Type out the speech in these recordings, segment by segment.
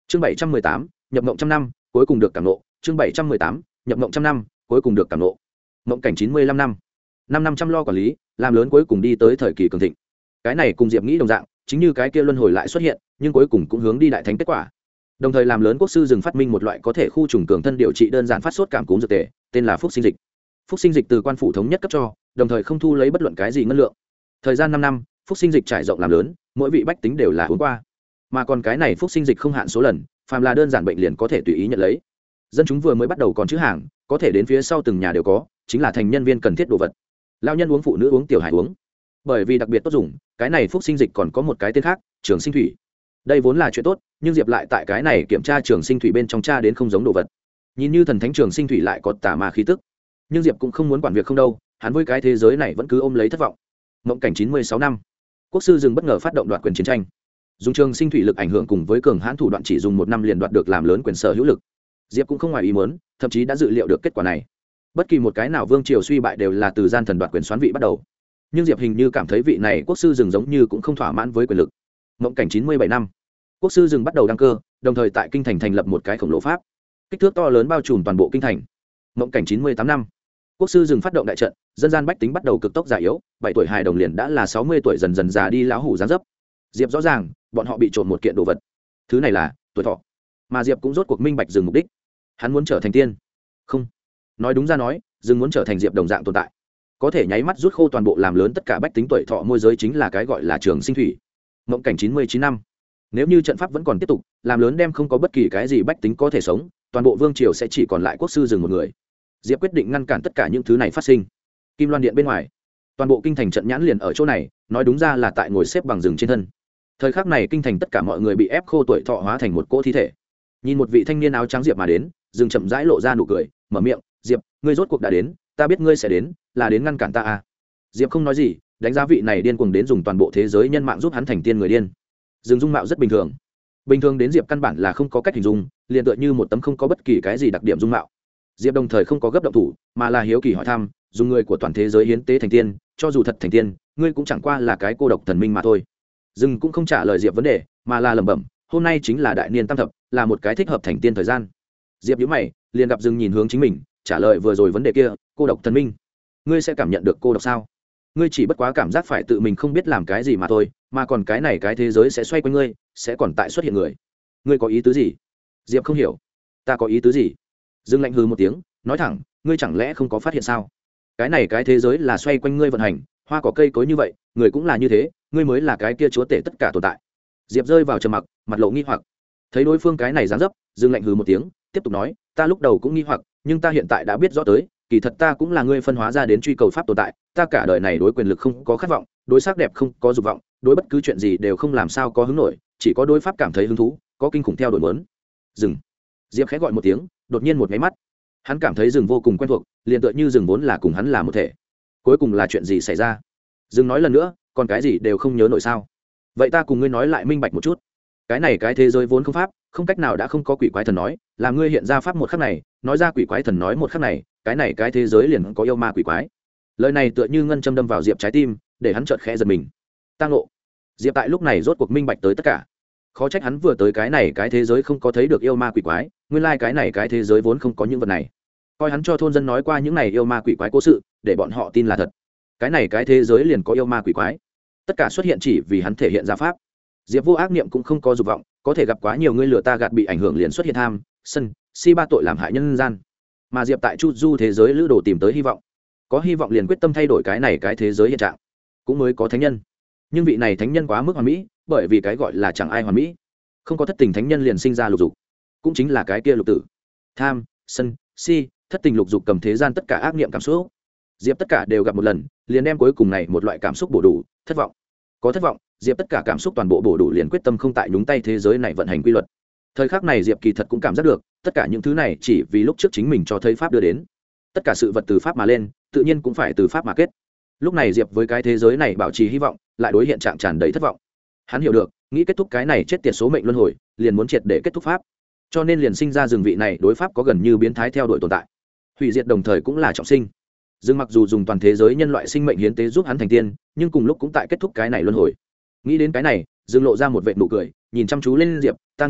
chương 718, nhập mộng trăm năm cuối cùng được cảm nộ. chương 718, nhập mộng trăm năm cuối cùng được cảm nộ. Mộng cảnh 95 năm, 5 năm chăm lo quản lý, làm lớn cuối cùng đi tới thời kỳ cường thịnh. Cái này cùng Diệp nghĩ đồng dạng, chính như cái kia luân hồi lại xuất hiện, nhưng cuối cùng cũng hướng đi đại thánh kết quả. Đồng thời làm lớn quốc sư dừng phát minh một loại có thể khu trùng cường thân điều trị đơn giản phát sốt cảm cúm dược tề, tên là Phúc Sinh Dịch. Phúc Sinh Dịch từ quan phủ thống nhất cấp cho, đồng thời không thu lấy bất luận cái gì ngân lượng. Thời gian 5 năm, Phúc Sinh Dịch trải rộng làm lớn, mỗi vị bách tính đều là uống qua. Mà còn cái này Phúc Sinh Dịch không hạn số lần, phàm là đơn giản bệnh liền có thể tùy ý nhận lấy. Dân chúng vừa mới bắt đầu còn chữ hàng, có thể đến phía sau từng nhà đều có, chính là thành nhân viên cần thiết đồ vật. Lão nhân uống, phụ nữ uống, tiểu hải uống. Bởi vì đặc biệt tốt dùng, cái này Phúc Sinh Dịch còn có một cái tên khác, Trường Sinh Thủy. Đây vốn là chuyện tốt, nhưng Diệp lại tại cái này kiểm tra Trường Sinh Thủy bên trong tra đến không giống đồ vật. Nhìn như thần thánh Trường Sinh Thủy lại có tà ma khí tức, nhưng Diệp cũng không muốn quản việc không đâu, hắn với cái thế giới này vẫn cứ ôm lấy thất vọng. Mộng cảnh 96 năm, quốc sư dừng bất ngờ phát động đoạt quyền chiến tranh, dùng Trường Sinh Thủy lực ảnh hưởng cùng với cường hãn thủ đoạn chỉ dùng 1 năm liền đoạt được làm lớn quyền sở hữu lực. Diệp cũng không ngoài ý muốn, thậm chí đã dự liệu được kết quả này. Bất kỳ một cái nào vương triều suy bại đều là từ gian thần đoạt quyền xoán vị bắt đầu, nhưng Diệp hình như cảm thấy vị này quốc sư dừng giống như cũng không thỏa mãn với quyền lực. Mộng cảnh 97 năm, quốc sư dừng bắt đầu đăng cơ, đồng thời tại kinh thành thành lập một cái khổng lồ pháp, kích thước to lớn bao trùm toàn bộ kinh thành. Mộng cảnh 98 năm, quốc sư dừng phát động đại trận, dân gian bách tính bắt đầu cực tốc già yếu, 7 tuổi hài đồng liền đã là 60 tuổi dần dần già đi lão hủ dáng dấp. Diệp rõ ràng bọn họ bị trộn một kiện đồ vật, thứ này là tuổi thọ. Mà Diệp cũng rốt cuộc minh bạch dừng mục đích, hắn muốn trở thành tiên. Không, nói đúng ra nói, dừng muốn trở thành Diệp đồng dạng tồn tại, có thể nháy mắt rút khô toàn bộ làm lớn tất cả bách tính tuổi thọ môi giới, chính là cái gọi là Trường Sinh Thủy. Mộng cảnh 99 năm, nếu như trận pháp vẫn còn tiếp tục, làm lớn đem không có bất kỳ cái gì bách tính có thể sống, toàn bộ vương triều sẽ chỉ còn lại quốc sư dừng một người. Diệp quyết định ngăn cản tất cả những thứ này phát sinh. Kim Loan Điện bên ngoài, toàn bộ kinh thành trận nhãn liền ở chỗ này, nói đúng ra là tại ngồi xếp bằng rừng trên thân. Thời khắc này kinh thành tất cả mọi người bị ép khô tuổi thọ hóa thành một cỗ thi thể. Nhìn một vị thanh niên áo trắng Diệp mà đến, dừng chậm rãi lộ ra nụ cười, mở miệng, Diệp, ngươi rốt cuộc đã đến, ta biết ngươi sẽ đến, là đến ngăn cản ta à. Diệp không nói gì, đánh giá vị này điên cuồng đến dùng toàn bộ thế giới nhân mạng giúp hắn thành tiên người điên. Dừng dung mạo rất bình thường, bình thường đến Diệp căn bản là không có cách hình dung, liền tựa như một tấm không có bất kỳ cái gì đặc điểm dung mạo. Diệp đồng thời không có gấp động thủ, mà là hiếu kỳ hỏi thăm, dùng người của toàn thế giới hiến tế thành tiên, cho dù thật thành tiên, ngươi cũng chẳng qua là cái cô độc thần minh mà thôi. Dừng cũng không trả lời Diệp vấn đề, mà là lẩm bẩm, hôm nay chính là đại niên tam thập, là một cái thích hợp thành tiên thời gian. Diệp nhíu mày, liền gặp Dừng nhìn hướng chính mình, trả lời vừa rồi vấn đề kia, cô độc thần minh, ngươi sẽ cảm nhận được cô độc sao? Ngươi chỉ bất quá cảm giác phải tự mình không biết làm cái gì mà thôi, mà còn cái này cái thế giới sẽ xoay quanh ngươi, sẽ còn tại xuất hiện người. Ngươi có ý tứ gì? Diệp không hiểu. Ta có ý tứ gì? Dương lạnh hừ một tiếng, nói thẳng, ngươi chẳng lẽ không có phát hiện sao? Cái này cái thế giới là xoay quanh ngươi vận hành, hoa cỏ cây cối như vậy, người cũng là như thế, ngươi mới là cái kia chúa tể tất cả tồn tại. Diệp rơi vào trầm mặc, mặt lộ nghi hoặc. Thấy đối phương cái này dáng dấp, Dương lạnh hừ một tiếng, tiếp tục nói, ta lúc đầu cũng nghi hoặc, nhưng ta hiện tại đã biết rõ tới, kỳ thật ta cũng là ngươi phân hóa ra đến truy cầu pháp tồn tại, ta cả đời này đối quyền lực không có khát vọng, đối sắc đẹp không có dục vọng, đối bất cứ chuyện gì đều không làm sao có hứng nổi, chỉ có đối pháp cảm thấy hứng thú, có kinh khủng theo đuổi muốn. Dừng. Diệp khẽ gọi một tiếng, đột nhiên một máy mắt, hắn cảm thấy Dừng vô cùng quen thuộc, liền tựa như Dừng vốn là cùng hắn là một thể. Cuối cùng là chuyện gì xảy ra? Dừng nói lần nữa, còn cái gì đều không nhớ nổi sao? Vậy ta cùng ngươi nói lại minh bạch một chút. Cái này cái thế giới vốn không pháp, không cách nào đã không có quỷ quái thần nói, làm ngươi hiện ra pháp một khắc này, nói ra quỷ quái thần nói một khắc này, cái này cái thế giới liền có yêu ma quỷ quái. Lời này tựa như ngân châm đâm vào Diệp trái tim, để hắn chợt khẽ giật mình. Tang ngộ. Diệp tại lúc này rốt cuộc minh bạch tới tất cả. Khó trách hắn vừa tới cái này cái thế giới không có thấy được yêu ma quỷ quái, nguyên lai cái này cái thế giới vốn không có những vật này. Coi hắn cho thôn dân nói qua những này yêu ma quỷ quái cố sự, để bọn họ tin là thật. Cái này cái thế giới liền có yêu ma quỷ quái. Tất cả xuất hiện chỉ vì hắn thể hiện ra pháp. Diệp vô ác niệm cũng không có dục vọng, có thể gặp quá nhiều người lừa ta gạt bị ảnh hưởng liền xuất hiện tham, sân, si ba tội làm hại nhân gian. Mà Diệp tại chu du thế giới lữ đồ tìm tới hy vọng, có hy vọng liền quyết tâm thay đổi cái này cái thế giới hiện trạng, cũng mới có thánh nhân. Nhưng vị này thánh nhân quá mức hoàn mỹ, bởi vì cái gọi là chẳng ai hoàn mỹ, không có thất tình thánh nhân liền sinh ra lục dục, cũng chính là cái kia lục tử, tham, sân, si, thất tình lục dục cầm thế gian tất cả ác niệm cảm xúc. Diệp tất cả đều gặp một lần, liền đem cuối cùng này một loại cảm xúc bổ đủ, thất vọng. Có thất vọng, Diệp tất cả cảm xúc toàn bộ bổ đủ liền quyết tâm không tại nhúng tay thế giới này vận hành quy luật. Thời khắc này Diệp kỳ thật cũng cảm giác được, tất cả những thứ này chỉ vì lúc trước chính mình cho thấy pháp đưa đến. Tất cả sự vật từ pháp mà lên, tự nhiên cũng phải từ pháp mà kết. Lúc này Diệp với cái thế giới này bảo trì hy vọng, lại đối hiện trạng tràn đầy thất vọng. Hắn hiểu được, nghĩ kết thúc cái này chết tiệt số mệnh luân hồi, liền muốn triệt để kết thúc pháp. Cho nên liền sinh ra rừng vị này đối pháp có gần như biến thái theo đuổi tồn tại. Hủy diệt đồng thời cũng là trọng sinh. Dương mặc dù dùng toàn thế giới nhân loại sinh mệnh hiến tế giúp hắn thành tiên, nhưng cùng lúc cũng tại kết thúc cái này luân hồi. Nghĩ đến cái này, Dương lộ ra một vệt nụ cười, nhìn chăm chú lên Diệp, ta nghĩ,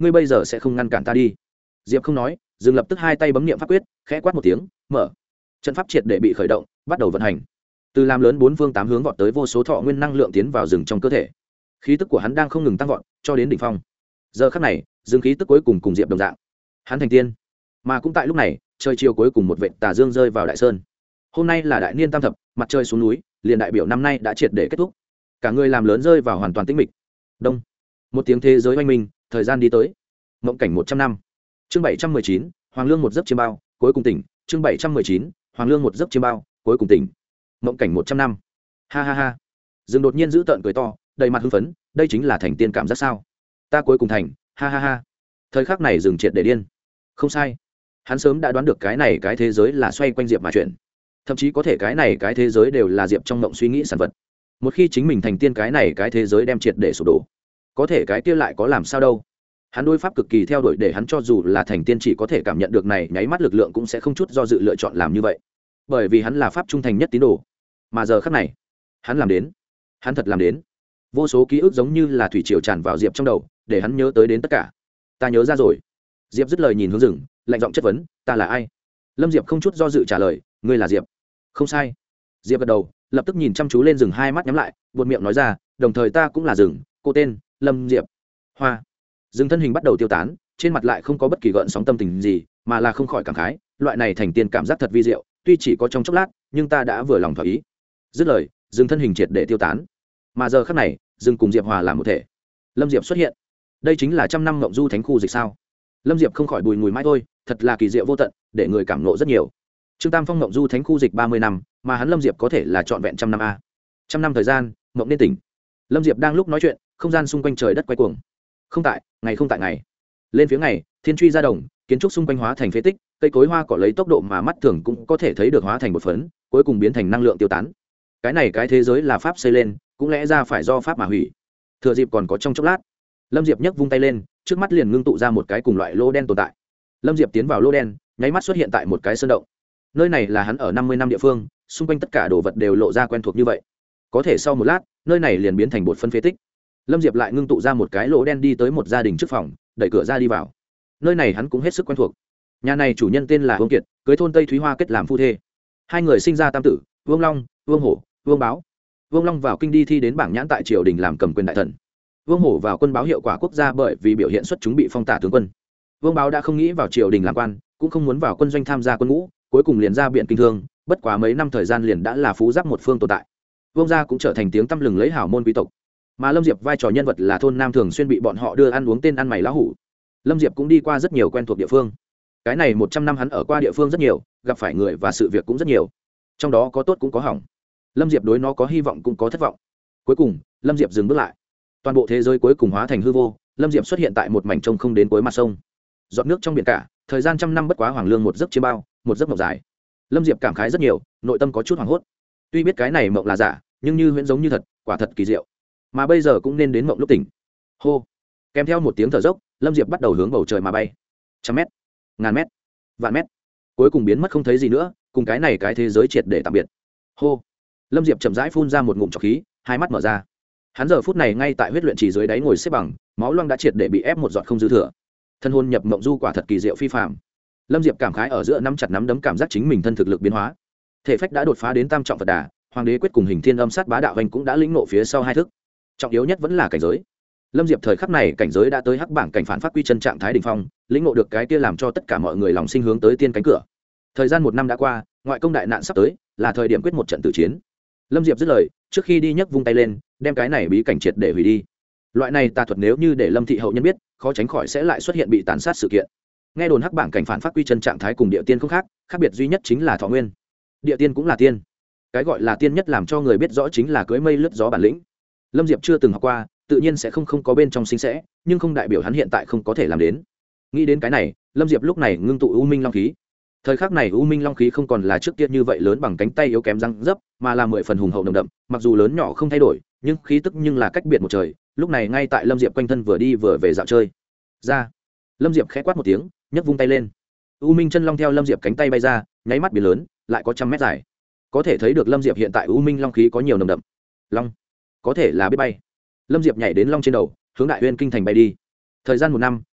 ngươi bây giờ sẽ không ngăn cản ta đi. Diệp không nói, dừng lập tức hai tay bấm niệm pháp quyết, khẽ quát một tiếng, mở. Trận pháp triệt để bị khởi động, bắt đầu vận hành. Từ làm lớn bốn phương tám hướng vọt tới vô số thọ nguyên năng lượng tiến vào rừng trong cơ thể. Khí tức của hắn đang không ngừng tăng vọt, cho đến đỉnh phong. Giờ khắc này, rừng khí tức cuối cùng cùng Diệp đồng dạng. Hắn thành tiên. Mà cũng tại lúc này, trời chiều cuối cùng một vệt tà dương rơi vào đại sơn. Hôm nay là đại niên tam thập, mặt trời xuống núi, liền đại biểu năm nay đã triệt để kết thúc. Cả người làm lớn rơi vào hoàn toàn tĩnh mịch. Đông. Một tiếng thế giới oanh minh, thời gian đi tới. Mộng cảnh 100 năm. Chương 719, Hoàng Lương một giấc chiêm bao, cuối cùng tỉnh. Chương 719, Hoàng Lương một giấc chiêm bao, cuối cùng tỉnh. Mộng cảnh 100 năm. Ha ha ha. Dương đột nhiên giữ tợn cười to, đầy mặt hưng phấn, đây chính là thành tiên cảm giác sao? Ta cuối cùng thành, ha ha ha. Thời khắc này dừng triệt để điên. Không sai. Hắn sớm đã đoán được cái này cái thế giới là xoay quanh Diệp mà chuyển. Thậm chí có thể cái này cái thế giới đều là Diệp trong mộng suy nghĩ sản vật. Một khi chính mình thành tiên cái này cái thế giới đem triệt để sụp đổ, có thể cái kia lại có làm sao đâu. Hắn đối pháp cực kỳ theo đuổi để hắn cho dù là thành tiên chỉ có thể cảm nhận được này nháy mắt lực lượng cũng sẽ không chút do dự lựa chọn làm như vậy. Bởi vì hắn là pháp trung thành nhất tín đồ. Mà giờ khắc này, hắn làm đến. Hắn thật làm đến. Vô số ký ức giống như là thủy triều tràn vào Diệp trong đầu, để hắn nhớ tới đến tất cả. Ta nhớ ra rồi. Diệp dứt lời nhìn hướng rừng, lạnh giọng chất vấn, ta là ai? Lâm Diệp không chút do dự trả lời, ngươi là Diệp. Không sai. Diệp gật đầu, lập tức nhìn chăm chú lên rừng, hai mắt nhắm lại, buột miệng nói ra, đồng thời ta cũng là rừng, cô tên Lâm Diệp. Hoa. Rừng thân hình bắt đầu tiêu tán, trên mặt lại không có bất kỳ gợn sóng tâm tình gì, mà là không khỏi cảm khái, loại này thành tiên cảm giác thật vi diệu, tuy chỉ có trong chốc lát, nhưng ta đã vừa lòng thỏa ý. Dứt lời, rừng thân hình triệt để tiêu tán. Mà giờ khắc này, rừng cùng Diệp hòa làm một thể. Lâm Diệp xuất hiện. Đây chính là trăm năm ngộng du thánh khu dịch sao? Lâm Diệp không khỏi bùi ngùi mãi thôi, thật là kỳ diệu vô tận, để người cảm ngộ rất nhiều. Trương Tam Phong ngộng du thánh khu dịch 30 năm, mà hắn Lâm Diệp có thể là trọn vẹn trăm năm a. Trăm năm thời gian, ngộng nên tỉnh. Lâm Diệp đang lúc nói chuyện, không gian xung quanh trời đất quay cuồng. Không tại, ngày không tại ngày. Lên phía ngày, thiên truy ra đồng, kiến trúc xung quanh hóa thành phế tích, cây cối hoa cỏ lấy tốc độ mà mắt thường cũng có thể thấy được hóa thành một phấn, cuối cùng biến thành năng lượng tiêu tán. Cái này cái thế giới là pháp xây lên, cũng lẽ ra phải do pháp mà hủy. Thừa dịp còn có trong chốc lát, Lâm Diệp nhấc vung tay lên, trước mắt liền ngưng tụ ra một cái cùng loại lô đen tồn tại. Lâm Diệp tiến vào lô đen, nháy mắt xuất hiện tại một cái sơn động. Nơi này là hắn ở 50 năm địa phương, xung quanh tất cả đồ vật đều lộ ra quen thuộc như vậy. Có thể sau một lát, nơi này liền biến thành bột phân phế tích. Lâm Diệp lại ngưng tụ ra một cái lỗ đen đi tới một gia đình trước phòng, đẩy cửa ra đi vào. Nơi này hắn cũng hết sức quen thuộc. Nhà này chủ nhân tên là Vương Kiệt, cưới thôn Tây Thúy Hoa kết làm phu thê. Hai người sinh ra tam tử, Vương Long, Vương Hổ, Vương Báo. Vương Long vào kinh đi thi đến bảng nhãn tại triều đình làm cầm quyền đại thần. Vương Hổ vào quân báo hiệu quả quốc gia bởi vì biểu hiện xuất chúng bị phong tả tướng quân. Vương Báo đã không nghĩ vào triều đình làm quan, cũng không muốn vào quân doanh tham gia quân ngũ, cuối cùng liền ra biện kinh thương, bất quá mấy năm thời gian liền đã là phú giáp một phương tồn tại. Vương gia cũng trở thành tiếng tăm lừng lấy hảo môn quý tộc. Mà Lâm Diệp vai trò nhân vật là thôn nam thường xuyên bị bọn họ đưa ăn uống tên ăn mày lão hủ. Lâm Diệp cũng đi qua rất nhiều quen thuộc địa phương. Cái này 100 năm hắn ở qua địa phương rất nhiều, gặp phải người và sự việc cũng rất nhiều. Trong đó có tốt cũng có hỏng. Lâm Diệp đối nó có hy vọng cũng có thất vọng. Cuối cùng, Lâm Diệp dừng bước lại. Toàn bộ thế giới cuối cùng hóa thành hư vô, Lâm Diệp xuất hiện tại một mảnh trông không đến cuối mặt sông. Giọt nước trong biển cả, thời gian trăm năm bất quá Hoàng Lương một giấc chiêm bao, một giấc mộng dài. Lâm Diệp cảm khái rất nhiều, nội tâm có chút hoảng hốt. Tuy biết cái này mộng là giả, nhưng như huyễn giống như thật, quả thật kỳ diệu. Mà bây giờ cũng nên đến mộng lúc tỉnh. Hô. Kèm theo một tiếng thở dốc, Lâm Diệp bắt đầu hướng bầu trời mà bay. 100 mét, ngàn mét, vạn mét, cuối cùng biến mất không thấy gì nữa, cùng cái này cái thế giới triệt để tạm biệt. Hô. Lâm Diệp chậm rãi phun ra một ngụm trọc khí, hai mắt mở ra. Hắn giờ phút này ngay tại huyết luyện trì dưới đáy ngồi xếp bằng, máu loang đã triệt để bị ép một giọt không dư thừa. Thân hồn nhập mộng du quả thật kỳ diệu phi phàm. Lâm Diệp cảm khái ở giữa nắm chặt nắm đấm, cảm giác chính mình thân thực lực biến hóa. Thể phách đã đột phá đến tam trọng Phật đà, Hoàng đế quyết cùng Hình Thiên Âm Sát Bá Đạo Vành cũng đã lĩnh ngộ phía sau hai thức. Trọng yếu nhất vẫn là cảnh giới. Lâm Diệp thời khắc này cảnh giới đã tới hắc bảng cảnh phản phát quy chân trạng thái đỉnh phong, lĩnh ngộ được cái kia làm cho tất cả mọi người lòng sinh hướng tới tiên cánh cửa. Thời gian 1 năm đã qua, ngoại công đại nạn sắp tới, là thời điểm quyết một trận tử chiến. Lâm Diệp dứt lời, trước khi đi nhấc vung tay lên, đem cái này bí cảnh triệt để hủy đi. Loại này tà thuật nếu như để Lâm thị hậu nhân biết, khó tránh khỏi sẽ lại xuất hiện bị tàn sát sự kiện. Nghe đồn hắc bảng cảnh phản phát quy chân trạng thái cùng địa tiên không khác, khác biệt duy nhất chính là thọ nguyên. Địa tiên cũng là tiên. Cái gọi là tiên nhất làm cho người biết rõ chính là cưỡi mây lướt gió bản lĩnh. Lâm Diệp chưa từng học qua, tự nhiên sẽ không có bên trong sinh sẽ, nhưng không đại biểu hắn hiện tại không có thể làm đến. Nghĩ đến cái này, Lâm Diệp lúc này ngưng tụ U Minh Long khí. Thời khắc này U Minh Long khí không còn là trước kia như vậy lớn bằng cánh tay yếu kém răng dấp, mà là 10 phần hùng hậu nồng đậm, mặc dù lớn nhỏ không thay đổi, nhưng khí tức nhưng là cách biệt một trời. Lúc này ngay tại Lâm Diệp quanh thân vừa đi vừa về dạo chơi. Ra. Lâm Diệp khẽ quát một tiếng, nhấc vung tay lên. U Minh chân long theo Lâm Diệp cánh tay bay ra, nháy mắt biến lớn, lại có 100 mét dài. Có thể thấy được Lâm Diệp hiện tại U Minh Long khí có nhiều nồng đậm. Long, có thể là biết bay. Lâm Diệp nhảy đến long trên đầu, hướng Đại Uyên kinh thành bay đi. Thời gian 1 năm,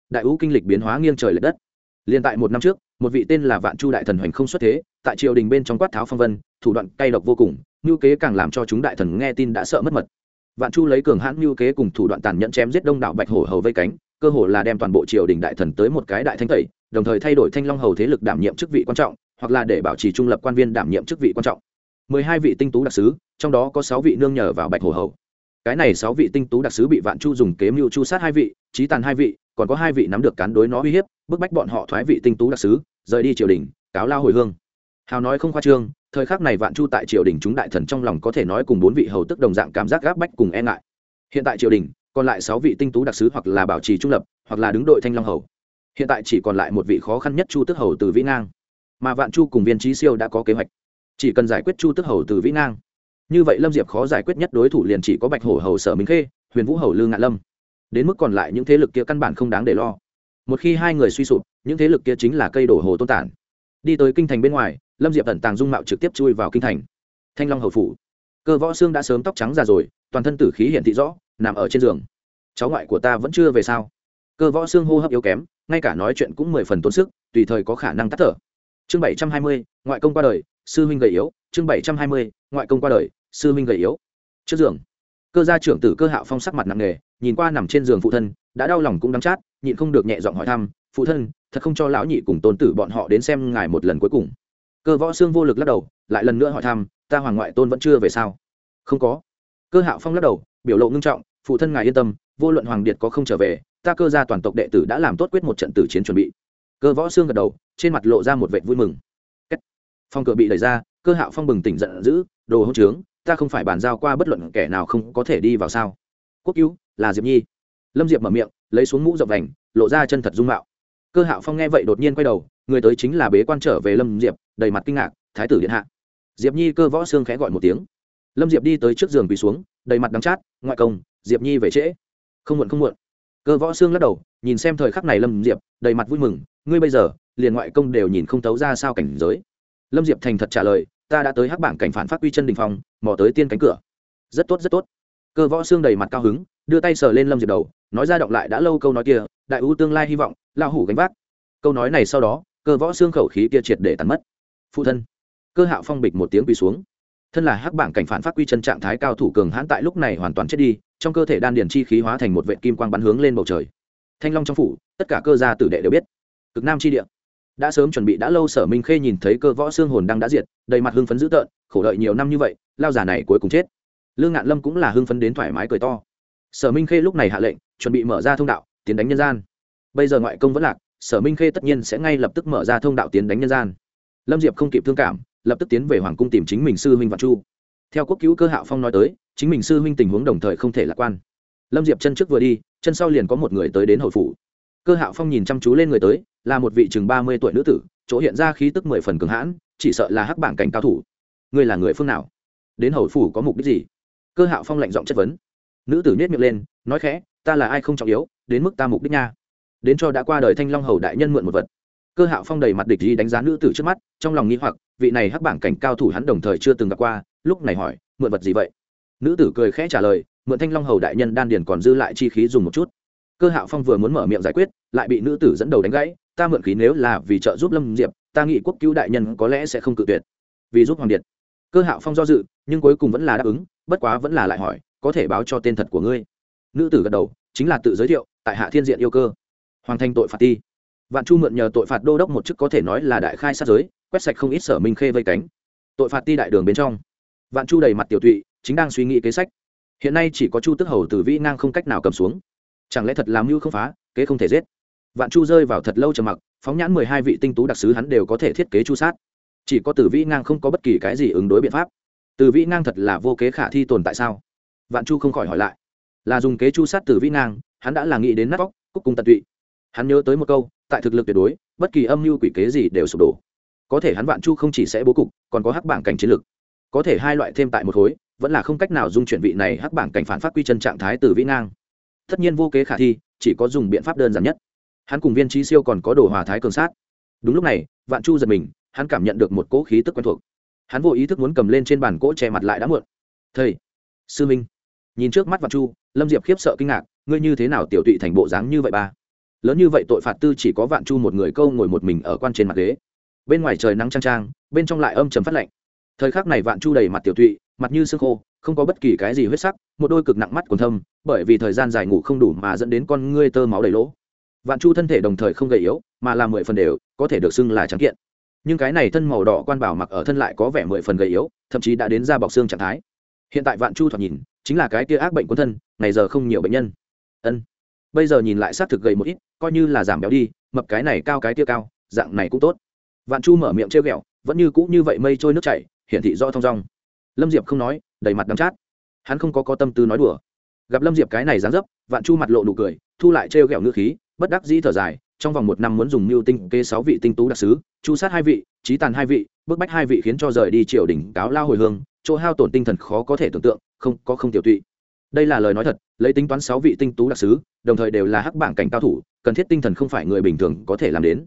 đại ú kinh lịch biến hóa nghiêng trời lệch đất. Liên tại một năm trước, một vị tên là Vạn Chu đại thần hoành không xuất thế, tại triều đình bên trong quát tháo phong vân, thủ đoạn cay độc vô cùng, mưu kế càng làm cho chúng đại thần nghe tin đã sợ mất mật. Vạn Chu lấy cường hãn mưu kế cùng thủ đoạn tàn nhẫn chém giết đông đảo bạch hổ hầu vây cánh, cơ hồ là đem toàn bộ triều đình đại thần tới một cái đại thanh tẩy, đồng thời thay đổi Thanh Long hầu thế lực đảm nhiệm chức vị quan trọng, hoặc là để bảo trì trung lập quan viên đảm nhiệm chức vị quan trọng. 12 vị tinh tú đặc sứ, trong đó có 6 vị nương nhờ vào bạch hổ hầu. Cái này 6 vị tinh tú đặc sứ bị Vạn Chu dùng kế mưu chu sát 2 vị, chí tàn 2 vị, còn có 2 vị nắm được cán đối nó uy hiếp, bức bách bọn họ thoái vị tinh tú đặc sứ, rời đi triều đình, cáo lao hồi hương. Hào nói không khoa trương, thời khắc này Vạn Chu tại triều đình chúng đại thần trong lòng có thể nói cùng 4 vị hầu tức đồng dạng cảm giác gáp bách cùng e ngại. Hiện tại triều đình còn lại 6 vị tinh tú đặc sứ hoặc là bảo trì trung lập, hoặc là đứng đội Thanh Long hầu. Hiện tại chỉ còn lại một vị khó khăn nhất Chu Tước hầu Từ Vĩ Ngang. Mà Vạn Chu cùng Viên Chí Siêu đã có kế hoạch, chỉ cần giải quyết Chu Tước hầu Từ Vĩ Ngang, như vậy Lâm Diệp khó giải quyết nhất đối thủ liền chỉ có Bạch Hổ hầu Sở Minh Khê, Huyền Vũ hầu Lư Ngạn Lâm. Đến mức còn lại những thế lực kia căn bản không đáng để lo. Một khi hai người suy sụp, những thế lực kia chính là cây đổ hồ tôn tản. Đi tới kinh thành bên ngoài, Lâm Diệp tận tàng dung mạo trực tiếp chui vào kinh thành. Thanh Long hầu phủ, Cơ Võ Xương đã sớm tóc trắng già rồi, toàn thân tử khí hiện thị rõ, nằm ở trên giường. Cháu ngoại của ta vẫn chưa về sao? Cơ Võ Xương hô hấp yếu kém, ngay cả nói chuyện cũng 10 phần tốn sức, tùy thời có khả năng tắt thở. Chương 720, ngoại công qua đời, sư huynh gầy yếu. Chương 720, ngoại công qua đời, sư huynh gầy yếu. Trước giường, Cơ gia trưởng tử Cơ Hạo Phong sắc mặt nặng nề, nhìn qua nằm trên giường phụ thân, đã đau lòng cũng đắng chát, nhịn không được nhẹ giọng hỏi thăm, phụ thân, thật không cho lão nhị cùng tôn tử bọn họ đến xem ngài một lần cuối cùng? Cơ Võ Xương vô lực lắc đầu, lại lần nữa hỏi thăm, ta hoàng ngoại tôn vẫn chưa về sao? Không có. Cơ Hạo Phong lắc đầu, biểu lộ ngưng trọng, phụ thân ngài yên tâm, vô luận hoàng điệt có không trở về, ta Cơ gia toàn tộc đệ tử đã làm tốt quyết một trận tử chiến chuẩn bị. Cơ Võ Xương gật đầu, trên mặt lộ ra một vẻ vui mừng. Phong cửa bị đẩy ra, Cơ Hạo Phong bừng tỉnh giận dữ, đồ hỗn trướng, ta không phải bàn giao qua bất luận kẻ nào không có thể đi vào sao? Quốc cứu là Diệp Nhi. Lâm Diệp mở miệng, lấy xuống mũ rộng vành, lộ ra chân thật dung mạo. Cơ Hạo Phong nghe vậy đột nhiên quay đầu, người tới chính là bế quan trở về Lâm Diệp, đầy mặt kinh ngạc, thái tử điện hạ. Diệp Nhi. Cơ Võ Xương khẽ gọi một tiếng. Lâm Diệp đi tới trước giường quỳ xuống, đầy mặt đắng chát, ngoại công, Diệp Nhi về trễ. Không muộn không muộn. Cơ Võ Xương lắc đầu, nhìn xem thời khắc này Lâm Diệp, đầy mặt vui mừng, ngươi bây giờ liền ngoại công đều nhìn không thấu ra sao cảnh giới. Lâm Diệp thành thật trả lời, ta đã tới hắc bảng cảnh phản phát quy chân đình phong, mò tới tiên cánh cửa. Rất tốt rất tốt. Cơ Võ Xương đầy mặt cao hứng, đưa tay sờ lên Lâm Diệp đầu, nói ra động lại đã lâu câu nói kia, đại ưu tương lai hy vọng, lao hủ gánh vác. Câu nói này sau đó, Cơ Võ Xương khẩu khí kia triệt để tàn mất. Phụ thân. Cơ Hạo Phong bịch một tiếng quỳ xuống. Thân là hắc bảng cảnh phản phát quy chân trạng thái cao thủ cường hãn tại lúc này hoàn toàn chết đi, trong cơ thể đan điền chi khí hóa thành một vệt kim quang bắn hướng lên bầu trời. Thanh Long trong phủ, tất cả cơ gia tử đệ đều biết. Cực Nam chi địa, đã sớm chuẩn bị đã lâu Sở Minh Khê nhìn thấy Cơ Võ Xương hồn đang đã diệt, đầy mặt hưng phấn dữ tợn, khổ đợi nhiều năm như vậy, lao giả này cuối cùng chết. Lương Ngạn Lâm cũng là hưng phấn đến thoải mái cười to. Sở Minh Khê lúc này hạ lệnh, chuẩn bị mở ra thông đạo, tiến đánh nhân gian. Bây giờ ngoại công vẫn lạc, Sở Minh Khê tất nhiên sẽ ngay lập tức mở ra thông đạo tiến đánh nhân gian. Lâm Diệp không kịp thương cảm, lập tức tiến về hoàng cung tìm chính mình sư huynh Vạn Chu. Theo quốc cứu Cơ Hạo Phong nói tới, chính mình sư huynh tình huống đồng thời không thể lạc quan. Lâm Diệp chân trước vừa đi, chân sau liền có một người tới đến hầu phủ. Cơ Hạo Phong nhìn chăm chú lên người tới, là một vị chừng 30 tuổi nữ tử, chỗ hiện ra khí tức 10 phần cường hãn, chỉ sợ là hắc bảng cảnh cao thủ. Ngươi là người phương nào? Đến hầu phủ có mục đích gì? Cơ Hạo Phong lạnh giọng chất vấn. Nữ tử nhếch miệng lên, nói khẽ, ta là ai không trọng yếu, đến mức ta mục đích nha. Đến cho đã qua đời Thanh Long hầu đại nhân mượn một vật. Cơ Hạo Phong đầy mặt địch ý đánh giá nữ tử trước mắt, trong lòng nghi hoặc, vị này hắc bảng cảnh cao thủ hắn đồng thời chưa từng gặp qua, lúc này hỏi, mượn vật gì vậy? Nữ tử cười khẽ trả lời, mượn Thanh Long hầu đại nhân đan điền còn dư lại chi khí dùng một chút. Cơ Hạo Phong vừa muốn mở miệng giải quyết, lại bị nữ tử dẫn đầu đánh gãy, ta mượn khí nếu là vì trợ giúp Lâm Diệp, ta nghĩ quốc cứu đại nhân có lẽ sẽ không cự tuyệt. Vì giúp hoàng điện. Cơ Hạo Phong do dự, nhưng cuối cùng vẫn là đáp ứng, bất quá vẫn là lại hỏi, có thể báo cho tên thật của ngươi? Nữ tử gật đầu, chính là tự giới thiệu, tại hạ Thiên Diện yêu cơ, hoàng thành tội phạt ti. Vạn Chu mượn nhờ tội phạt đô đốc một chức có thể nói là đại khai sát giới, quét sạch không ít Sở Minh Khê vây cánh. Tội phạt ti đại đường bên trong, Vạn Chu đầy mặt tiểu tụy, chính đang suy nghĩ kế sách. Hiện nay chỉ có Chu Tước hầu Từ Vĩ Ngang không cách nào cầm xuống. Chẳng lẽ thật làm mưu không phá, kế không thể giết? Vạn Chu rơi vào thật lâu trầm mặc, phóng nhãn 12 vị tinh tú đặc sứ hắn đều có thể thiết kế chu sát, chỉ có Từ Vĩ Ngang không có bất kỳ cái gì ứng đối biện pháp. Từ Vĩ Ngang thật là vô kế khả thi tồn tại sao? Vạn Chu không khỏi hỏi lại. Là dùng kế chu sát Từ Vĩ Ngang, hắn đã là nghĩ đến nát vóc, cúc cung tận tụy. Hắn nhớ tới một câu, tại thực lực tuyệt đối, bất kỳ âm mưu quỷ kế gì đều sụp đổ. Có thể hắn Vạn Chu không chỉ sẽ bố cục, còn có hắc bảng cảnh chiến lực. Có thể hai loại thêm tại một khối, vẫn là không cách nào dung chuyển vị này hắc bảng cảnh phản phát quy chân trạng thái Từ Vĩ Ngang. Tất nhiên vô kế khả thi, chỉ có dùng biện pháp đơn giản nhất. Hắn cùng Viên Chí Siêu còn có Đồ Hòa Thái cường sát. Đúng lúc này, Vạn Chu giật mình, hắn cảm nhận được một cỗ khí tức quen thuộc. Hắn vô ý thức muốn cầm lên trên bàn cỗ che mặt lại đã muộn. Thầy, sư minh. Nhìn trước mắt Vạn Chu, Lâm Diệp khiếp sợ kinh ngạc, ngươi như thế nào tiểu tụy thành bộ dáng như vậy ba? lớn như vậy tội phạt tư chỉ có Vạn Chu một người câu ngồi một mình ở quan trên mặt ghế. Bên ngoài trời nắng chang chang, bên trong lại âm trầm phát lạnh. Thời khắc này Vạn Chu đầy mặt tiểu tụy, mặt như xương khô, không có bất kỳ cái gì huyết sắc, một đôi cực nặng mắt còn thâm, bởi vì thời gian dài ngủ không đủ mà dẫn đến con ngươi tơ máu đầy lỗ. Vạn Chu thân thể đồng thời không gầy yếu, mà là 10 phần đều, có thể được xưng là trắng kiện. Nhưng cái này thân màu đỏ quan bảo mặc ở thân lại có vẻ 10 phần gầy yếu, thậm chí đã đến da bọc xương trạng thái. Hiện tại Vạn Chu thoạt nhìn, chính là cái kia ác bệnh cuốn thân, ngày giờ không nhiều bệnh nhân. Bây giờ nhìn lại xác thực gầy một ít, coi như là giảm béo đi, mập cái này cao cái kia cao, dạng này cũng tốt. Vạn Chu mở miệng trêu ghẹo, vẫn như cũ như vậy mây trôi nước chảy, hiển thị rõ thông dong. Lâm Diệp không nói, đầy mặt đắng chát. Hắn không có tâm tư nói đùa. Gặp Lâm Diệp cái này dáng dấp, Vạn Chu mặt lộ nụ cười, thu lại trêu ghẹo ngữ khí, bất đắc dĩ thở dài, trong vòng 1 năm muốn dùng mưu tinh kê 6 vị tinh tú đặc sứ, chu sát 2 vị, chí tàn 2 vị, bức bách 2 vị khiến cho rời đi triều đình cáo lao hồi hương, chỗ hao tổn tinh thần khó có thể tưởng tượng, không tiểu tụy. Đây là lời nói thật, lấy tính toán 6 vị tinh tú đặc sứ, đồng thời đều là hắc bảng cảnh cao thủ, cần thiết tinh thần không phải người bình thường có thể làm đến.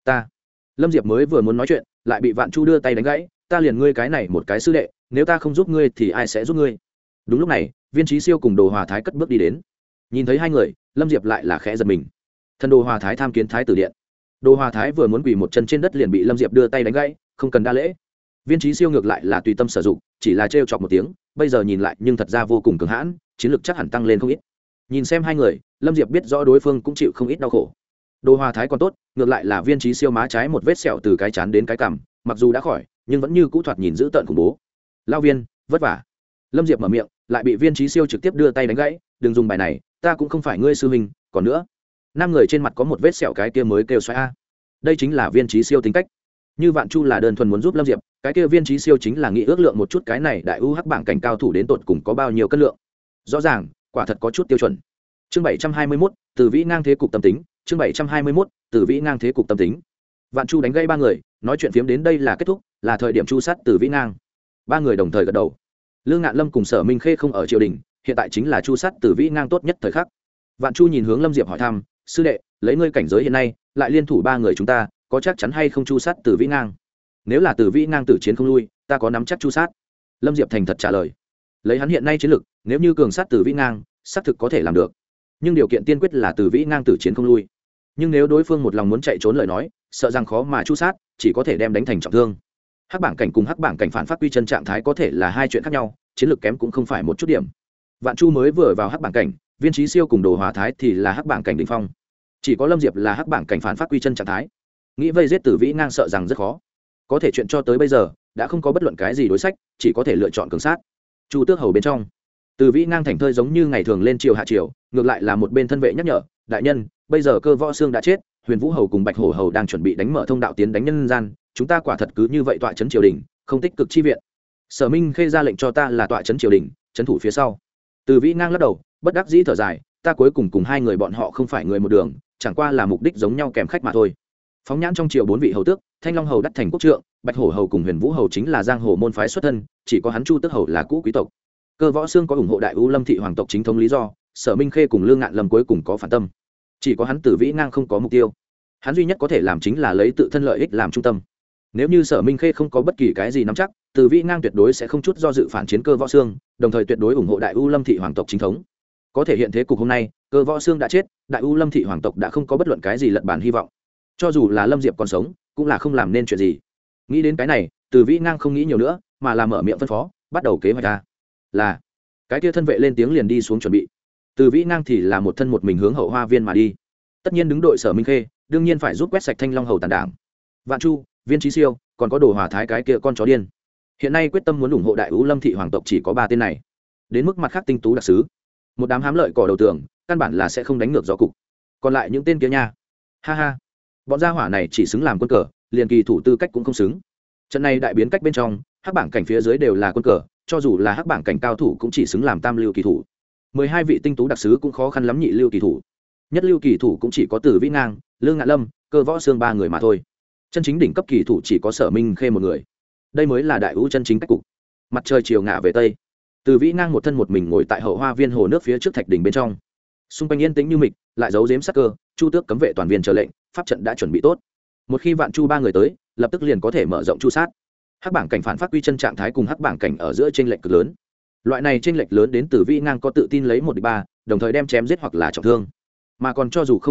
Lâm Diệp mới vừa muốn nói chuyện, lại bị Vạn Chu đưa tay đánh gãy, ta liền ngươi cái này một cái sư đệ, nếu ta không giúp ngươi thì ai sẽ giúp ngươi? Đúng lúc này, Viên Chí Siêu cùng Đồ Hòa Thái cất bước đi đến. Nhìn thấy hai người, Lâm Diệp lại là khẽ giật mình. Thần Đồ Hòa Thái tham kiến Thái tử điện. Đồ Hòa Thái vừa muốn quỳ một chân trên đất liền bị Lâm Diệp đưa tay đánh gãy, không cần đa lễ. Viên Chí Siêu ngược lại là tùy tâm sử dụng, chỉ là trêu chọc một tiếng, bây giờ nhìn lại nhưng thật ra vô cùng cường hãn, chiến lược chắc hẳn tăng lên không ít. Nhìn xem hai người, Lâm Diệp biết rõ đối phương cũng chịu không ít đau khổ. Đồ Hòa Thái còn tốt, ngược lại là Viên Chí Siêu má trái một vết sẹo từ cái trán đến cái cằm, mặc dù đã khỏi, nhưng vẫn như cũ thoạt nhìn dữ tợn khủng bố. Lão Viên, vất vả. Lâm Diệp mở miệng, lại bị Viên Chí Siêu trực tiếp đưa tay đánh gãy, đừng dùng bài này, ta cũng không phải ngươi sư huynh, còn nữa. Năm người trên mặt có một vết sẹo cái kia mới kêu xoay a. Đây chính là Viên Chí Siêu tính cách. Như Vạn Chu là đơn thuần muốn giúp Lâm Diệp, cái kia Viên Chí Siêu chính là nghĩ ước lượng một chút cái này đại u hắc bảng cảnh cao thủ đến tột cùng có bao nhiêu cân lượng. Rõ ràng, quả thật có chút tiêu chuẩn. Chương 721, Từ Vĩ ngang thế cục tâm tính, chương 721, Từ Vĩ ngang thế cục tâm tính. Vạn Chu đánh gãy ba người, nói chuyện phiếm đến đây là kết thúc, là thời điểm chu sát Từ Vĩ ngang. Ba người đồng thời gật đầu. Lương Ngạn Lâm cùng Sở Minh Khê không ở triều đình, hiện tại chính là chu sát Từ Vĩ ngang tốt nhất thời khắc. Vạn Chu nhìn hướng Lâm Diệp hỏi thăm, sư đệ, lấy ngươi cảnh giới hiện nay, lại liên thủ ba người chúng ta, có chắc chắn hay không chu sát Từ Vĩ ngang? Nếu là Từ Vĩ ngang tử chiến không lui, ta có nắm chắc chu sát. Lâm Diệp thành thật trả lời. Lấy hắn hiện nay chiến lực, nếu như cường sát Từ Vĩ ngang, xác thực có thể làm được. Nhưng điều kiện tiên quyết là Từ Vĩ ngang tử chiến không lui. Nhưng nếu đối phương một lòng muốn chạy trốn lời nói, sợ rằng khó mà chu sát, chỉ có thể đem đánh thành trọng thương. Hắc bảng cảnh cùng hắc bảng cảnh phản phát quy chân trạng thái có thể là hai chuyện khác nhau, chiến lược kém cũng không phải một chút điểm. Vạn Chu mới vừa vào hắc bảng cảnh, Viên Chí Siêu cùng Đồ Hòa Thái thì là hắc bảng cảnh đỉnh phong. Chỉ có Lâm Diệp là hắc bảng cảnh phản phát quy chân trạng thái. Nghĩ vây giết Từ Vĩ ngang sợ rằng rất khó. Có thể chuyện cho tới bây giờ, đã không có bất luận cái gì đối sách, chỉ có thể lựa chọn cường sát. Chu Tước Hầu bên trong, Từ Vĩ ngang thành thơi giống như ngày thường lên triều hạ triều, ngược lại là một bên thân vệ nhắc nhở, đại nhân, bây giờ Cơ Võ Xương đã chết, Huyền Vũ Hầu cùng Bạch Hổ Hầu đang chuẩn bị đánh mở thông đạo tiến đánh nhân gian, chúng ta quả thật cứ như vậy tọa trấn triều đình, không tích cực chi viện. Sở Minh Khê ra lệnh cho ta là tọa trấn triều đình, trấn thủ phía sau. Từ Vĩ ngang lắc đầu, bất đắc dĩ thở dài, ta cuối cùng hai người bọn họ không phải người một đường, chẳng qua là mục đích giống nhau kèm khách mà thôi. Phóng nhãn trong triều 4 vị hầu tước, Thanh Long Hầu đắc thành quốc trượng, Bạch Hổ Hầu cùng Huyền Vũ Hầu chính là giang hồ môn phái xuất thân, chỉ có hắn Chu Tước Hầu là cũ quý tộc. Cơ Võ Xương có ủng hộ Đại U Lâm thị hoàng tộc chính thống lý do, Sở Minh Khê cùng Lương Ngạn Lâm cuối cùng có phản tâm. Chỉ có hắn Từ Vĩ ngang không có mục tiêu. Hắn duy nhất có thể làm chính là lấy tự thân lợi ích làm trung tâm. Nếu như Sở Minh Khê không có bất kỳ cái gì nắm chắc, Từ Vĩ ngang tuyệt đối sẽ không chút do dự phản chiến Cơ Võ Xương, đồng thời tuyệt đối ủng hộ Đại U Lâm thị hoàng tộc chính thống. Có thể hiện thế cục hôm nay, Cơ Võ Xương đã chết, Đại U Lâm thị hoàng tộc đã không có bất luận cái gì lật bản hy vọng. Cho dù là Lâm Diệp còn sống, cũng là không làm nên chuyện gì. Nghĩ đến cái này, Từ Vĩ ngang không nghĩ nhiều nữa, mà là mở miệng phân phó, bắt đầu kế hoạch ra. Là cái kia thân vệ lên tiếng liền đi xuống chuẩn bị. Từ Vĩ ngang thì là một thân một mình hướng hậu hoa viên mà đi. Tất nhiên đứng đội Sở Minh Khê, đương nhiên phải giúp quét sạch Thanh Long Hầu tàn đảng. Vạn Chu, Viên Chí Siêu, còn có Đồ Hòa Thái cái kia con chó điên. Hiện nay quyết tâm muốn ủng hộ Đại U Lâm thị hoàng tộc chỉ có 3 tên này. Đến mức mặt khác tinh tú đặc sứ, một đám hám lợi cỏ đầu tường, căn bản là sẽ không đánh ngược gió cục. Còn lại những tên kia nha, ha ha, bọn gia hỏa này chỉ xứng làm quân cờ, liền kỳ thủ tư cách cũng không xứng. Trận này đại biến cách bên trong, hắc bảng cảnh phía dưới đều là quân cờ, cho dù là hắc bảng cảnh cao thủ cũng chỉ xứng làm tam lưu kỳ thủ. 12 vị tinh tú đặc sứ cũng khó khăn lắm nhị lưu kỳ thủ. Nhất lưu kỳ thủ cũng chỉ có Từ Vĩ ngang, Lương Ngạn Lâm, Cơ Võ Xương 3 người mà thôi. Chân chính đỉnh cấp kỳ thủ chỉ có Sở Minh Khê một người. Đây mới là đại ưu chân chính cách cục. Mặt trời chiều ngả về tây, Từ Vĩ ngang một thân một mình ngồi tại hậu hoa viên hồ nước phía trước thạch đỉnh bên trong. Xung quanh yên tĩnh như mịch, lại giấu giếm sắc cơ, Chu Tước cấm vệ toàn viên chờ lệnh, pháp trận đã chuẩn bị tốt. Một khi Vạn Chu 3 người tới, lập tức liền có thể mở rộng chu sát. Hắc bảng cảnh phản phát quy chân trạng thái cùng hắc bảng cảnh ở giữa chênh lệch cực lớn. Loại này chênh lệch lớn đến Từ Vĩ ngang có tự tin lấy 1 địch 3, đồng thời đem chém giết hoặc là trọng thương. Mà còn cho dù không địch lại,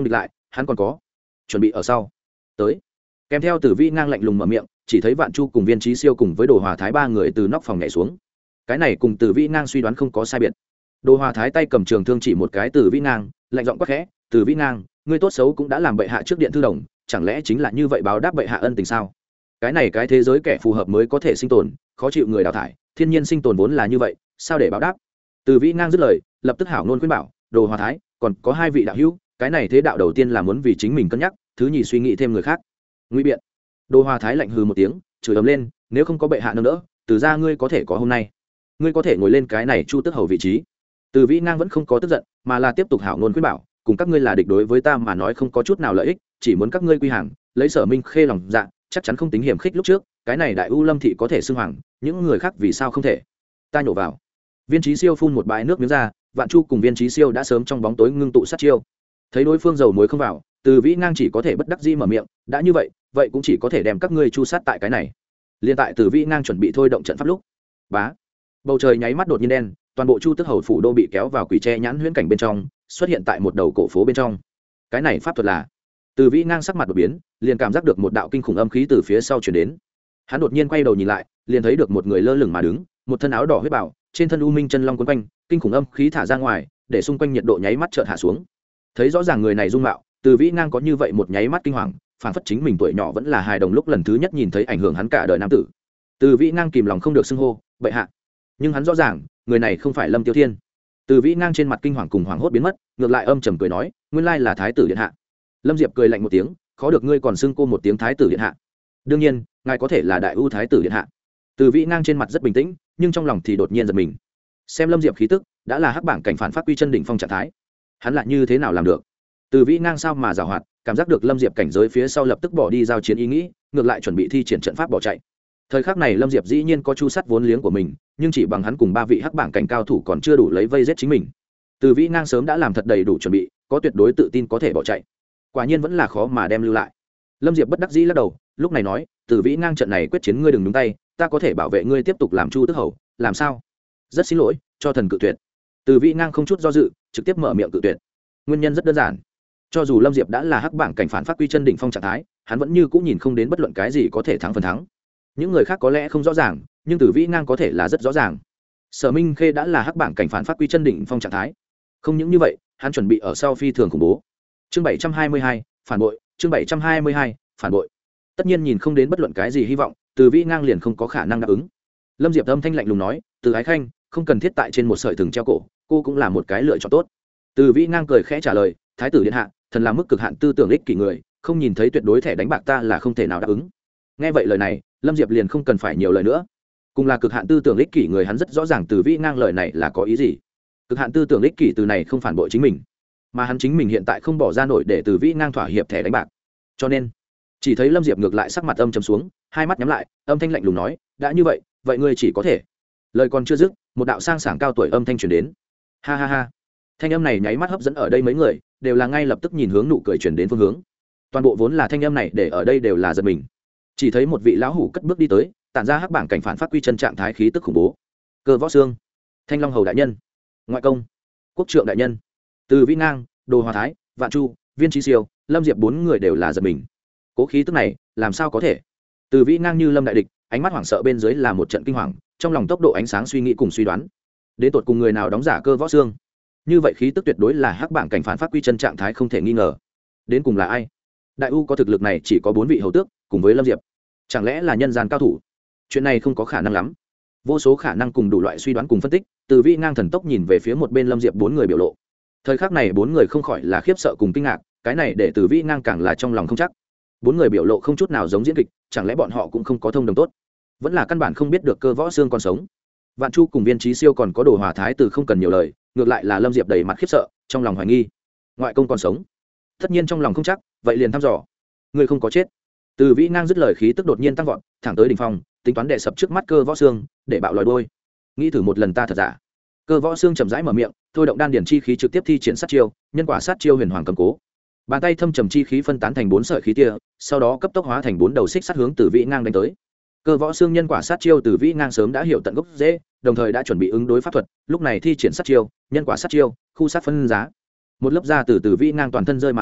hắn còn có chuẩn bị ở sau tới. Kèm theo Tử Vĩ ngang lạnh lùng mở miệng, chỉ thấy Vạn Chu cùng Viên Chí Siêu cùng với Đồ Hòa Thái ba người từ nóc phòng nhảy xuống. Cái này cùng Tử Vĩ ngang suy đoán không có sai biệt. Đồ Hòa Thái tay cầm trường thương chỉ một cái Tử Vĩ ngang, lạnh giọng quát khẽ, "Tử Vĩ ngang, ngươi tốt xấu cũng đã làm bệ hạ trước điện thư đồng, chẳng lẽ chính là như vậy báo đáp bệ hạ ân tình sao? Cái này cái thế giới kẻ phù hợp mới có thể sinh tồn, khó chịu người đào thải, thiên nhiên sinh tồn vốn là như vậy, sao để báo đáp?" Tử Vĩ ngang dứt lời, lập tức hảo ngôn khuyên bảo, "Đồ Hòa Thái, còn có hai vị đạo hữu, cái này thế đạo đầu tiên là muốn vì chính mình cân nhắc, thứ nhì suy nghĩ thêm người khác." Ngụy biện. Đồ Hòa Thái lạnh hừ một tiếng, chửi ầm lên, "Nếu không có bệ hạ nâng đỡ, từ ra ngươi có thể có hôm nay, ngươi có thể ngồi lên cái này Chu Tước hầu vị trí." Từ Vĩ ngang vẫn không có tức giận, mà là tiếp tục hảo ngôn khuyên bảo, "Cùng các ngươi là địch đối với ta mà nói không có chút nào lợi ích, chỉ muốn các ngươi quy hàng, lấy Sở Minh Khê lòng dạ, chắc chắn không tính hiểm khích lúc trước, cái này Đại U Lâm thị có thể xưng hoàng, những người khác vì sao không thể?" Ta nhổ vào. Viên Chí Siêu phun một bãi nước miếng ra, Vạn Chu cùng Viên Chí Siêu đã sớm trong bóng tối ngưng tụ sát chiêu. Thấy đối phương dầu muối không vào, Từ Vĩ ngang chỉ có thể bất đắc dĩ mở miệng, "Đã như vậy, vậy cũng chỉ có thể đem các ngươi chu sát tại cái này." Liên tại Từ Vĩ ngang chuẩn bị thôi động trận pháp lúc, bá, bầu trời nháy mắt đột nhiên đen, toàn bộ Chu Tước hầu phủ đô bị kéo vào quỷ tre nhãn huyễn cảnh bên trong, xuất hiện tại một đầu cổ phố bên trong. Cái này pháp thuật là? Từ Vĩ ngang sắc mặt đột biến, liền cảm giác được một đạo kinh khủng âm khí từ phía sau truyền đến. Hắn đột nhiên quay đầu nhìn lại, liền thấy được một người lơ lửng mà đứng, một thân áo đỏ huyết bảo, trên thân u minh chân long quấn quanh, kinh khủng âm khí thả ra ngoài, để xung quanh nhiệt độ nháy mắt chợt hạ xuống. Thấy rõ ràng người này dung mạo, Từ Vĩ ngang có như vậy một nháy mắt kinh hoàng, phản phất chính mình tuổi nhỏ vẫn là hài đồng lúc lần thứ nhất nhìn thấy ảnh hưởng hắn cả đời nam tử. Từ Vĩ ngang kìm lòng không được xưng hô bệ hạ, nhưng hắn rõ ràng người này không phải Lâm Tiêu Thiên. Từ Vĩ ngang trên mặt kinh hoàng cùng hoàng hốt biến mất, ngược lại âm trầm cười nói, "Nguyên lai là thái tử điện hạ." Lâm Diệp cười lạnh một tiếng, "Khó được ngươi còn xưng cô một tiếng thái tử điện hạ. Đương nhiên ngài có thể là Đại U thái tử điện hạ." Từ Vĩ ngang trên mặt rất bình tĩnh, nhưng trong lòng thì đột nhiên giật mình. Xem Lâm Diệp khí tức, đã là hắc bảng cảnh phản phát quy chân đỉnh phong trạng thái, hắn lại như thế nào làm được? Từ Vĩ ngang sao mà giàu hoạt, cảm giác được Lâm Diệp cảnh giới phía sau lập tức bỏ đi giao chiến ý nghĩ, ngược lại chuẩn bị thi triển trận pháp bỏ chạy. Thời khắc này Lâm Diệp dĩ nhiên có chu sắt vốn liếng của mình, nhưng chỉ bằng hắn cùng ba vị hắc bảng cảnh cao thủ còn chưa đủ lấy vây giết chính mình. Từ Vĩ ngang sớm đã làm thật đầy đủ chuẩn bị, có tuyệt đối tự tin có thể bỏ chạy. Quả nhiên vẫn là khó mà đem lưu lại. Lâm Diệp bất đắc dĩ lắc đầu, lúc này nói, "Từ Vĩ ngang, trận này quyết chiến ngươi đừng nhúng tay, ta có thể bảo vệ ngươi tiếp tục làm Chu Tước hầu, làm sao?" "Rất xin lỗi, cho thần cự tuyệt." Từ Vĩ ngang không chút do dự, trực tiếp mở miệng cự tuyệt. Nguyên nhân rất đơn giản, cho dù Lâm Diệp đã là hắc bảng cảnh phản phát quy chân đỉnh phong trạng thái, hắn vẫn như cũng nhìn không đến bất luận cái gì có thể thắng phần thắng. Những người khác có lẽ không rõ ràng, nhưng Từ Vĩ ngang có thể là rất rõ ràng. Sở Minh Khê đã là hắc bảng cảnh phản phát quy chân đỉnh phong trạng thái, không những như vậy, hắn chuẩn bị ở sau phi thường khủng bố. Chương 722, phản bội, chương 722, phản bội. Tất nhiên nhìn không đến bất luận cái gì hy vọng, Từ Vĩ ngang liền không có khả năng đáp ứng. Lâm Diệp âm thanh lạnh lùng nói, "Từ Ái Khanh, không cần thiết tại trên một sợi thừng treo cổ, cô cũng là một cái lựa chọn tốt." Từ Vĩ ngang cười khẽ trả lời, "Thái tử điện hạ, thần là mức cực hạn tư tưởng ích kỷ người, không nhìn thấy tuyệt đối thẻ đánh bạc ta là không thể nào đáp ứng." Nghe vậy lời này, Lâm Diệp liền không cần phải nhiều lời nữa. Cùng là cực hạn tư tưởng ích kỷ người, hắn rất rõ ràng Từ Vĩ ngang lời này là có ý gì. Cực hạn tư tưởng ích kỷ từ này không phản bội chính mình, mà hắn chính mình hiện tại không bỏ ra nổi để Từ Vĩ ngang thỏa hiệp thẻ đánh bạc. Cho nên, chỉ thấy Lâm Diệp ngược lại sắc mặt âm trầm xuống, hai mắt nhắm lại, âm thanh lạnh lùng nói, "Đã như vậy, vậy ngươi chỉ có thể." Lời còn chưa dứt, một đạo sang sảng cao tuổi âm thanh truyền đến. Ha ha ha. Thanh âm này nháy mắt hấp dẫn ở đây mấy người, đều là ngay lập tức nhìn hướng nụ cười truyền đến phương hướng. Toàn bộ vốn là thanh âm này để ở đây đều là giật mình. Chỉ thấy một vị lão hủ cất bước đi tới, tản ra hắc bảng cảnh phản phát quy chân trạng thái khí tức khủng bố. Cơ Võ Xương, Thanh Long hầu đại nhân, ngoại công, quốc trượng đại nhân, Từ Vĩ ngang, Đồ Hòa Thái, Vạn Chu, Viên Chí Siêu, Lâm Diệp bốn người đều là giật mình. Cố khí tức này, làm sao có thể? Từ Vĩ ngang như lâm đại địch, ánh mắt hoảng sợ bên dưới là một trận kinh hoàng, trong lòng tốc độ ánh sáng suy nghĩ cùng suy đoán. Đến tột cùng người nào đóng giả Cơ Võ Xương? Như vậy khí tức tuyệt đối là hắc bảng cảnh phản phát quy chân trạng thái không thể nghi ngờ. Đến cùng là ai? Đại U có thực lực này chỉ có 4 vị hầu tước, cùng với Lâm Diệp. Chẳng lẽ là nhân gian cao thủ? Chuyện này không có khả năng lắm. Vô số khả năng cùng đủ loại suy đoán cùng phân tích, Từ Vĩ ngang thần tốc nhìn về phía một bên Lâm Diệp bốn người biểu lộ. Thời khắc này bốn người không khỏi là khiếp sợ cùng kinh ngạc, cái này để Từ Vĩ ngang càng là trong lòng không chắc. Bốn người biểu lộ không chút nào giống diễn kịch, chẳng lẽ bọn họ cũng không có thông đồng tốt? Vẫn là căn bản không biết được Cơ Võ Xương còn sống. Vạn Chu cùng Viên Chí Siêu còn có Đồ Hòa Thái từ không cần nhiều lời, ngược lại là Lâm Diệp đầy mặt khiếp sợ, trong lòng hoài nghi. Ngoại công còn sống? Tất nhiên trong lòng không chắc, vậy liền thăm dò. Người không có chết. Từ Vĩ ngang dứt lời khí tức đột nhiên tăng vọt, thẳng tới đỉnh phong, tính toán đệ sập trước mắt Cơ Võ Xương, để bạo lòi đuôi. Nghĩ thử một lần ta thật giả. Cơ Võ Xương chậm rãi mở miệng, thôi động đan điển chi khí trực tiếp thi triển sát chiêu, nhân quả sát chiêu huyền hoàng cầm cố. Bàn tay thâm trầm chi khí phân tán thành 4 sợi khí tia, sau đó cấp tốc hóa thành 4 đầu xích sát hướng Từ Vĩ ngang đánh tới. Cơ Võ Xương nhân quả sát chiêu Từ Vĩ ngang sớm đã hiểu tận gốc rễ, đồng thời đã chuẩn bị ứng đối pháp thuật, lúc này thi triển sát chiêu, nhân quả sát chiêu, khu sát phân giá. Một lớp da từ Từ Vĩ ngang toàn thân rơi mà ra,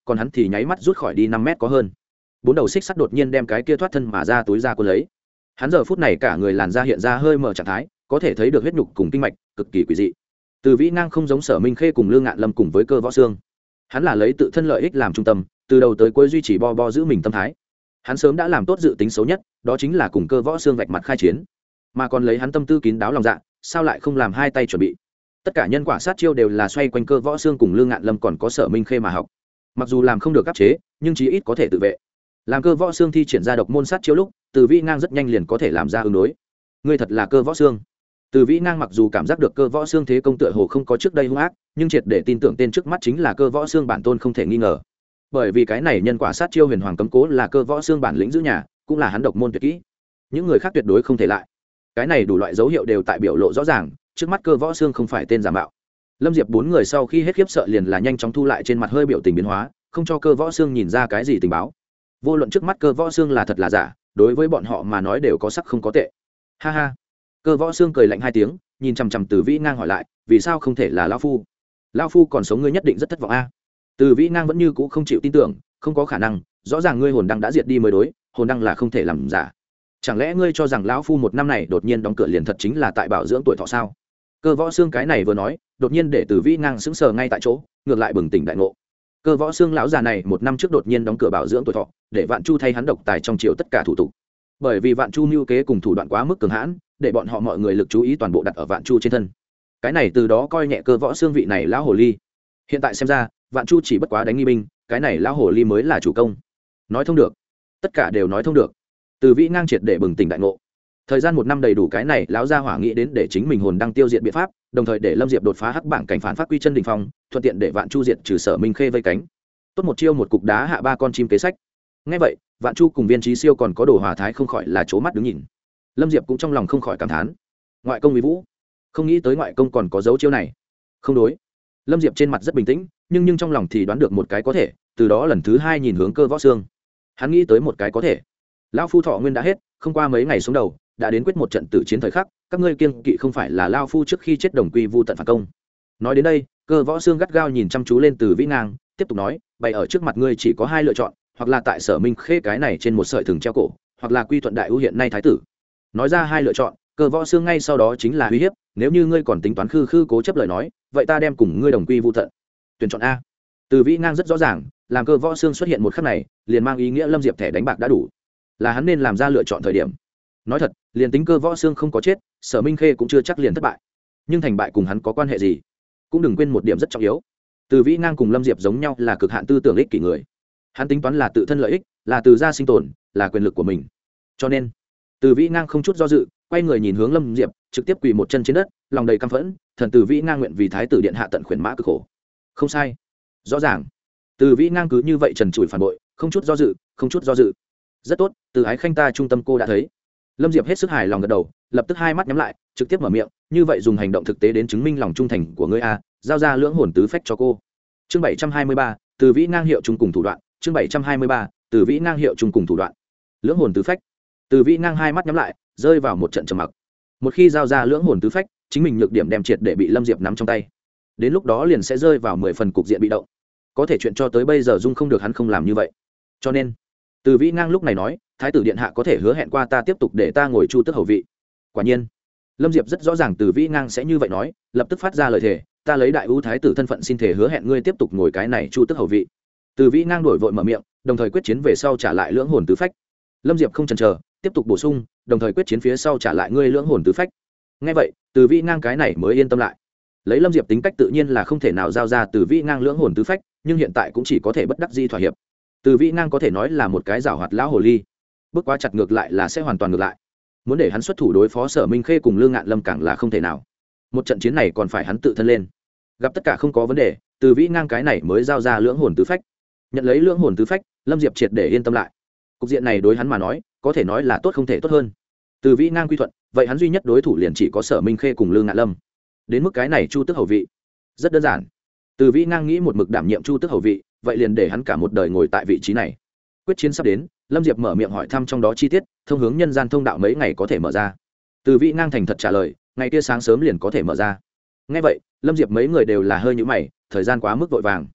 còn hắn thì nháy mắt rút khỏi đi 5 mét có hơn. Bốn đầu xích sắt đột nhiên đem cái kia thoát thân mà ra túi ra cuốn lấy. Hắn giờ phút này cả người làn da hiện ra hơi mở trạng thái, có thể thấy được huyết nhục cùng kinh mạch, cực kỳ quỷ dị. Từ Vĩ Ngang không giống Sở Minh Khê cùng Lương Ngạn Lâm cùng với Cơ Võ Xương, hắn là lấy tự thân lợi ích làm trung tâm, từ đầu tới cuối duy trì bo giữ mình tâm thái. Hắn sớm đã làm tốt dự tính xấu nhất, đó chính là cùng Cơ Võ Xương vạch mặt khai chiến, mà còn lấy hắn tâm tư kín đáo lòng dạ, sao lại không làm hai tay chuẩn bị. Tất cả nhân quả sát chiêu đều là xoay quanh Cơ Võ Xương cùng Lương Ngạn Lâm còn có Sở Minh Khê mà học. Mặc dù làm không được áp chế, nhưng chí ít có thể tự vệ. Làm Cơ Võ Xương thi triển ra độc môn sát chiêu lúc, Từ Vĩ Ngang rất nhanh liền có thể làm ra ứng đối. Ngươi thật là Cơ Võ Xương. Từ Vĩ Ngang mặc dù cảm giác được Cơ Võ Xương thế công tựa hồ không có trước đây hung ác, nhưng triệt để tin tưởng tên trước mắt chính là Cơ Võ Xương bản tôn không thể nghi ngờ. Bởi vì cái này nhân quả sát chiêu huyền hoàng cấm cố là Cơ Võ Xương bản lĩnh giữ nhà, cũng là hắn độc môn tuyệt kỹ. Những người khác tuyệt đối không thể lại. Cái này đủ loại dấu hiệu đều tại biểu lộ rõ ràng, trước mắt Cơ Võ Xương không phải tên giả mạo. Lâm Diệp bốn người sau khi hết khiếp sợ liền là nhanh chóng thu lại trên mặt hơi biểu tình biến hóa, không cho Cơ Võ Xương nhìn ra cái gì tình báo. Vô luận trước mắt Cơ Võ Xương là thật là giả, đối với bọn họ mà nói đều có sắc không có tệ. Ha ha. Cơ Võ Xương cười lạnh hai tiếng, nhìn chằm chằm Từ Vĩ Ngang hỏi lại, vì sao không thể là lão phu? Lão phu còn sống ngươi nhất định rất thất vọng a. Từ Vĩ Ngang vẫn như cũ không chịu tin tưởng, không có khả năng, rõ ràng ngươi hồn đăng đã diệt đi mới đối, hồn đăng là không thể làm giả. Chẳng lẽ ngươi cho rằng lão phu một năm này đột nhiên đóng cửa liền thật chính là tại bảo dưỡng tuổi thọ sao? Cơ Võ Xương cái này vừa nói, đột nhiên để Từ Vĩ Ngang sững sờ ngay tại chỗ, ngược lại bừng tỉnh đại ngộ. Cơ Võ Xương lão già này một năm trước đột nhiên đóng cửa bảo dưỡng tuổi thọ, để Vạn Chu thay hắn độc tài trong triều tất cả thủ tục. Bởi vì Vạn Chu mưu kế cùng thủ đoạn quá mức cường hãn, để bọn họ mọi người lực chú ý toàn bộ đặt ở Vạn Chu trên thân. Cái này từ đó coi nhẹ Cơ Võ Xương vị này lão hồ ly. Hiện tại xem ra, Vạn Chu chỉ bất quá đánh nghi binh, cái này lão hồ ly mới là chủ công. Nói thông được, tất cả đều nói thông được. Từ Vĩ Ngang triệt để bừng tỉnh đại ngộ. Thời gian một năm đầy đủ, cái này lão gia hỏa nghĩ đến để chính mình hồn đăng tiêu diệt biện pháp, đồng thời để Lâm Diệp đột phá hắc bảng cảnh phản phát quy chân đỉnh phong, thuận tiện để Vạn Chu diệt trừ Sở Minh Khê vây cánh. Tốt một chiêu một cục đá hạ ba con chim kế sách. Nghe vậy, Vạn Chu cùng Viên Chí Siêu còn có Đồ Hòa Thái không khỏi là trố mắt đứng nhìn. Lâm Diệp cũng trong lòng không khỏi cảm thán, ngoại công uy vũ, không nghĩ tới ngoại công còn có dấu chiêu này. Không đối. Lâm Diệp trên mặt rất bình tĩnh, nhưng trong lòng thì đoán được một cái có thể, từ đó lần thứ hai nhìn hướng Cơ Võ Xương. Hắn nghĩ tới một cái có thể. Lão phu thọ nguyên đã hết, không qua mấy ngày xuống đầu, đã đến quyết một trận tử chiến thời khắc, các ngươi kiêng kỵ không phải là lão phu trước khi chết đồng quy vu tận phản công. Nói đến đây, Cơ Võ Xương gắt gao nhìn chăm chú lên Từ Vĩ Ngang, tiếp tục nói, bày ở trước mặt ngươi chỉ có hai lựa chọn, hoặc là tại Sở Minh Khê cái này trên một sợi thừng treo cổ, hoặc là quy thuận đại ưu hiện nay thái tử. Nói ra hai lựa chọn, Cơ Võ Xương ngay sau đó chính là uy hiếp, nếu như ngươi còn tính toán khư cố chấp lời nói, vậy ta đem cùng ngươi đồng quy vu tận. Tuyển chọn a. Từ Vĩ Ngang rất rõ ràng, làm Cơ Võ Xương xuất hiện một khắc này, liền mang ý nghĩa Lâm Diệp thẻ đánh bạc đã đủ, là hắn nên làm ra lựa chọn thời điểm. Nói thật, liền tính Cơ Võ Xương không có chết, Sở Minh Khê cũng chưa chắc liền thất bại, nhưng thành bại cùng hắn có quan hệ gì? Cũng đừng quên một điểm rất trọng yếu, Từ Vĩ Ngang cùng Lâm Diệp giống nhau là cực hạn tư tưởng ích kỷ người. Hắn tính toán là tự thân lợi ích, là từ gia sinh tồn, là quyền lực của mình. Cho nên, Từ Vĩ Ngang không chút do dự, quay người nhìn hướng Lâm Diệp, trực tiếp quỳ một chân trên đất, lòng đầy căm phẫn, thần Từ Vĩ Ngang nguyện vì thái tử điện hạ tận khuyển mã cực khổ. Không sai, rõ ràng. Từ Vĩ Ngang cứ như vậy trần trụi phản bội, không chút do dự, không chút do dự. Rất tốt, Từ ái khanh ta trung tâm cô đã thấy. Lâm Diệp hết sức hài lòng gật đầu, lập tức hai mắt nhắm lại, trực tiếp mở miệng, như vậy dùng hành động thực tế đến chứng minh lòng trung thành của ngươi a, giao ra lưỡng hồn tứ phách cho cô. Chương 723, Từ Vĩ Ngang hiệu chung cùng thủ đoạn. Chương 723, Từ Vĩ Ngang hiệu chung cùng thủ đoạn. Lưỡng hồn tứ phách. Từ Vĩ Ngang hai mắt nhắm lại, rơi vào một trận trầm mặc. Một khi giao ra lưỡng hồn tứ phách, chính mình nhược điểm đem triệt để bị Lâm Diệp nắm trong tay. Đến lúc đó liền sẽ rơi vào 10 phần cục diện bị động. Có thể chuyện cho tới bây giờ dung không được hắn không làm như vậy. Cho nên, Từ Vĩ Ngang lúc này nói, thái tử điện hạ có thể hứa hẹn qua ta tiếp tục để ta ngồi chu tước hầu vị. Quả nhiên, Lâm Diệp rất rõ ràng Từ Vĩ Ngang sẽ như vậy nói, lập tức phát ra lời thề, ta lấy đại ưu thái tử thân phận xin thể hứa hẹn ngươi tiếp tục ngồi cái này chu tước hầu vị. Từ Vĩ Ngang đổi vội mở miệng, đồng thời quyết chiến về sau trả lại lưỡng hồn tứ phách. Lâm Diệp không chần chờ, tiếp tục bổ sung, đồng thời quyết chiến phía sau trả lại ngươi lưỡng hồn tứ phách. Nghe vậy, Từ Vĩ Ngang cái này mới yên tâm lại. Lấy Lâm Diệp tính cách tự nhiên là không thể nào giao ra Từ Vĩ Ngang lưỡng hồn tứ phách, nhưng hiện tại cũng chỉ có thể bất đắc dĩ thỏa hiệp. Từ Vĩ Ngang có thể nói là một cái giảo hoạt lão hồ ly, bước quá chặt ngược lại là sẽ hoàn toàn ngược lại. Muốn để hắn xuất thủ đối phó Sở Minh Khê cùng Lương Ngạn Lâm càng là không thể nào. Một trận chiến này còn phải hắn tự thân lên. Gặp tất cả không có vấn đề, Từ Vĩ Ngang cái này mới giao ra lưỡng hồn tứ phách. Nhận lấy lưỡng hồn tứ phách, Lâm Diệp triệt để yên tâm lại. Cục diện này đối hắn mà nói, có thể nói là tốt không thể tốt hơn. Từ Vĩ Ngang quy thuận, vậy hắn duy nhất đối thủ liền chỉ có Sở Minh Khê cùng Lương Ngạn Lâm. Đến mức cái này chu tước hầu vị, rất đơn giản. Từ Vĩ Ngang nghĩ một mực đảm nhiệm chu tước hầu vị, vậy liền để hắn cả một đời ngồi tại vị trí này. Quyết chiến sắp đến, Lâm Diệp mở miệng hỏi thăm trong đó chi tiết, thông hướng nhân gian thông đạo mấy ngày có thể mở ra. Từ Vĩ Ngang thành thật trả lời, ngày kia sáng sớm liền có thể mở ra. Nghe vậy, Lâm Diệp mấy người đều là hơi nhíu mày, thời gian quá mức vội vàng.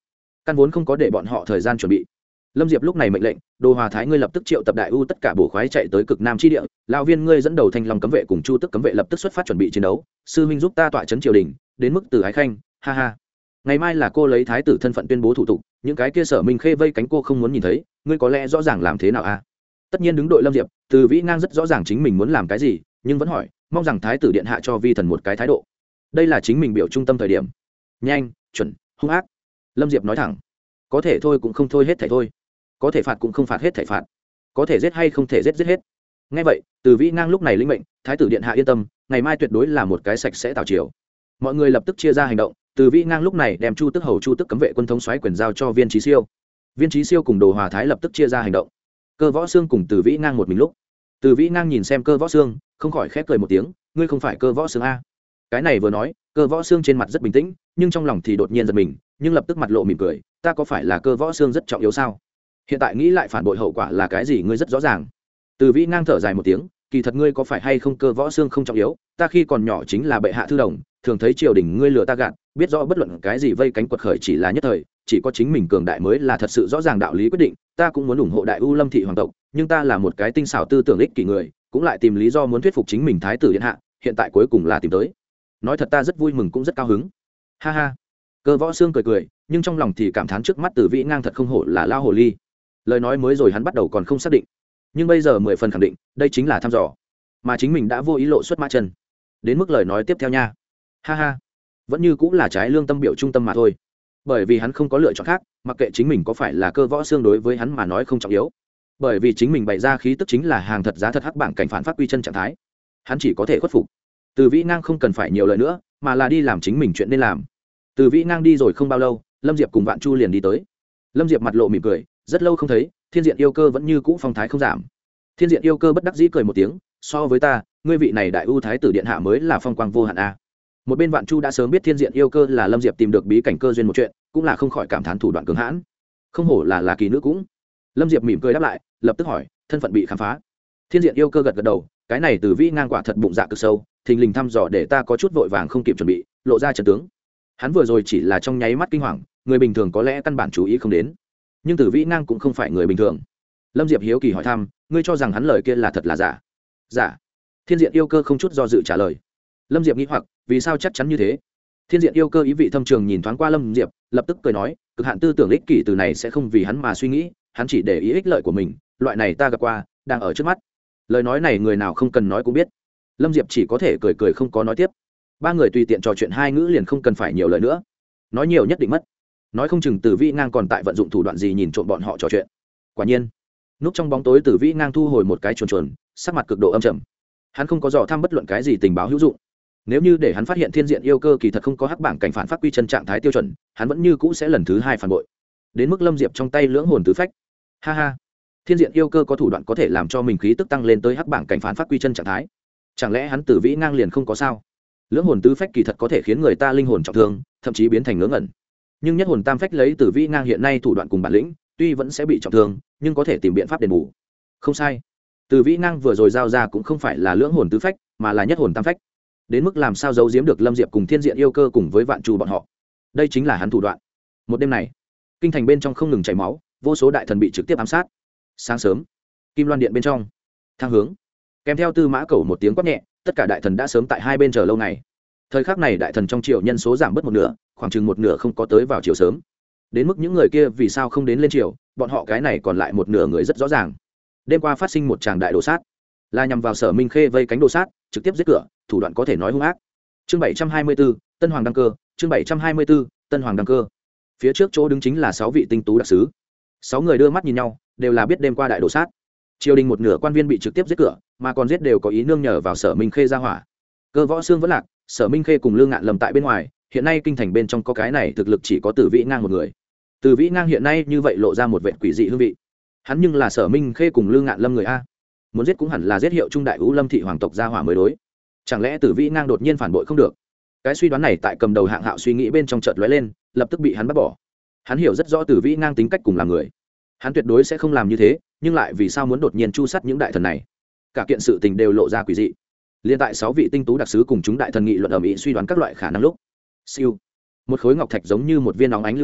căn vốn không có để bọn họ thời gian chuẩn bị. Lâm Diệp lúc này mệnh lệnh, Đồ Hòa Thái ngươi lập tức triệu tập đại u tất cả bổ khoái chạy tới cực nam chi địa, lão viên ngươi dẫn đầu Thanh Long cấm vệ cùng Chu Tức cấm vệ lập tức xuất phát chuẩn bị chiến đấu, sư huynh giúp ta tọa trấn triều đình, đến mức từ ái khanh, ha ha. Ngày mai là cô lấy thái tử thân phận tuyên bố thủ tục, những cái kia Sở Minh Khê vây cánh cô không muốn nhìn thấy, ngươi có lẽ rõ ràng làm thế nào a? Tất nhiên đứng đội Lâm Diệp, Từ Vĩ Ngang rất rõ ràng chính mình muốn làm cái gì, nhưng vẫn hỏi, mong rằng thái tử điện hạ cho vi thần một cái thái độ. Đây là chính mình biểu trung tâm thời điểm. Nhanh, chuẩn, hung ác. Lâm Diệp nói thẳng, có thể thôi cũng không thôi hết thảy thôi, có thể phạt cũng không phạt hết thảy phạt, có thể giết hay không thể giết hết. Nghe vậy, Từ Vĩ Ngang lúc này lĩnh mệnh, thái tử điện hạ yên tâm, ngày mai tuyệt đối là một cái sạch sẽ tảo chiều. Mọi người lập tức chia ra hành động. Từ Vĩ Ngang lúc này đem Chu Tức hầu Chu Tức cấm vệ quân thống soái quyền giao cho Viên Chí Siêu. Viên Chí Siêu cùng Đồ Hòa Thái lập tức chia ra hành động. Cơ Võ Xương cùng Từ Vĩ Ngang một mình lúc. Từ Vĩ Ngang nhìn xem Cơ Võ Xương, không khỏi khép cười một tiếng, ngươi không phải Cơ Võ Xương a? Cái này vừa nói, Cơ Võ Xương trên mặt rất bình tĩnh, nhưng trong lòng thì đột nhiên giật mình, nhưng lập tức mặt lộ mỉm cười, ta có phải là Cơ Võ Xương rất trọng yếu sao? Hiện tại nghĩ lại phản bội hậu quả là cái gì ngươi rất rõ ràng. Từ Vĩ Ngang thở dài một tiếng, kỳ thật ngươi có phải hay không Cơ Võ Xương không trọng yếu, ta khi còn nhỏ chính là bệ hạ thư đồng, thường thấy triều đình ngươi lừa ta gạt, biết rõ bất luận cái gì vây cánh quật khởi chỉ là nhất thời, chỉ có chính mình cường đại mới là thật sự rõ ràng đạo lý quyết định, ta cũng muốn ủng hộ đại u Lâm thị hoàng tộc, nhưng ta là một cái tinh xảo tư tưởng ích kỷ người, cũng lại tìm lý do muốn thuyết phục chính mình thái tử điện hạ, hiện tại cuối cùng là tìm tới. Nói thật ta rất vui mừng cũng rất cao hứng. Ha ha. Cơ Võ Xương cười cười, nhưng trong lòng thì cảm thán trước mắt Từ Vĩ Ngang thật không hổ là lao hồ ly. Lời nói mới rồi hắn bắt đầu còn không xác định, nhưng bây giờ 10 phần khẳng định, đây chính là thăm dò, mà chính mình đã vô ý lộ xuất mã chân. Đến mức lời nói tiếp theo nha. Ha ha. Vẫn như cũng là trái lương tâm biểu trung tâm mà thôi, bởi vì hắn không có lựa chọn khác, mặc kệ chính mình có phải là Cơ Võ Xương đối với hắn mà nói không trọng yếu, bởi vì chính mình bày ra khí tức chính là hàng thật giá thật hắc bảng cảnh phản phát quy chân trạng thái, hắn chỉ có thể khuất phục. Từ Vĩ Ngang không cần phải nhiều lời nữa, mà là đi làm chính mình chuyện nên làm. Từ Vĩ Ngang đi rồi không bao lâu, Lâm Diệp cùng Vạn Chu liền đi tới. Lâm Diệp mặt lộ mỉm cười, rất lâu không thấy, Thiên Diện Yêu Cơ vẫn như cũ phong thái không giảm. Thiên Diện Yêu Cơ bất đắc dĩ cười một tiếng, so với ta, ngươi vị này đại ưu thái tử điện hạ mới là phong quang vô hạn a. Một bên Vạn Chu đã sớm biết Thiên Diện Yêu Cơ là Lâm Diệp tìm được bí cảnh cơ duyên một chuyện, cũng là không khỏi cảm thán thủ đoạn cường hãn, không hổ là kỳ nữ cũng. Lâm Diệp mỉm cười đáp lại, lập tức hỏi, thân phận bị khám phá. Thiên Diện Yêu Cơ gật gật đầu, cái này Từ Vĩ Ngang quả thật bụng dạ cực sâu, thình lình thăm dò để ta có chút vội vàng không kịp chuẩn bị, lộ ra trận tướng. Hắn vừa rồi chỉ là trong nháy mắt kinh hoàng, người bình thường có lẽ căn bản chú ý không đến, nhưng Từ Vĩ Ngang cũng không phải người bình thường. Lâm Diệp hiếu kỳ hỏi thăm, ngươi cho rằng hắn lời kia là thật là giả? Giả. Thiên Diện Yêu Cơ không chút do dự trả lời. Lâm Diệp nghĩ hoặc, vì sao chắc chắn như thế? Thiên Diện Yêu Cơ ý vị thâm trường nhìn thoáng qua Lâm Diệp, lập tức cười nói, cực hạn tư tưởng ích kỷ từ này sẽ không vì hắn mà suy nghĩ, hắn chỉ để ý ích lợi của mình, loại này ta gặp qua, đang ở trước mắt. Lời nói này người nào không cần nói cũng biết. Lâm Diệp chỉ có thể cười cười không có nói tiếp. Ba người tùy tiện trò chuyện hai ngữ liền không cần phải nhiều lời nữa, nói nhiều nhất định mất, nói không chừng Từ Vĩ Ngang còn tại vận dụng thủ đoạn gì nhìn trộm bọn họ trò chuyện. Quả nhiên, núp trong bóng tối Từ Vĩ Ngang thu hồi một cái chuồn chuồn, sắc mặt cực độ âm trầm. Hắn không có dò thăm bất luận cái gì tình báo hữu dụng. Nếu như để hắn phát hiện Thiên Diện Yêu Cơ kỳ thật không có hắc bảng cảnh phản phát quy chân trạng thái tiêu chuẩn, hắn vẫn như cũ sẽ lần thứ hai phản bội. Đến mức Lâm Diệp trong tay lưỡng hồn tứ phách. Ha ha. Thiên Diện Yêu Cơ có thủ đoạn có thể làm cho mình khí tức tăng lên tới hắc bảng cảnh phản phát quy chân trạng thái. Chẳng lẽ hắn Từ Vĩ Ngang liền không có sao? Lưỡng hồn tứ phách kỳ thật có thể khiến người ta linh hồn trọng thương, thậm chí biến thành ngớ ngẩn. Nhưng nhất hồn tam phách lấy Từ Vĩ Ngang hiện nay thủ đoạn cùng bản lĩnh, tuy vẫn sẽ bị trọng thương, nhưng có thể tìm biện pháp đền bù. Không sai. Từ Vĩ Ngang vừa rồi giao ra cũng không phải là lưỡng hồn tứ phách, mà là nhất hồn tam phách. Đến mức làm sao giấu giếm được Lâm Diệp cùng Thiên Diện Yêu Cơ cùng với Vạn Chu bọn họ. Đây chính là hắn thủ đoạn. Một đêm này, kinh thành bên trong không ngừng chảy máu, vô số đại thần bị trực tiếp ám sát. Sáng sớm, Kim Loan điện bên trong, thang hướng kèm theo Tư Mã Cẩu một tiếng quát nhẹ, tất cả đại thần đã sớm tại hai bên chờ lâu ngày. Thời khắc này đại thần trong triều nhân số giảm bớt một nửa, khoảng chừng một nửa không có tới vào triều sớm. Đến mức những người kia vì sao không đến lên triều, bọn họ cái này còn lại một nửa người rất rõ ràng. Đêm qua phát sinh một tràng đại đồ sát, là nhằm vào Sở Minh Khê vây cánh đồ sát, trực tiếp giết cửa, thủ đoạn có thể nói hung ác. Chương 724, Tân Hoàng đăng cơ, chương 724, Tân Hoàng đăng cơ. Phía trước chỗ đứng chính là 6 vị tinh tú đặc sứ. 6 người đưa mắt nhìn nhau, đều là biết đêm qua đại đồ sát. Triều đình một nửa quan viên bị trực tiếp giết cửa, mà còn giết đều có ý nương nhờ vào Sở Minh Khê ra hỏa. Cơ Võ Xương vẫn lạc, Sở Minh Khê cùng Lương Ngạn Lâm tại bên ngoài, hiện nay kinh thành bên trong có cái này thực lực chỉ có Từ Vĩ Ngang một người. Từ Vĩ Ngang hiện nay như vậy lộ ra một vẻ quỷ dị hương vị. Hắn nhưng là Sở Minh Khê cùng Lương Ngạn Lâm người a, muốn giết cũng hẳn là giết hiệu trung đại ưu Lâm thị hoàng tộc gia hỏa mới đối. Chẳng lẽ Từ Vĩ Ngang đột nhiên phản bội không được? Cái suy đoán này tại cầm đầu Hạng Hạo suy nghĩ bên trong chợt lóe lên, lập tức bị hắn bắt bỏ. Hắn hiểu rất rõ Từ Vĩ Ngang tính cách cùng làm người, hắn tuyệt đối sẽ không làm như thế, nhưng lại vì sao muốn đột nhiên chu sát những đại thần này? Cả kiện sự tình đều lộ ra quỷ dị. Liên tại 6 vị tinh tú đặc sứ cùng chúng đại thần nghị luận ầm ĩ suy đoán các loại khả năng lúc, siêu, một khối ngọc thạch giống như một viên óng ánh lưu tinh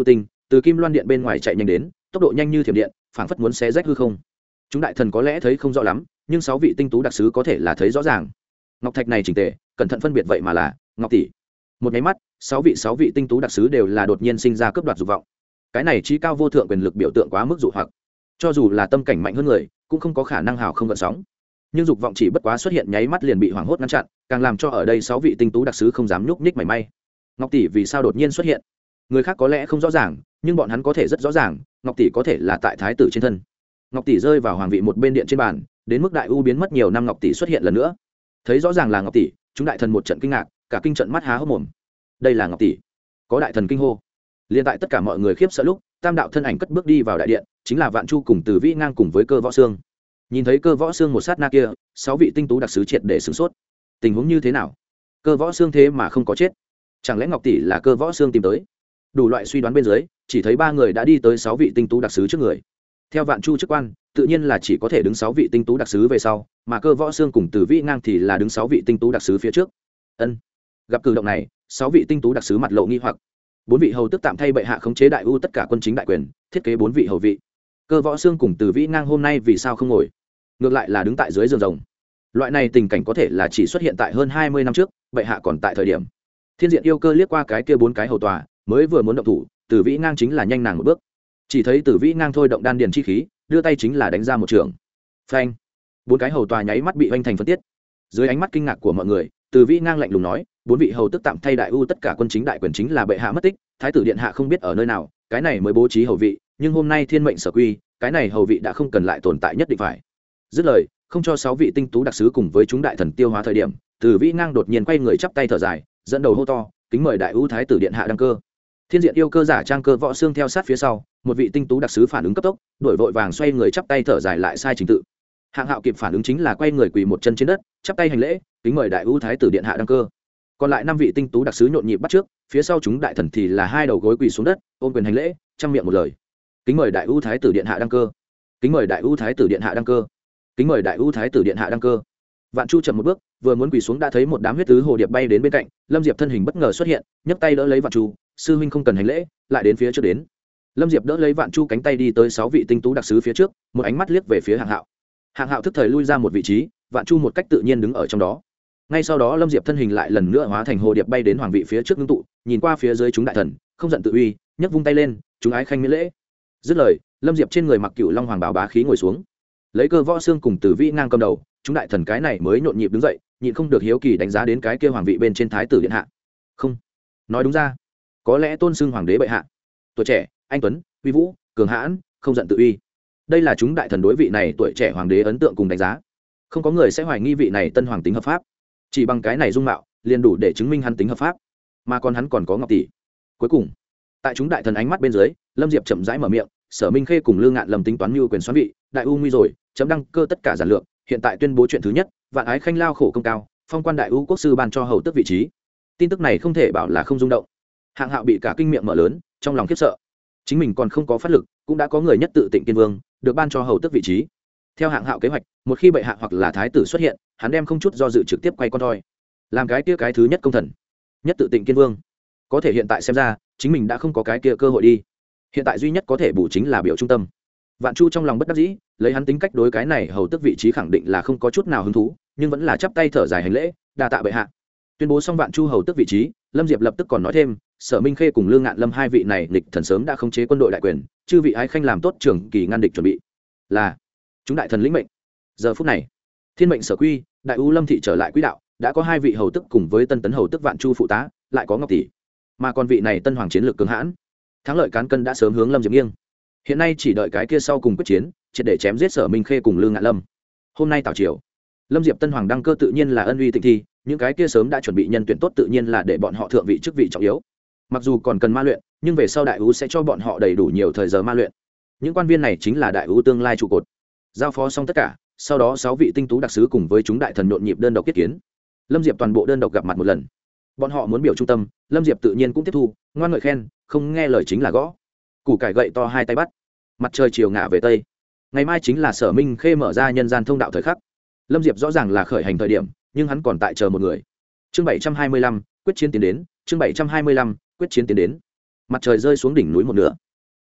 từ kim loan điện bên ngoài chạy nhanh đến, tốc độ nhanh như thiểm điện, phảng phất muốn xé rách hư không. Chúng đại thần có lẽ thấy không rõ lắm, nhưng 6 vị tinh tú đặc sứ có thể là thấy rõ ràng. Ngọc thạch này chỉnh tề, cẩn thận phân biệt vậy mà là ngọc tỷ. Một cái mắt, 6 vị tinh tú đặc sứ đều là đột nhiên sinh ra cướp đoạt dục vọng. Cái này chí cao vô thượng quyền lực biểu tượng quá mức dụ hoặc. Cho dù là tâm cảnh mạnh hơn người, cũng không có khả năng hào không gợn sóng. Nhưng dục vọng chỉ bất quá xuất hiện nháy mắt liền bị hoảng hốt ngăn chặn, càng làm cho ở đây 6 vị tinh tú đặc sứ không dám nhúc nhích mảy may. Ngọc tỷ vì sao đột nhiên xuất hiện? Người khác có lẽ không rõ ràng, nhưng bọn hắn có thể rất rõ ràng, ngọc tỷ có thể là tại thái tử trên thân. Ngọc tỷ rơi vào hoàng vị một bên điện trên bàn, đến mức đại u biến mất nhiều năm ngọc tỷ xuất hiện lần nữa. Thấy rõ ràng là ngọc tỷ, chúng đại thần một trận kinh ngạc, cả kinh trận mắt há hốc mồm. Đây là ngọc tỷ. Có đại thần kinh hô. Liên tại tất cả mọi người khiếp sợ lúc, tam đạo thân ảnh cất bước đi vào đại điện, chính là Vạn Chu cùng Từ Vĩ ngang cùng với Cơ Võ Xương. Nhìn thấy Cơ Võ Xương một sát na kia, 6 vị tinh tú đặc sứ triệt để sửng sốt. Tình huống như thế nào? Cơ Võ Xương thế mà không có chết, chẳng lẽ ngọc tỷ là Cơ Võ Xương tìm tới? Đủ loại suy đoán bên dưới, chỉ thấy 3 người đã đi tới 6 vị tinh tú đặc sứ trước người. Theo Vạn Chu chức quan, tự nhiên là chỉ có thể đứng 6 vị tinh tú đặc sứ về sau, mà Cơ Võ Xương cùng Từ Vĩ ngang thì là đứng 6 vị tinh tú đặc sứ phía trước. Ân. Gặp cử động này, 6 vị tinh tú đặc sứ mặt lộ nghi hoặc. 4 vị hầu tức tạm thay bệ hạ khống chế đại u tất cả quân chính đại quyền, thiết kế 4 vị hầu vị. Cơ Võ Xương cùng Từ Vĩ ngang hôm nay vì sao không ngồi, ngược lại là đứng tại dưới giường rồng? Loại này tình cảnh có thể là chỉ xuất hiện tại hơn 20 năm trước, bệ hạ còn tại thời điểm. Thiên Diện yêu cơ liếc qua cái kia 4 cái hầu tòa, mới vừa muốn động thủ, Từ Vĩ ngang chính là nhanh nàng một bước. Chỉ thấy Từ Vĩ ngang thôi động đan điền chi khí, đưa tay chính là đánh ra một trường. Phanh! 4 cái hầu tòa nháy mắt bị hoành thành phân tiết. Dưới ánh mắt kinh ngạc của mọi người, Từ Vĩ ngang lạnh lùng nói, 4 vị hầu tức tạm thay đại u tất cả quân chính đại quyền chính là bệ hạ mất tích, thái tử điện hạ không biết ở nơi nào, cái này mới bố trí hầu vị, nhưng hôm nay thiên mệnh sở quy, cái này hầu vị đã không cần lại tồn tại nhất định phải. Dứt lời, không cho 6 vị tinh tú đặc sứ cùng với chúng đại thần tiêu hóa thời điểm, Từ Vĩ ngang đột nhiên quay người chắp tay thở dài, dẫn đầu hô to, kính mời đại u thái tử điện hạ đăng cơ. Thiên Diện yêu cơ giả trang Cơ Võ Xương theo sát phía sau, một vị tinh tú đặc sứ phản ứng cấp tốc, đuổi vội vàng xoay người chắp tay thở dài lại sai trình tự. Hạng Hạo kịp phản ứng chính là quay người quỳ một chân trên đất, chắp tay hành lễ, kính mời đại u thái tử điện hạ đăng cơ. Còn lại 5 vị tinh tú đặc sứ nhộn nhịp bắt trước, phía sau chúng đại thần thì là 2 đầu gối quỳ xuống đất, ôm quyền hành lễ, trăm miệng một lời, kính mời đại u thái tử điện hạ đăng cơ, kính mời đại u thái tử điện hạ đăng cơ, kính mời đại u thái tử điện hạ đăng cơ. Vạn Chu chậm một bước, vừa muốn quỳ xuống đã thấy một đám huyết tứ hồ điệp bay đến bên cạnh, Lâm Diệp thân hình bất ngờ xuất hiện, nhấc tay đỡ lấy Vạn Chu, sư huynh không cần hành lễ, lại đến phía trước đến. Lâm Diệp đỡ lấy Vạn Chu cánh tay đi tới 6 vị tinh tú đặc sứ phía trước, một ánh mắt liếc về phía Hạng Hạo. Hạng Hạo thức thời lui ra một vị trí, Vạn Chu một cách tự nhiên đứng ở trong đó. Ngay sau đó Lâm Diệp thân hình lại lần nữa hóa thành hồ điệp bay đến hoàng vị phía trước ngưng tụ, nhìn qua phía dưới chúng đại thần, không giận tự uy, nhấc vung tay lên, chúng ái khanh miễn lễ. Dứt lời, Lâm Diệp trên người mặc Cửu Long Hoàng bào bá khí ngồi xuống, lấy Cơ Võ Xương cùng Từ Vĩ ngang cầm đầu, chúng đại thần cái này mới nhộn nhịp đứng dậy, nhịn không được hiếu kỳ đánh giá đến cái kia hoàng vị bên trên thái tử điện hạ. Không, nói đúng ra, có lẽ tôn xưng hoàng đế bệ hạ, tuổi trẻ, anh tuấn, uy vũ, cường hãn, không giận tự uy. Đây là chúng đại thần đối vị này tuổi trẻ hoàng đế ấn tượng cùng đánh giá. Không có người sẽ hoài nghi vị này tân hoàng tính hợp pháp, chỉ bằng cái này dung mạo liền đủ để chứng minh hắn tính hợp pháp, mà còn hắn còn có ngọc tỷ. Cuối cùng, tại chúng đại thần ánh mắt bên dưới, Lâm Diệp chậm rãi mở miệng, Sở Minh Khê cùng Lương Ngạn Lâm tính toán mưu quyền xoán vị, đại u nguy rồi, chấm đăng cơ tất cả giản lược, hiện tại tuyên bố chuyện thứ nhất, Vạn Ái Khanh lao khổ công cao, phong quan đại u quốc sư ban cho hầu tước vị trí. Tin tức này không thể bảo là không rung động. Hạng Hạo bị cả kinh miệng mở lớn, trong lòng khiếp sợ. Chính mình còn không có phát lực, cũng đã có người nhất tự Tịnh Kiên Vương được ban cho hầu tước vị trí. Theo Hạng Hạo kế hoạch, một khi bệ hạ hoặc là thái tử xuất hiện, hắn đem không chút do dự trực tiếp quay con thoi, làm cái kia cái thứ nhất công thần, nhất tự Tịnh Kiên Vương. Có thể hiện tại xem ra, chính mình đã không có cái kia cơ hội đi. Hiện tại duy nhất có thể bù chính là biểu trung tâm. Vạn Chu trong lòng bất đắc dĩ, lấy hắn tính cách đối cái này hầu tước vị trí khẳng định là không có chút nào hứng thú, nhưng vẫn là chắp tay thở dài hành lễ, đa tạ bệ hạ. Tuyên bố xong Vạn Chu hầu tước vị trí, Lâm Diệp lập tức còn nói thêm, Sở Minh Khê cùng Lương Ngạn Lâm 2 vị này địch thần sớm đã khống chế quân đội đại quyền, chư vị ái khanh làm tốt trưởng kỳ ngăn địch chuẩn bị. Là chúng đại thần lĩnh mệnh. Giờ phút này, thiên mệnh sở quy, đại u Lâm thị trở lại quỹ đạo, đã có 2 vị hầu tước cùng với tân tấn hầu tước Vạn Chu phụ tá, lại có ngọc tỷ, mà còn vị này tân hoàng chiến lược cường hãn, thắng lợi cán cân đã sớm hướng Lâm Diệp nghiêng. Hiện nay chỉ đợi cái kia sau cùng quyết chiến, triệt để chém giết Sở Minh Khê cùng Lương Ngạn Lâm. Hôm nay tảo triều, Lâm Diệp tân hoàng đăng cơ tự nhiên là ân uy tịnh thi, những cái kia sớm đã chuẩn bị nhân tuyển tốt tự nhiên là để bọn họ thượng vị chức vị trọng yếu. Mặc dù còn cần ma luyện, nhưng về sau đại ú sẽ cho bọn họ đầy đủ nhiều thời giờ ma luyện. Những quan viên này chính là đại ú tương lai trụ cột. Giao phó xong tất cả, sau đó 6 vị tinh tú đặc sứ cùng với chúng đại thần nhộn nhịp đơn độc kết kiến. Lâm Diệp toàn bộ đơn độc gặp mặt một lần. Bọn họ muốn biểu trung tâm, Lâm Diệp tự nhiên cũng tiếp thu, ngoan ngợi khen, không nghe lời chính là gõ. Củ cải gậy to 2 tay bắt. Mặt trời chiều ngả về tây. Ngày mai chính là Sở Minh Khê mở ra nhân gian thông đạo thời khắc. Lâm Diệp rõ ràng là khởi hành thời điểm, nhưng hắn còn tại chờ một người. Chương 725, quyết chiến tiến đến, chương 725, quyết chiến tiến đến. Mặt trời rơi xuống đỉnh núi một nửa.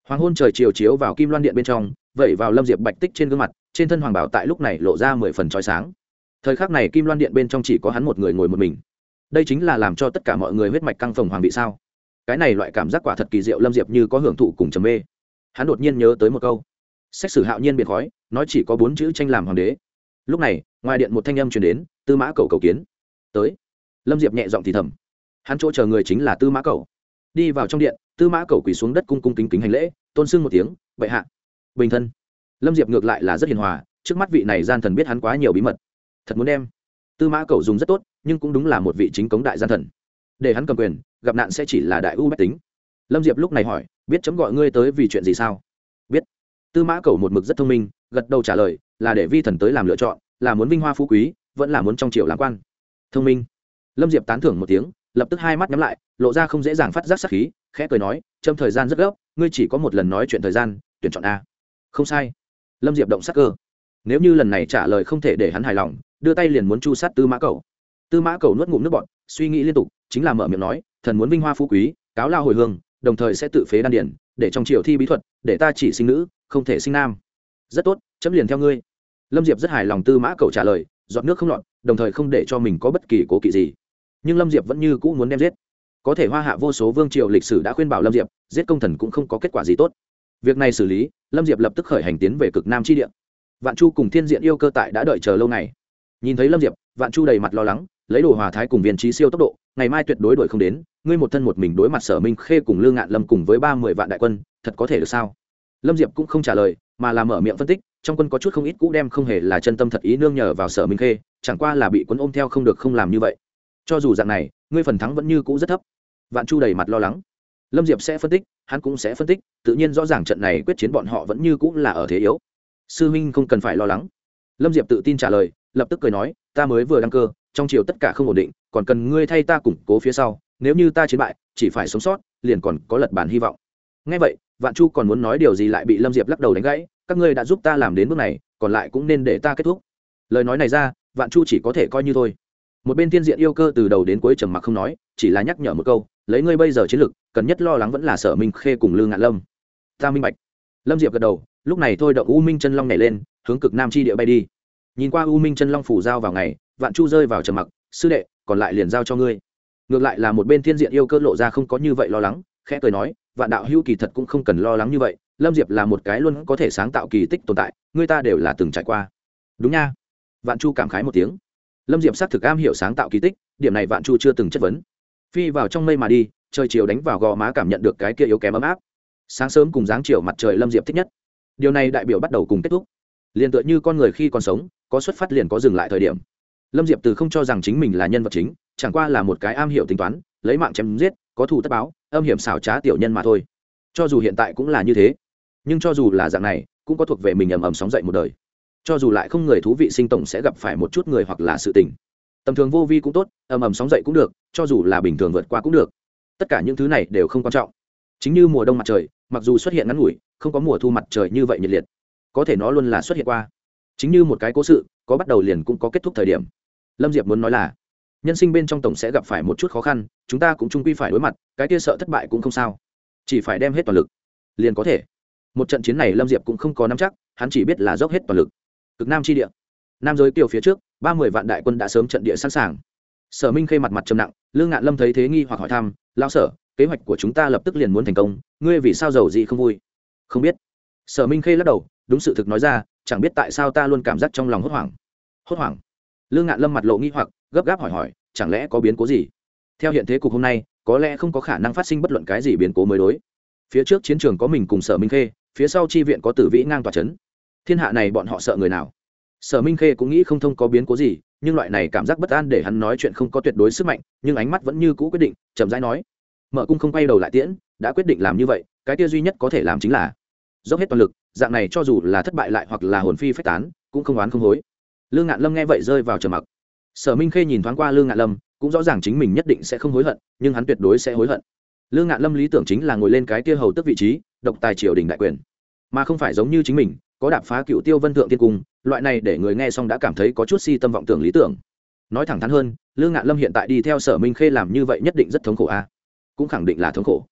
Hoàng hôn trời chiều chiếu vào kim loan điện bên trong, vẩy vào Lâm Diệp bạch tích trên gương mặt, trên thân hoàng bảo tại lúc này lộ ra 10 phần chói sáng. Thời khắc này kim loan điện bên trong chỉ có hắn một người ngồi một mình. Đây chính là làm cho tất cả mọi người huyết mạch căng phồng hoàng vị sao? Cái này loại cảm giác quả thật kỳ diệu, Lâm Diệp như có hưởng thụ cùng trầm mê. Hắn đột nhiên nhớ tới một câu: Sách sử hạo nhiên biệt khói, nói chỉ có 4 chữ tranh làm hoàng đế. Lúc này, ngoài điện một thanh âm truyền đến, Tư Mã Cẩu cầu kiến. Tới. Lâm Diệp nhẹ giọng thì thầm. Hắn chỗ chờ người chính là Tư Mã Cẩu. Đi vào trong điện, Tư Mã Cẩu quỳ xuống đất cung cung kính kính hành lễ, tôn xưng một tiếng, bệ hạ. Bình thân. Lâm Diệp ngược lại là rất hiền hòa, trước mắt vị này gian thần biết hắn quá nhiều bí mật, thật muốn đem. Tư Mã Cẩu dùng rất tốt, nhưng cũng đúng là một vị chính cống đại gian thần, để hắn cầm quyền, gặp nạn sẽ chỉ là đại ưu bách tính. Lâm Diệp lúc này hỏi, biết chấm gọi ngươi tới vì chuyện gì sao? Biết. Tư Mã Cẩu một mực rất thông minh, gật đầu trả lời, là để vi thần tới làm lựa chọn, là muốn vinh hoa phú quý, vẫn là muốn trong triều làm quan. Thông minh. Lâm Diệp tán thưởng một tiếng, lập tức hai mắt nhắm lại, lộ ra không dễ dàng phát giác sát khí, khẽ cười nói, châm thời gian rất gấp, ngươi chỉ có một lần nói chuyện thời gian, tuyển chọn a. Không sai. Lâm Diệp động sắc cơ. Nếu như lần này trả lời không thể để hắn hài lòng, đưa tay liền muốn chu sát Tư Mã Cẩu. Tư Mã Cẩu nuốt ngụm nước bọt, suy nghĩ liên tục, chính là mở miệng nói, thần muốn vinh hoa phú quý, cáo lao hồi hương, đồng thời sẽ tự phế đan điển, để trong triều thi bí thuật, để ta chỉ sinh nữ, không thể sinh nam. Rất tốt, chấm liền theo ngươi. Lâm Diệp rất hài lòng Tư Mã Cẩu trả lời, giọt nước không lọt, đồng thời không để cho mình có bất kỳ cố kỵ gì. Nhưng Lâm Diệp vẫn như cũ muốn đem giết. Có thể hoa hạ vô số vương triều lịch sử đã khuyên bảo Lâm Diệp, giết công thần cũng không có kết quả gì tốt. Việc này xử lý, Lâm Diệp lập tức khởi hành tiến về cực nam chi địa. Vạn Chu cùng Thiên Diện yêu cơ tại đã đợi chờ lâu ngày. Nhìn thấy Lâm Diệp, Vạn Chu đầy mặt lo lắng, lấy Đồ Hòa Thái cùng Viên Chí siêu tốc độ, ngày mai tuyệt đối đuổi không đến, ngươi một thân một mình đối mặt Sở Minh Khê cùng Lương Ngạn Lâm cùng với 30 vạn đại quân, thật có thể được sao? Lâm Diệp cũng không trả lời, mà là mở miệng phân tích, trong quân có chút không ít cũ đem không hề là chân tâm thật ý nương nhờ vào Sở Minh Khê, chẳng qua là bị quân ôm theo không được không làm như vậy. Cho dù dạng này, ngươi phần thắng vẫn như cũ rất thấp. Vạn Chu đầy mặt lo lắng. Lâm Diệp sẽ phân tích, hắn cũng sẽ phân tích, tự nhiên rõ ràng trận này quyết chiến bọn họ vẫn như cũ là ở thế yếu. Sư huynh không cần phải lo lắng. Lâm Diệp tự tin trả lời, lập tức cười nói, ta mới vừa đăng cơ, trong triều tất cả không ổn định, còn cần ngươi thay ta củng cố phía sau, nếu như ta chiến bại, chỉ phải sống sót, liền còn có lật bàn hy vọng. Nghe vậy, Vạn Chu còn muốn nói điều gì lại bị Lâm Diệp lắc đầu đánh gãy, các ngươi đã giúp ta làm đến bước này, còn lại cũng nên để ta kết thúc. Lời nói này ra, Vạn Chu chỉ có thể coi như thôi. Một bên Thiên Diện yêu cơ từ đầu đến cuối trầm mặc không nói, chỉ là nhắc nhở một câu, lấy ngươi bây giờ chiến lực, cần nhất lo lắng vẫn là Sở Minh Khê cùng Lương Ngạn Lâm. Ta minh bạch. Lâm Diệp gật đầu, lúc này thôi động U Minh Chân Long nhảy lên, hướng cực nam chi địa bay đi. Nhìn qua U Minh Chân Long phủ giao vào ngày, Vạn Chu rơi vào trầm mặc, sư đệ, còn lại liền giao cho ngươi. Ngược lại là một bên Thiên Diện yêu cơ lộ ra không có như vậy lo lắng, khẽ cười nói, Vạn đạo hữu kỳ thật cũng không cần lo lắng như vậy, Lâm Diệp là một cái luôn có thể sáng tạo kỳ tích tồn tại, ngươi ta đều là từng trải qua. Đúng nha. Vạn Chu cảm khái một tiếng. Lâm Diệp xác thực am hiểu sáng tạo kỳ tích, điểm này Vạn Chu chưa từng chất vấn. Phi vào trong mây mà đi, trời chiều đánh vào gò má cảm nhận được cái kia yếu kém ấm áp. Sáng sớm cùng dáng chiều mặt trời Lâm Diệp thích nhất. Điều này đại biểu bắt đầu cùng kết thúc. Liên tựa như con người khi còn sống, có xuất phát liền có dừng lại thời điểm. Lâm Diệp từ không cho rằng chính mình là nhân vật chính, chẳng qua là một cái am hiểu tính toán, lấy mạng chém giết, có thù tất báo, âm hiểm xảo trá tiểu nhân mà thôi. Cho dù hiện tại cũng là như thế, nhưng cho dù là dạng này, cũng có thuộc về mình ầm ầm sóng dậy một đời. Cho dù lại không người thú vị sinh tổng sẽ gặp phải một chút người hoặc là sự tình. Tầm thường vô vi cũng tốt, ầm ầm sóng dậy cũng được, cho dù là bình thường vượt qua cũng được. Tất cả những thứ này đều không quan trọng. Chính như mùa đông mặt trời, mặc dù xuất hiện ngắn ngủi, không có mùa thu mặt trời như vậy nhiệt liệt, có thể nó luôn là xuất hiện qua. Chính như một cái cố sự, có bắt đầu liền cũng có kết thúc thời điểm. Lâm Diệp muốn nói là, nhân sinh bên trong tổng sẽ gặp phải một chút khó khăn, chúng ta cũng chung quy phải đối mặt, cái kia sợ thất bại cũng không sao, chỉ phải đem hết toàn lực liền có thể. Một trận chiến này Lâm Diệp cũng không có nắm chắc, hắn chỉ biết là dốc hết toàn lực. Cực nam chi địa, nam giới kiều phía trước, 30 vạn đại quân đã sớm trận địa sẵn sàng. Sở Minh Khê mặt mặt trầm nặng, Lương Ngạn Lâm thấy thế nghi hoặc hỏi thăm, lão Sở, kế hoạch của chúng ta lập tức liền muốn thành công, ngươi vì sao giàu gì không vui? Không biết. Sở Minh Khê lắc đầu, đúng sự thực nói ra, chẳng biết tại sao ta luôn cảm giác trong lòng hốt hoảng. Hốt hoảng? Lương Ngạn Lâm mặt lộ nghi hoặc, gấp gáp hỏi, chẳng lẽ có biến cố gì? Theo hiện thế cục hôm nay, có lẽ không có khả năng phát sinh bất luận cái gì biến cố mới đối. Phía trước chiến trường có mình cùng Sở Minh Khê, phía sau chi viện có Tử Vĩ ngang tòa chấn. Thiên hạ này bọn họ sợ người nào? Sở Minh Khê cũng nghĩ không thông có biến cố gì, nhưng loại này cảm giác bất an để hắn nói chuyện không có tuyệt đối sức mạnh, nhưng ánh mắt vẫn như cũ quyết định, chậm rãi nói, Mở Cung không quay đầu lại tiễn, đã quyết định làm như vậy, cái kia duy nhất có thể làm chính là dốc hết toàn lực, dạng này cho dù là thất bại lại hoặc là hồn phi phách tán, cũng không oán không hối. Lương Ngạn Lâm nghe vậy rơi vào trầm mặc. Sở Minh Khê nhìn thoáng qua Lương Ngạn Lâm, cũng rõ ràng chính mình nhất định sẽ không hối hận, nhưng hắn tuyệt đối sẽ hối hận. Lương Ngạn Lâm lý tưởng chính là ngồi lên cái kia hầu tước vị trí, độc tài triều đình đại quyền, mà không phải giống như chính mình có đạp phá Cựu Tiêu Vân Thượng Thiên Cung, loại này để người nghe xong đã cảm thấy có chút si tâm vọng tưởng lý tưởng. Nói thẳng thắn hơn, Lương Ngạn Lâm hiện tại đi theo Sở Minh Khê làm như vậy nhất định rất thống khổ a, cũng khẳng định là thống khổ.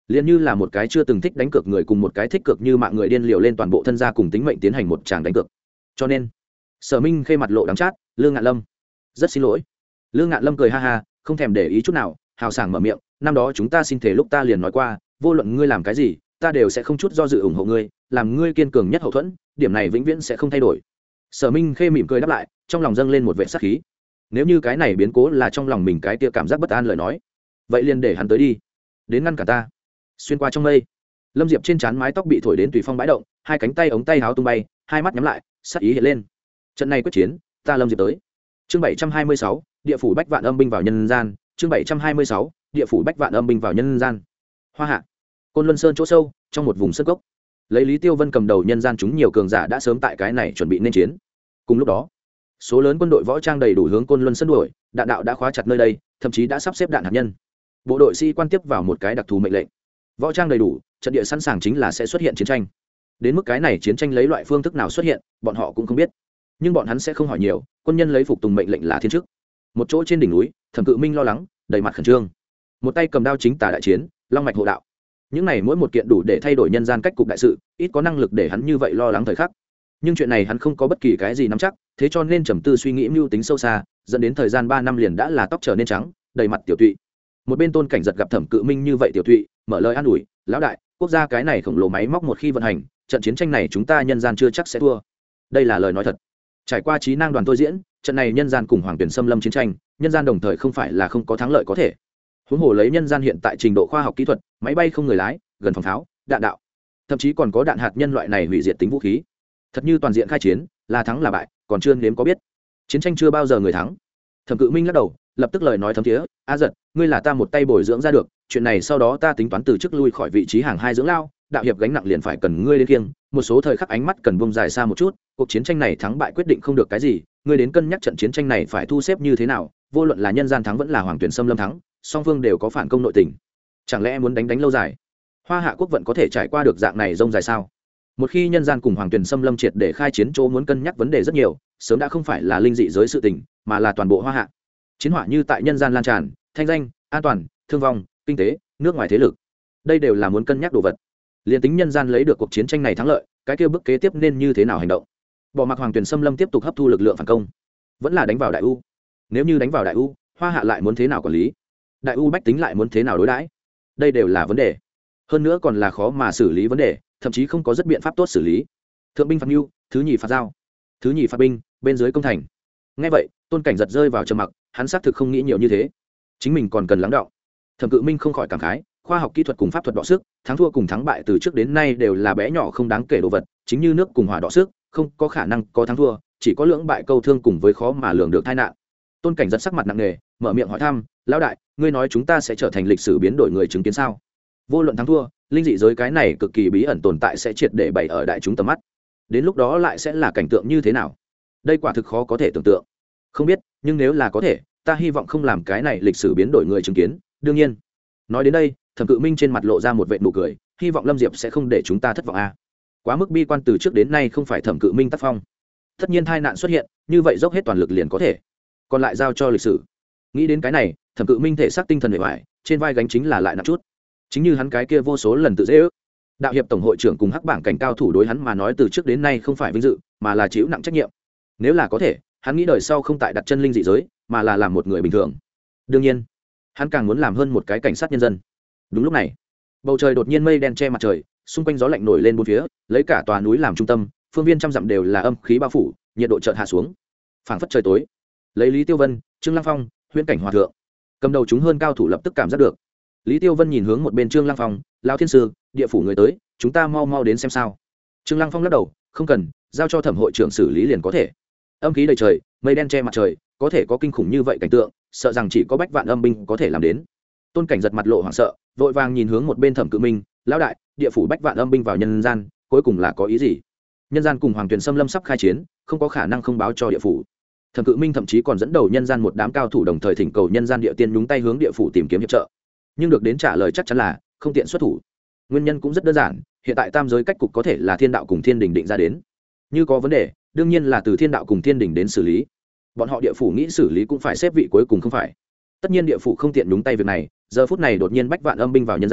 liền như là một cái chưa từng thích đánh cược người cùng một cái thích cược như mạng người điên liều lên toàn bộ thân gia cùng tính mệnh tiến hành một tràng đánh cược. Cho nên Sở Minh Khê mặt lộ đắng chát, Lương Ngạn Lâm, rất xin lỗi. Lương Ngạn Lâm cười ha ha, không thèm để ý chút nào, hào sảng mở miệng, năm đó chúng ta xin thể lúc ta liền nói qua, vô luận ngươi làm cái gì, ta đều sẽ không chút do dự ủng hộ ngươi, làm ngươi kiên cường nhất hậu thuẫn, điểm này vĩnh viễn sẽ không thay đổi. Sở Minh Khê mỉm cười đáp lại, trong lòng dâng lên một vẻ sát khí. Nếu như cái này biến cố là trong lòng mình cái tia cảm giác bất an lời nói, vậy liền để hắn tới đi, đến ngăn cả ta. Xuyên qua trong mây, Lâm Diệp trên trán mái tóc bị thổi đến tùy phong bãi động, hai cánh tay ống tay áo tung bay, hai mắt nhắm lại, sát ý hiện lên. Trận này quyết chiến, ta Lâm Diệp tới. Chương 726, địa phủ bách vạn âm binh vào nhân gian. Chương 726, địa phủ bách vạn âm binh vào nhân gian. Hoa Hạ, Côn Luân Sơn chỗ sâu, trong một vùng sơn cốc, lấy Lý Tiêu Vân cầm đầu nhân gian chúng nhiều cường giả đã sớm tại cái này chuẩn bị nên chiến. Cùng lúc đó, số lớn quân đội võ trang đầy đủ hướng Côn Luân Sơn đuổi, đạn đạo đã khóa chặt nơi đây, thậm chí đã sắp xếp đạn hạt nhân. Bộ đội sĩ quan tiếp vào một cái đặc thù mệnh lệnh. Võ trang đầy đủ, trận địa sẵn sàng chính là sẽ xuất hiện chiến tranh. Đến mức cái này chiến tranh lấy loại phương thức nào xuất hiện, bọn họ cũng không biết. Nhưng bọn hắn sẽ không hỏi nhiều, quân nhân lấy phục tùng mệnh lệnh là thiên chức. Một chỗ trên đỉnh núi, Thẩm Cự Minh lo lắng, đầy mặt khẩn trương. Một tay cầm đao chính tả đại chiến, long mạch hộ đạo. Những này mỗi một kiện đủ để thay đổi nhân gian cách cục đại sự, ít có năng lực để hắn như vậy lo lắng thời khắc. Nhưng chuyện này hắn không có bất kỳ cái gì nắm chắc, thế cho nên trầm tư suy nghĩ mưu tính sâu xa, dẫn đến thời gian 3 năm liền đã là tóc trở nên trắng, đầy mặt tiểu tụy. Một bên Tôn Cảnh Giật gặp Thẩm Cự Minh như vậy tiểu tụy, mở lời an ủi, lão đại, quốc gia cái này khổng lồ máy móc một khi vận hành, trận chiến tranh này chúng ta nhân gian chưa chắc sẽ thua. Đây là lời nói thật. Trải qua trí năng đoàn tôi diễn, trận này nhân gian cùng hoàng tuyển xâm lâm chiến tranh, nhân gian đồng thời không phải là không có thắng lợi có thể. Huống hồ lấy nhân gian hiện tại trình độ khoa học kỹ thuật, máy bay không người lái, gần phòng pháo, đạn đạo, thậm chí còn có đạn hạt nhân loại này hủy diệt tính vũ khí. Thật như toàn diện khai chiến, là thắng là bại, còn chưa nếm có biết. Chiến tranh chưa bao giờ người thắng. Thẩm Cự Minh lắc đầu, lập tức lời nói thấm thiế, a Giật, ngươi là ta một tay bồi dưỡng ra được, chuyện này sau đó ta tính toán từ chức lui khỏi vị trí hàng hai dưỡng lao, đạo hiệp gánh nặng liền phải cần ngươi đến kiêng, một số thời khắc ánh mắt cần bông dài xa một chút, cuộc chiến tranh này thắng bại quyết định không được cái gì, ngươi đến cân nhắc trận chiến tranh này phải thu xếp như thế nào, vô luận là nhân gian thắng vẫn là hoàng tuyển xâm lâm thắng, song phương đều có phản công nội tình. Chẳng lẽ muốn đánh lâu dài? Hoa Hạ quốc vận có thể trải qua được dạng này rông dài sao? Một khi nhân gian cùng hoàng tuyển xâm lâm triệt để khai chiến, chỗ muốn cân nhắc vấn đề rất nhiều, sớm đã không phải là linh dị giới sự tình, mà là toàn bộ Hoa Hạ. Chiến hỏa như tại nhân gian lan tràn, thanh danh, an toàn, thương vong, kinh tế, nước ngoài thế lực, đây đều là muốn cân nhắc đồ vật. Liên tính nhân gian lấy được cuộc chiến tranh này thắng lợi, cái kia bước kế tiếp nên như thế nào hành động? Bỏ mặc hoàng tuyển xâm lâm tiếp tục hấp thu lực lượng phản công, vẫn là đánh vào đại u? Nếu như đánh vào đại u, Hoa Hạ lại muốn thế nào quản lý? Đại u bách tính lại muốn thế nào đối đãi? Đây đều là vấn đề, hơn nữa còn là khó mà xử lý vấn đề, thậm chí không có rất biện pháp tốt xử lý. Thượng binh phạt mưu, thứ nhì phạt giao, thứ nhì phạt binh, bên dưới công thành. Nghe vậy, Tôn Cảnh Giật rơi vào trầm mặc, hắn xác thực không nghĩ nhiều như thế, chính mình còn cần lắng đọng. Thẩm Cự Minh không khỏi cảm khái, khoa học kỹ thuật cùng pháp thuật đọ sức, thắng thua cùng thắng bại từ trước đến nay đều là bé nhỏ không đáng kể đồ vật, chính như nước cùng hỏa đọ sức, không có khả năng có thắng thua, chỉ có lưỡng bại câu thương cùng với khó mà lường được tai nạn. Tôn Cảnh Giật sắc mặt nặng nề, mở miệng hỏi thăm, lão đại, ngươi nói chúng ta sẽ trở thành lịch sử biến đổi người chứng kiến sao? Vô luận thắng thua, linh dị giới cái này cực kỳ bí ẩn tồn tại sẽ triệt để bày ở đại chúng tầm mắt. Đến lúc đó lại sẽ là cảnh tượng như thế nào? Đây quả thực khó có thể tưởng tượng. Không biết, nhưng nếu là có thể, ta hy vọng không làm cái này lịch sử biến đổi người chứng kiến, đương nhiên. Nói đến đây, Thẩm Cự Minh trên mặt lộ ra một vệt nụ cười, hy vọng Lâm Diệp sẽ không để chúng ta thất vọng a. Quá mức bi quan từ trước đến nay không phải Thẩm Cự Minh tác phong. Tất nhiên tai nạn xuất hiện, như vậy dốc hết toàn lực liền có thể, còn lại giao cho lịch sử. Nghĩ đến cái này, Thẩm Cự Minh thể xác tinh thần bề ngoài, trên vai gánh chính là lại nặng chút. Chính như hắn cái kia vô số lần tự dễ ước. Đạo hiệp tổng hội trưởng cùng hắc bảng cảnh cao thủ đối hắn mà nói từ trước đến nay không phải vinh dự, mà là chịu nặng trách nhiệm. Nếu là có thể, hắn nghĩ đời sau không tại đặt chân linh dị giới, mà là làm một người bình thường. Đương nhiên, hắn càng muốn làm hơn một cái cảnh sát nhân dân. Đúng lúc này, bầu trời đột nhiên mây đen che mặt trời, xung quanh gió lạnh nổi lên bốn phía, lấy cả tòa núi làm trung tâm, phương viên trăm dặm đều là âm khí bao phủ, nhiệt độ chợt hạ xuống. Phảng phất trời tối. Lấy Lý Tiêu Vân, Trương Lăng Phong, Huyễn Cảnh Hòa thượng, cầm đầu chúng hơn cao thủ lập tức cảm giác được. Lý Tiêu Vân nhìn hướng một bên Trương Lăng Phong, lão thiên sư, địa phủ người tới, chúng ta mau mau đến xem sao. Trương Lăng Phong lắc đầu, không cần, giao cho thẩm hội trưởng xử lý liền có thể. Âm khí đầy trời, mây đen che mặt trời, có thể có kinh khủng như vậy cảnh tượng, sợ rằng chỉ có bách vạn âm binh có thể làm đến. Tôn Cảnh Giật mặt lộ hoảng sợ, vội vàng nhìn hướng một bên Thẩm Cự Minh, lão đại, địa phủ bách vạn âm binh vào nhân gian, cuối cùng là có ý gì? Nhân gian cùng hoàng tuyển xâm lâm sắp khai chiến, không có khả năng không báo cho địa phủ. Thẩm Cự Minh thậm chí còn dẫn đầu nhân gian một đám cao thủ đồng thời thỉnh cầu nhân gian địa tiên nhúng tay hướng địa phủ tìm kiếm hiệp trợ, nhưng được đến trả lời chắc chắn là không tiện xuất thủ. Nguyên nhân cũng rất đơn giản, hiện tại tam giới cách cục có thể là thiên đạo cùng thiên đình định ra đến, như có vấn đề đương nhiên là từ thiên đạo cùng thiên đình đến xử lý, bọn họ địa phủ nghĩ xử lý cũng phải xếp vị cuối cùng không phải. Tất nhiên địa phủ không tiện nhúng tay việc này, giờ phút này đột nhiên bách vạn âm binh vào nhân gian,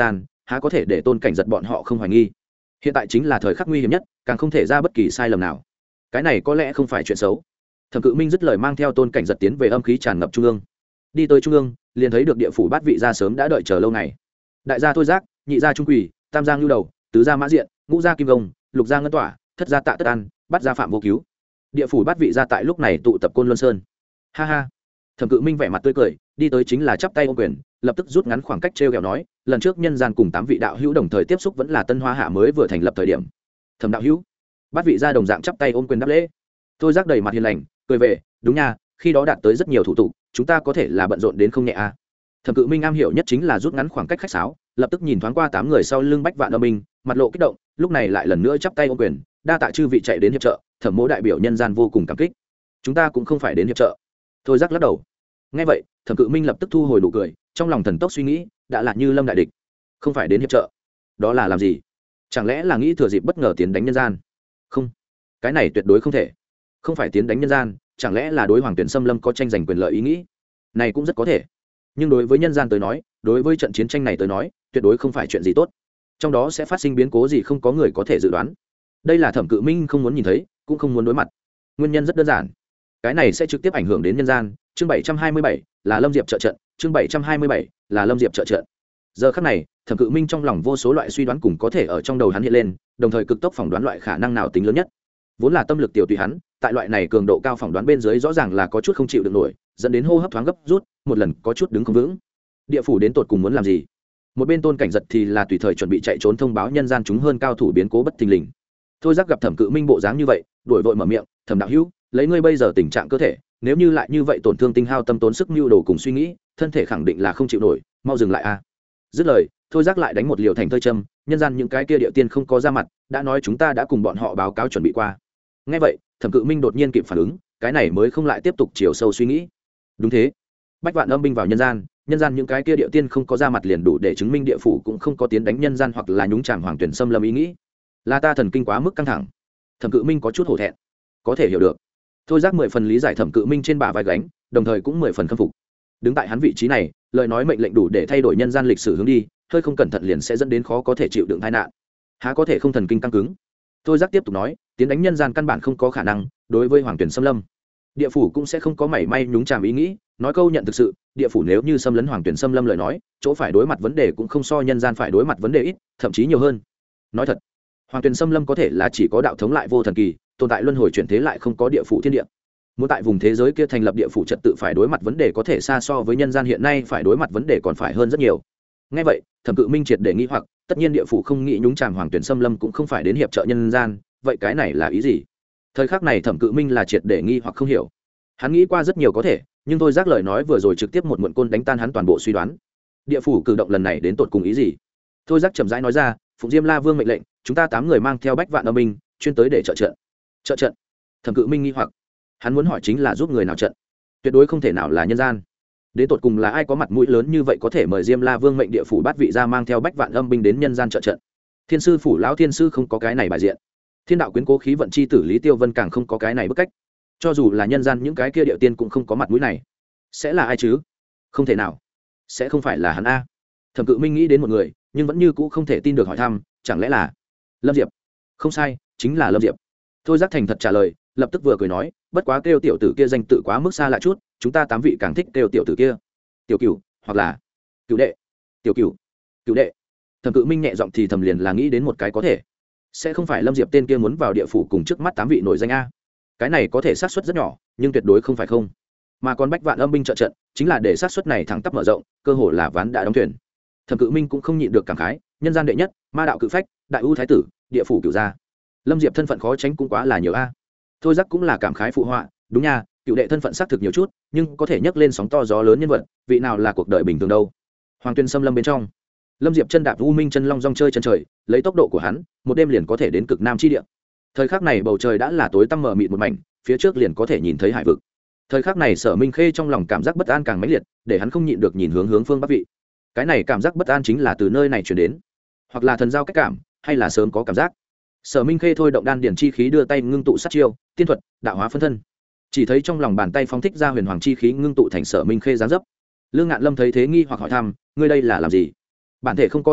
há có thể để tôn cảnh giật bọn họ không hoài nghi. Hiện tại chính là thời khắc nguy hiểm nhất, càng không thể ra bất kỳ sai lầm nào. Cái này có lẽ không phải chuyện xấu. Thẩm Cự Minh dứt lời mang theo tôn cảnh giật tiến về âm khí tràn ngập trung ương. Đi tới trung ương, liền thấy được địa phủ bát vị gia sớm đã đợi chờ lâu ngày. Đại gia Thôi Giác, nhị gia Trung Quỷ, tam gia Ngưu Đầu, tứ gia Mã Diện, ngũ gia Kim Công, lục gia Ngân Tỏa, thất gia Tạ Tất An, bát gia Phạm Vô Cứu. Địa phủ bát vị gia tại lúc này tụ tập Côn Luân Sơn. Ha ha. Thẩm Cự Minh vẻ mặt tươi cười, đi tới chính là chắp tay ôm quyền, lập tức rút ngắn khoảng cách trêu ghẹo nói, lần trước nhân gian cùng 8 vị đạo hữu đồng thời tiếp xúc vẫn là Tân Hoa Hạ mới vừa thành lập thời điểm. Thẩm đạo hữu, bát vị gia đồng dạng chắp tay ôm quyền đáp lễ. Thôi Giác đầy mặt hiền lành, cười về, đúng nha, khi đó đạt tới rất nhiều thủ tục, chúng ta có thể là bận rộn đến không nhẹ a. Thẩm Cự Minh am hiểu nhất chính là rút ngắn khoảng cách khách sáo, lập tức nhìn thoáng qua 8 người sau lưng Bách Vạn Âm Minh, mặt lộ kích động, lúc này lại lần nữa chắp tay ôm quyền, đa tạ chư vị chạy đến hiệp trợ, Thẩm mỗ đại biểu nhân gian vô cùng cảm kích. Chúng ta cũng không phải đến hiệp trợ. Thôi Giác lắc đầu. Nghe vậy, Thẩm Cự Minh lập tức thu hồi nụ cười, trong lòng thần tốc suy nghĩ, đã là Như Lâm đại địch, không phải đến hiệp trợ, đó là làm gì? Chẳng lẽ là nghĩ thừa dịp bất ngờ tiến đánh nhân gian? Không, cái này tuyệt đối không thể. Không phải tiến đánh nhân gian, chẳng lẽ là đối Hoàng Tuyển Xâm Lâm có tranh giành quyền lợi ý nghĩ? Này cũng rất có thể. Nhưng đối với nhân gian tới nói, đối với trận chiến tranh này tới nói, tuyệt đối không phải chuyện gì tốt. Trong đó sẽ phát sinh biến cố gì không có người có thể dự đoán. Đây là Thẩm Cự Minh không muốn nhìn thấy, cũng không muốn đối mặt. Nguyên nhân rất đơn giản. Cái này sẽ trực tiếp ảnh hưởng đến nhân gian. Chương 727 là Lâm Diệp trợ trận, chương 727 là Lâm Diệp trợ trận. Giờ khắc này, Thẩm Cự Minh trong lòng vô số loại suy đoán cùng có thể ở trong đầu hắn hiện lên, đồng thời cực tốc phỏng đoán loại khả năng nào tính lớn nhất. Vốn là tâm lực tiểu tùy hắn, tại loại này cường độ cao phỏng đoán bên dưới rõ ràng là có chút không chịu được nổi, dẫn đến hô hấp thoáng gấp rút, một lần có chút đứng không vững. Địa phủ đến tột cùng muốn làm gì? Một bên tôn cảnh giật thì là tùy thời chuẩn bị chạy trốn thông báo nhân gian chúng hơn cao thủ biến cố bất thình lình. Thôi Giác gặp Thẩm Cự Minh bộ dáng như vậy, đuổi vội mở miệng, "Thẩm đạo hữu, lấy ngươi bây giờ tình trạng cơ thể, nếu như lại như vậy tổn thương tinh hao tâm tốn sức mưu đồ cùng suy nghĩ, thân thể khẳng định là không chịu nổi, mau dừng lại a." Dứt lời, Thôi Giác lại đánh một liều thành thơi châm, nhân gian những cái kia địa tiên không có ra mặt, đã nói chúng ta đã cùng bọn họ báo cáo chuẩn bị qua. Nghe vậy, Thẩm Cự Minh đột nhiên kịp phản ứng, cái này mới không lại tiếp tục chiều sâu suy nghĩ. Đúng thế, Bách Vạn Âm binh vào nhân gian những cái kia địa tiên không có ra mặt liền đủ để chứng minh địa phủ cũng không có tiến đánh nhân gian hoặc là nhúng chàm Hoàng Tuyển Xâm Lâm ý nghĩ. Là ta thần kinh quá mức căng thẳng. Thẩm Cự Minh có chút hổ thẹn. Có thể hiểu được. Thôi Giác 10 phần lý giải Thẩm Cự Minh trên bả vai gánh, đồng thời cũng 10 phần khâm phục. Đứng tại hắn vị trí này, lời nói mệnh lệnh đủ để thay đổi nhân gian lịch sử hướng đi, hơi không cẩn thận liền sẽ dẫn đến khó có thể chịu đựng tai nạn. Há có thể không thần kinh căng cứng. Thôi Giác tiếp tục nói, tiến đánh nhân gian căn bản không có khả năng, đối với Hoàng Tuyển Xâm Lâm, địa phủ cũng sẽ không có mảy may nhúng chàm ý nghĩ. Nói câu nhận thực sự, địa phủ nếu như xâm lấn Hoàng Tuyển Xâm Lâm lời nói, chỗ phải đối mặt vấn đề cũng không so nhân gian phải đối mặt vấn đề ít, thậm chí nhiều hơn. Nói thật, Hoàng Tuyển Xâm Lâm có thể là chỉ có đạo thống lại vô thần kỳ, tồn tại luân hồi chuyển thế lại không có địa phủ thiên địa. Muốn tại vùng thế giới kia thành lập địa phủ trật tự phải đối mặt vấn đề có thể xa so với nhân gian hiện nay phải đối mặt vấn đề còn phải hơn rất nhiều. Ngay vậy, Thẩm Cự Minh triệt để nghi hoặc, tất nhiên địa phủ không nghĩ nhúng chàm Hoàng Tuyển Xâm Lâm cũng không phải đến hiệp trợ nhân gian, vậy cái này là ý gì? Thời khắc này Thẩm Cự Minh là triệt để nghi hoặc không hiểu. Hắn nghĩ qua rất nhiều có thể, nhưng Thôi Giác lời nói vừa rồi trực tiếp một muộn côn đánh tan hắn toàn bộ suy đoán. Địa phủ cử động lần này đến tột cùng ý gì? Thôi Giác chậm rãi nói ra, Phụng Diêm La Vương mệnh lệnh, chúng ta 8 người mang theo Bách Vạn Âm binh, chuyên tới để trợ trận. Trợ trận? Thẩm Cự Minh nghi hoặc. Hắn muốn hỏi chính là giúp người nào trận? Tuyệt đối không thể nào là nhân gian. Đến tột cùng là ai có mặt mũi lớn như vậy có thể mời Diêm La Vương mệnh địa phủ bát vị ra mang theo Bách Vạn Âm binh đến nhân gian trợ trận? Thiên sư phủ lão thiên sư không có cái này bài diện. Thiên đạo quyến cố khí vận chi tử Lý Tiêu Vân càng không có cái này bức cách. Cho dù là nhân gian những cái kia địa tiên cũng không có mặt mũi này. Sẽ là ai chứ? Không thể nào. Sẽ không phải là hắn a. Thẩm Cự Minh nghĩ đến một người, nhưng vẫn như cũ không thể tin được hỏi thăm, chẳng lẽ là Lâm Diệp? Không sai, chính là Lâm Diệp. Thôi Giác thành thật trả lời, lập tức vừa cười nói, bất quá kêu tiểu tử kia danh tự quá mức xa lạ chút, chúng ta 8 vị càng thích kêu tiểu tử kia Tiểu Cửu, hoặc là Cửu đệ. Tiểu Cửu, Cửu đệ. Thẩm Cự Minh nhẹ giọng thì thầm liền là nghĩ đến một cái có thể. Sẽ không phải Lâm Diệp tên kia muốn vào địa phủ cùng trước mắt 8 vị nổi danh a? Cái này có thể xác suất rất nhỏ, nhưng tuyệt đối không phải không. Mà còn Bách Vạn Âm binh trợ trận, chính là để xác suất này thẳng tắp mở rộng, cơ hội là ván đã đóng thuyền. Thẩm Cự Minh cũng không nhịn được cảm khái, nhân gian đệ nhất, ma đạo cự phách, đại ưu thái tử, địa phủ cửu gia. Lâm Diệp thân phận khó tránh cũng quá là nhiều a. Thôi Giác cũng là cảm khái phụ họa, đúng nha, cựu đệ thân phận xác thực nhiều chút, nhưng có thể nhấc lên sóng to gió lớn nhân vật, vị nào là cuộc đời bình thường đâu. Hoàng Tuyên Xâm Lâm bên trong, Lâm Diệp chân đạp u minh chân long rong chơi chân trời, lấy tốc độ của hắn, một đêm liền có thể đến cực nam chi địa. Thời khắc này bầu trời đã là tối tăm mờ mịt một mảnh, phía trước liền có thể nhìn thấy hải vực. Thời khắc này Sở Minh Khê trong lòng cảm giác bất an càng mãnh liệt, để hắn không nhịn được nhìn hướng phương bắc vị. Cái này cảm giác bất an chính là từ nơi này truyền đến, hoặc là thần giao cách cảm, hay là sớm có cảm giác. Sở Minh Khê thôi động đan điển chi khí, đưa tay ngưng tụ sát chiêu, tiên thuật, đạo hóa phân thân. Chỉ thấy trong lòng bàn tay phóng thích ra huyền hoàng chi khí ngưng tụ thành Sở Minh Khê dáng dấp. Lương Ngạn Lâm thấy thế nghi hoặc hỏi thăm, ngươi đây là làm gì? Bản thể không có đáp lại,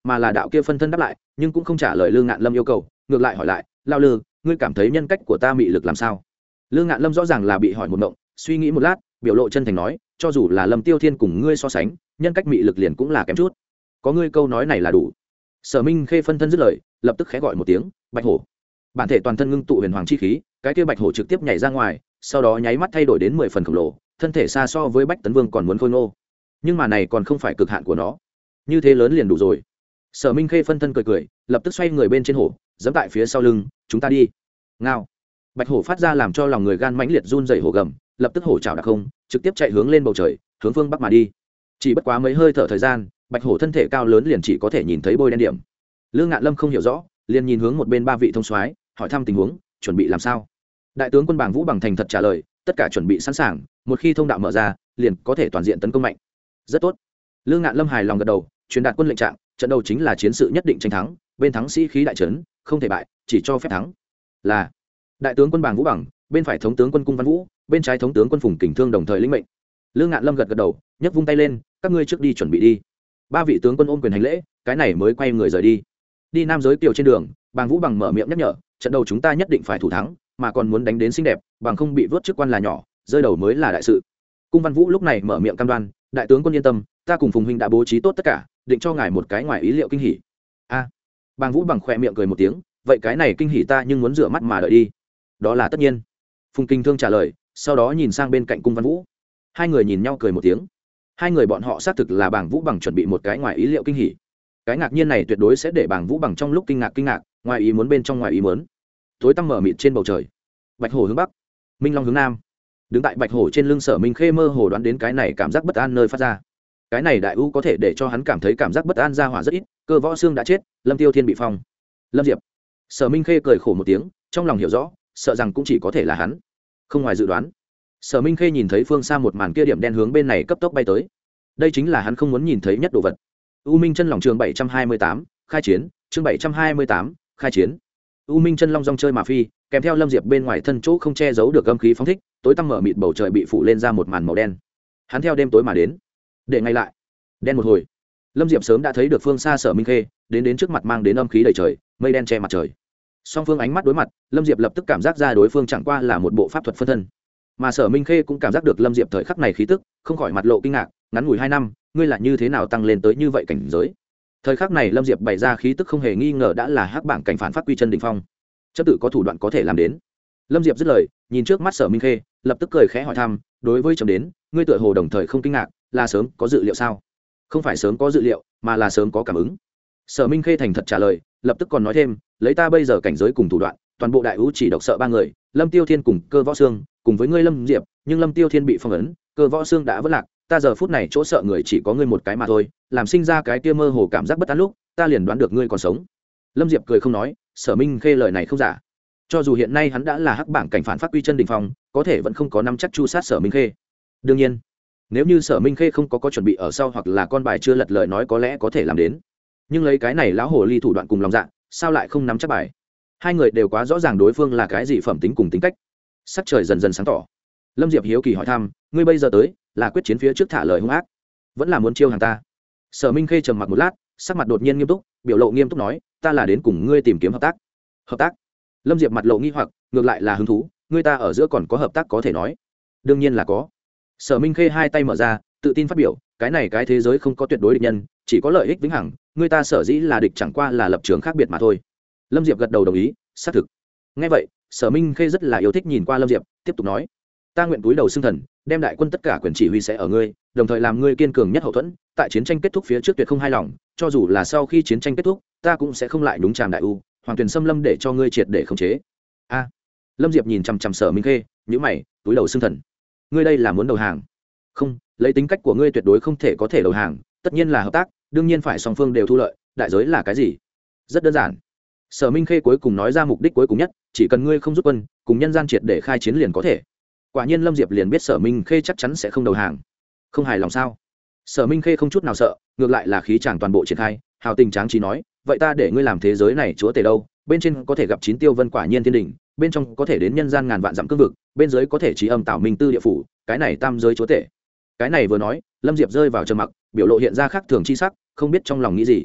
mà là đạo kia phân thân đáp lại, nhưng cũng không trả lời Lương Ngạn Lâm yêu cầu, ngược lại hỏi lại, lao lư, ngươi cảm thấy nhân cách của ta mị lực làm sao? Lương Ngạn Lâm rõ ràng là bị hỏi một mộng, suy nghĩ một lát, biểu lộ chân thành nói, cho dù là Lâm Tiêu Thiên cùng ngươi so sánh, nhân cách mị lực liền cũng là kém chút, có ngươi câu nói này là đủ. Sở Minh Khê phân thân dứt lời, lập tức khẽ gọi một tiếng, bạch hổ. Bản thể toàn thân ngưng tụ huyền hoàng chi khí, cái kia bạch hổ trực tiếp nhảy ra ngoài, sau đó nháy mắt thay đổi đến 10 phần khổng lồ, thân thể xa so với Bách Tấn Vương còn muốn khôi ngô. Nhưng mà này còn không phải cực hạn của nó, như thế lớn liền đủ rồi. Sở Minh Khê phân thân cười cười, lập tức xoay người bên trên hổ, giẫm tại phía sau lưng, chúng ta đi. Ngao. Bạch hổ phát ra làm cho lòng người gan mãnh liệt run rẩy hổ gầm, lập tức hổ chảo đặc không, trực tiếp chạy hướng lên bầu trời, hướng phương bắc mà đi. Chỉ bất quá mấy hơi thở thời gian, bạch hổ thân thể cao lớn liền chỉ có thể nhìn thấy bôi đen điểm. Lương Ngạn Lâm không hiểu rõ, liền nhìn hướng một bên ba vị thông soái, hỏi thăm tình huống, chuẩn bị làm sao. Đại tướng quân Bàng Vũ bằng thành thật trả lời, tất cả chuẩn bị sẵn sàng, một khi thông đạo mở ra, liền có thể toàn diện tấn công mạnh. Rất tốt. Lương Ngạn Lâm hài lòng gật đầu, truyền đạt quân lệnh trạng, trận đầu chính là chiến sự nhất định tranh thắng, bên thắng sĩ khí đại trấn, không thể bại, chỉ cho phép thắng. Là đại tướng quân Bàng Vũ bằng, bên phải thống tướng quân Cung Văn Vũ, bên trái thống tướng quân Phùng Kình Thương đồng thời lĩnh mệnh. Lương Ngạn Lâm gật gật đầu, nhấc vung tay lên, các ngươi trước đi chuẩn bị đi. Ba vị tướng quân ôm quyền hành lễ, cái này mới quay người rời đi. Đi nam giới kiều trên đường, Bàng Vũ bằng mở miệng nhắc nhở, trận đầu chúng ta nhất định phải thủ thắng, mà còn muốn đánh đến xinh đẹp, bằng không bị vớt chức quan là nhỏ, rơi đầu mới là đại sự. Cung Văn Vũ lúc này mở miệng cam đoan, đại tướng quân yên tâm, ta cùng Phùng huynh đã bố trí tốt tất cả, định cho ngài một cái ngoài ý liệu kinh hỉ. A. Bàng Vũ bằng khỏe miệng cười một tiếng, vậy cái này kinh hỉ ta nhưng muốn rửa mắt mà đợi đi. Đó là tất nhiên. Phùng Kinh Thương trả lời, sau đó nhìn sang bên cạnh Cung Văn Vũ. Hai người nhìn nhau cười một tiếng. Hai người bọn họ xác thực là Bàng Vũ bằng chuẩn bị một cái ngoài ý liệu kinh hỉ. Cái ngạc nhiên này tuyệt đối sẽ để Bàng Vũ bằng trong lúc kinh ngạc, ngoài ý muốn bên trong ngoài ý muốn. Tối tăm mở mịt trên bầu trời. Bạch hổ hướng bắc, Minh Long hướng nam. Đứng tại bạch hổ trên lưng Sở Minh Khê mơ hồ đoán đến cái này cảm giác bất an nơi phát ra. Cái này đại u có thể để cho hắn cảm thấy cảm giác bất an ra hỏa rất ít. Cơ Võ Xương đã chết, Lâm Tiêu Thiên bị phong. Lâm Diệp. Sở Minh Khê cười khổ một tiếng, trong lòng hiểu rõ, sợ rằng cũng chỉ có thể là hắn. Không ngoài dự đoán, Sở Minh Khê nhìn thấy phương xa một màn kia điểm đen hướng bên này cấp tốc bay tới. Đây chính là hắn không muốn nhìn thấy nhất đồ vật. U Minh Chân Long chương 728, khai chiến, chương 728, khai chiến. U Minh Chân Long rong chơi mà phi, kèm theo Lâm Diệp bên ngoài thân chỗ không che giấu được âm khí phóng thích, tối tăm mở mịt bầu trời bị phủ lên ra một màn màu đen. Hắn theo đêm tối mà đến, để ngay lại. Đen một hồi, Lâm Diệp sớm đã thấy được phương xa Sở Minh Khê, đến trước mặt mang đến âm khí đầy trời, mây đen che mặt trời. Song phương ánh mắt đối mặt, Lâm Diệp lập tức cảm giác ra đối phương chẳng qua là một bộ pháp thuật phân thân. Mà Sở Minh Khê cũng cảm giác được Lâm Diệp thời khắc này khí tức, không khỏi mặt lộ kinh ngạc, ngắn ngủi 2 năm, ngươi là như thế nào tăng lên tới như vậy cảnh giới? Thời khắc này Lâm Diệp bày ra khí tức không hề nghi ngờ đã là hắc bảng cảnh phản phát quy chân đỉnh phong. Chấp tự có thủ đoạn có thể làm đến. Lâm Diệp dứt lời, nhìn trước mắt Sở Minh Khê, lập tức cười khẽ hỏi thăm, đối với chấm đến, ngươi tựa hồ đồng thời không kinh ngạc, là sớm có dự liệu sao? Không phải sớm có dự liệu, mà là sớm có cảm ứng. Sở Minh Khê thành thật trả lời, lập tức còn nói thêm, lấy ta bây giờ cảnh giới cùng thủ đoạn, toàn bộ đại ưu chỉ độc sợ 3 người, Lâm Tiêu Thiên cùng Cơ Võ Xương, cùng với ngươi Lâm Diệp, nhưng Lâm Tiêu Thiên bị phong ấn, Cơ Võ Xương đã vỡ lạc, ta giờ phút này chỗ sợ người chỉ có ngươi một cái mà thôi, làm sinh ra cái kia mơ hồ cảm giác bất an lúc, ta liền đoán được ngươi còn sống. Lâm Diệp cười không nói, Sở Minh Khê lời này không giả. Cho dù hiện nay hắn đã là hắc bảng cảnh phản phát quy chân đỉnh phong, có thể vẫn không có nắm chắc chu sát Sở Minh Khê. Đương nhiên, nếu như Sở Minh Khê không có chuẩn bị ở sau hoặc là con bài chưa lật lời nói có lẽ có thể làm đến. Nhưng lấy cái này lão hồ ly thủ đoạn cùng lòng dạ, sao lại không nắm chắc bài? Hai người đều quá rõ ràng đối phương là cái gì phẩm tính cùng tính cách. Sắc trời dần dần sáng tỏ. Lâm Diệp hiếu kỳ hỏi thăm, ngươi bây giờ tới là quyết chiến phía trước thả lời hung ác, vẫn là muốn chiêu hàng ta? Sở Minh Khê trầm mặc một lát, sắc mặt đột nhiên nghiêm túc, biểu lộ nghiêm túc nói, ta là đến cùng ngươi tìm kiếm hợp tác. Hợp tác? Lâm Diệp mặt lộ nghi hoặc, ngược lại là hứng thú, ngươi ta ở giữa còn có hợp tác có thể nói? Đương nhiên là có. Sở Minh Khê hai tay mở ra, tự tin phát biểu, cái này cái thế giới không có tuyệt đối địch nhân, chỉ có lợi ích vĩnh hằng, ngươi ta sở dĩ là địch chẳng qua là lập trường khác biệt mà thôi. Lâm Diệp gật đầu đồng ý, xác thực. Nghe vậy, Sở Minh Khê rất là yêu thích nhìn qua Lâm Diệp, tiếp tục nói, ta nguyện túi đầu xưng thần, đem đại quân tất cả quyền chỉ huy sẽ ở ngươi, đồng thời làm ngươi kiên cường nhất hậu thuẫn, tại chiến tranh kết thúc phía trước tuyệt không hai lòng, cho dù là sau khi chiến tranh kết thúc, ta cũng sẽ không lại đúng tràm đại u, hoàng tuyển xâm lâm để cho ngươi triệt để khống chế. A. Lâm Diệp nhìn chằm chằm Sở Minh Khê, nhíu mày, túi đầu xưng thần. Ngươi đây là muốn đầu hàng? Không, lấy tính cách của ngươi tuyệt đối không thể có thể đầu hàng, tất nhiên là hợp tác, đương nhiên phải song phương đều thu lợi, đại giới là cái gì? Rất đơn giản. Sở Minh Khê cuối cùng nói ra mục đích cuối cùng nhất, chỉ cần ngươi không rút quân, cùng nhân gian triệt để khai chiến liền có thể. Quả nhiên Lâm Diệp liền biết Sở Minh Khê chắc chắn sẽ không đầu hàng. Không hài lòng sao? Sở Minh Khê không chút nào sợ, ngược lại là khí chàng toàn bộ triển khai, hào tình tráng trí nói, vậy ta để ngươi làm thế giới này chúa tể đâu, bên trên có thể gặp 9 tiêu vân quả nhiên thiên đỉnh, bên trong có thể đến nhân gian ngàn vạn dặm cương vực, bên dưới có thể trí âm tảo minh tư địa phủ, cái này tam giới chúa tể. Cái này vừa nói, Lâm Diệp rơi vào trầm mặc, biểu lộ hiện ra khác thường chi sắc, không biết trong lòng nghĩ gì.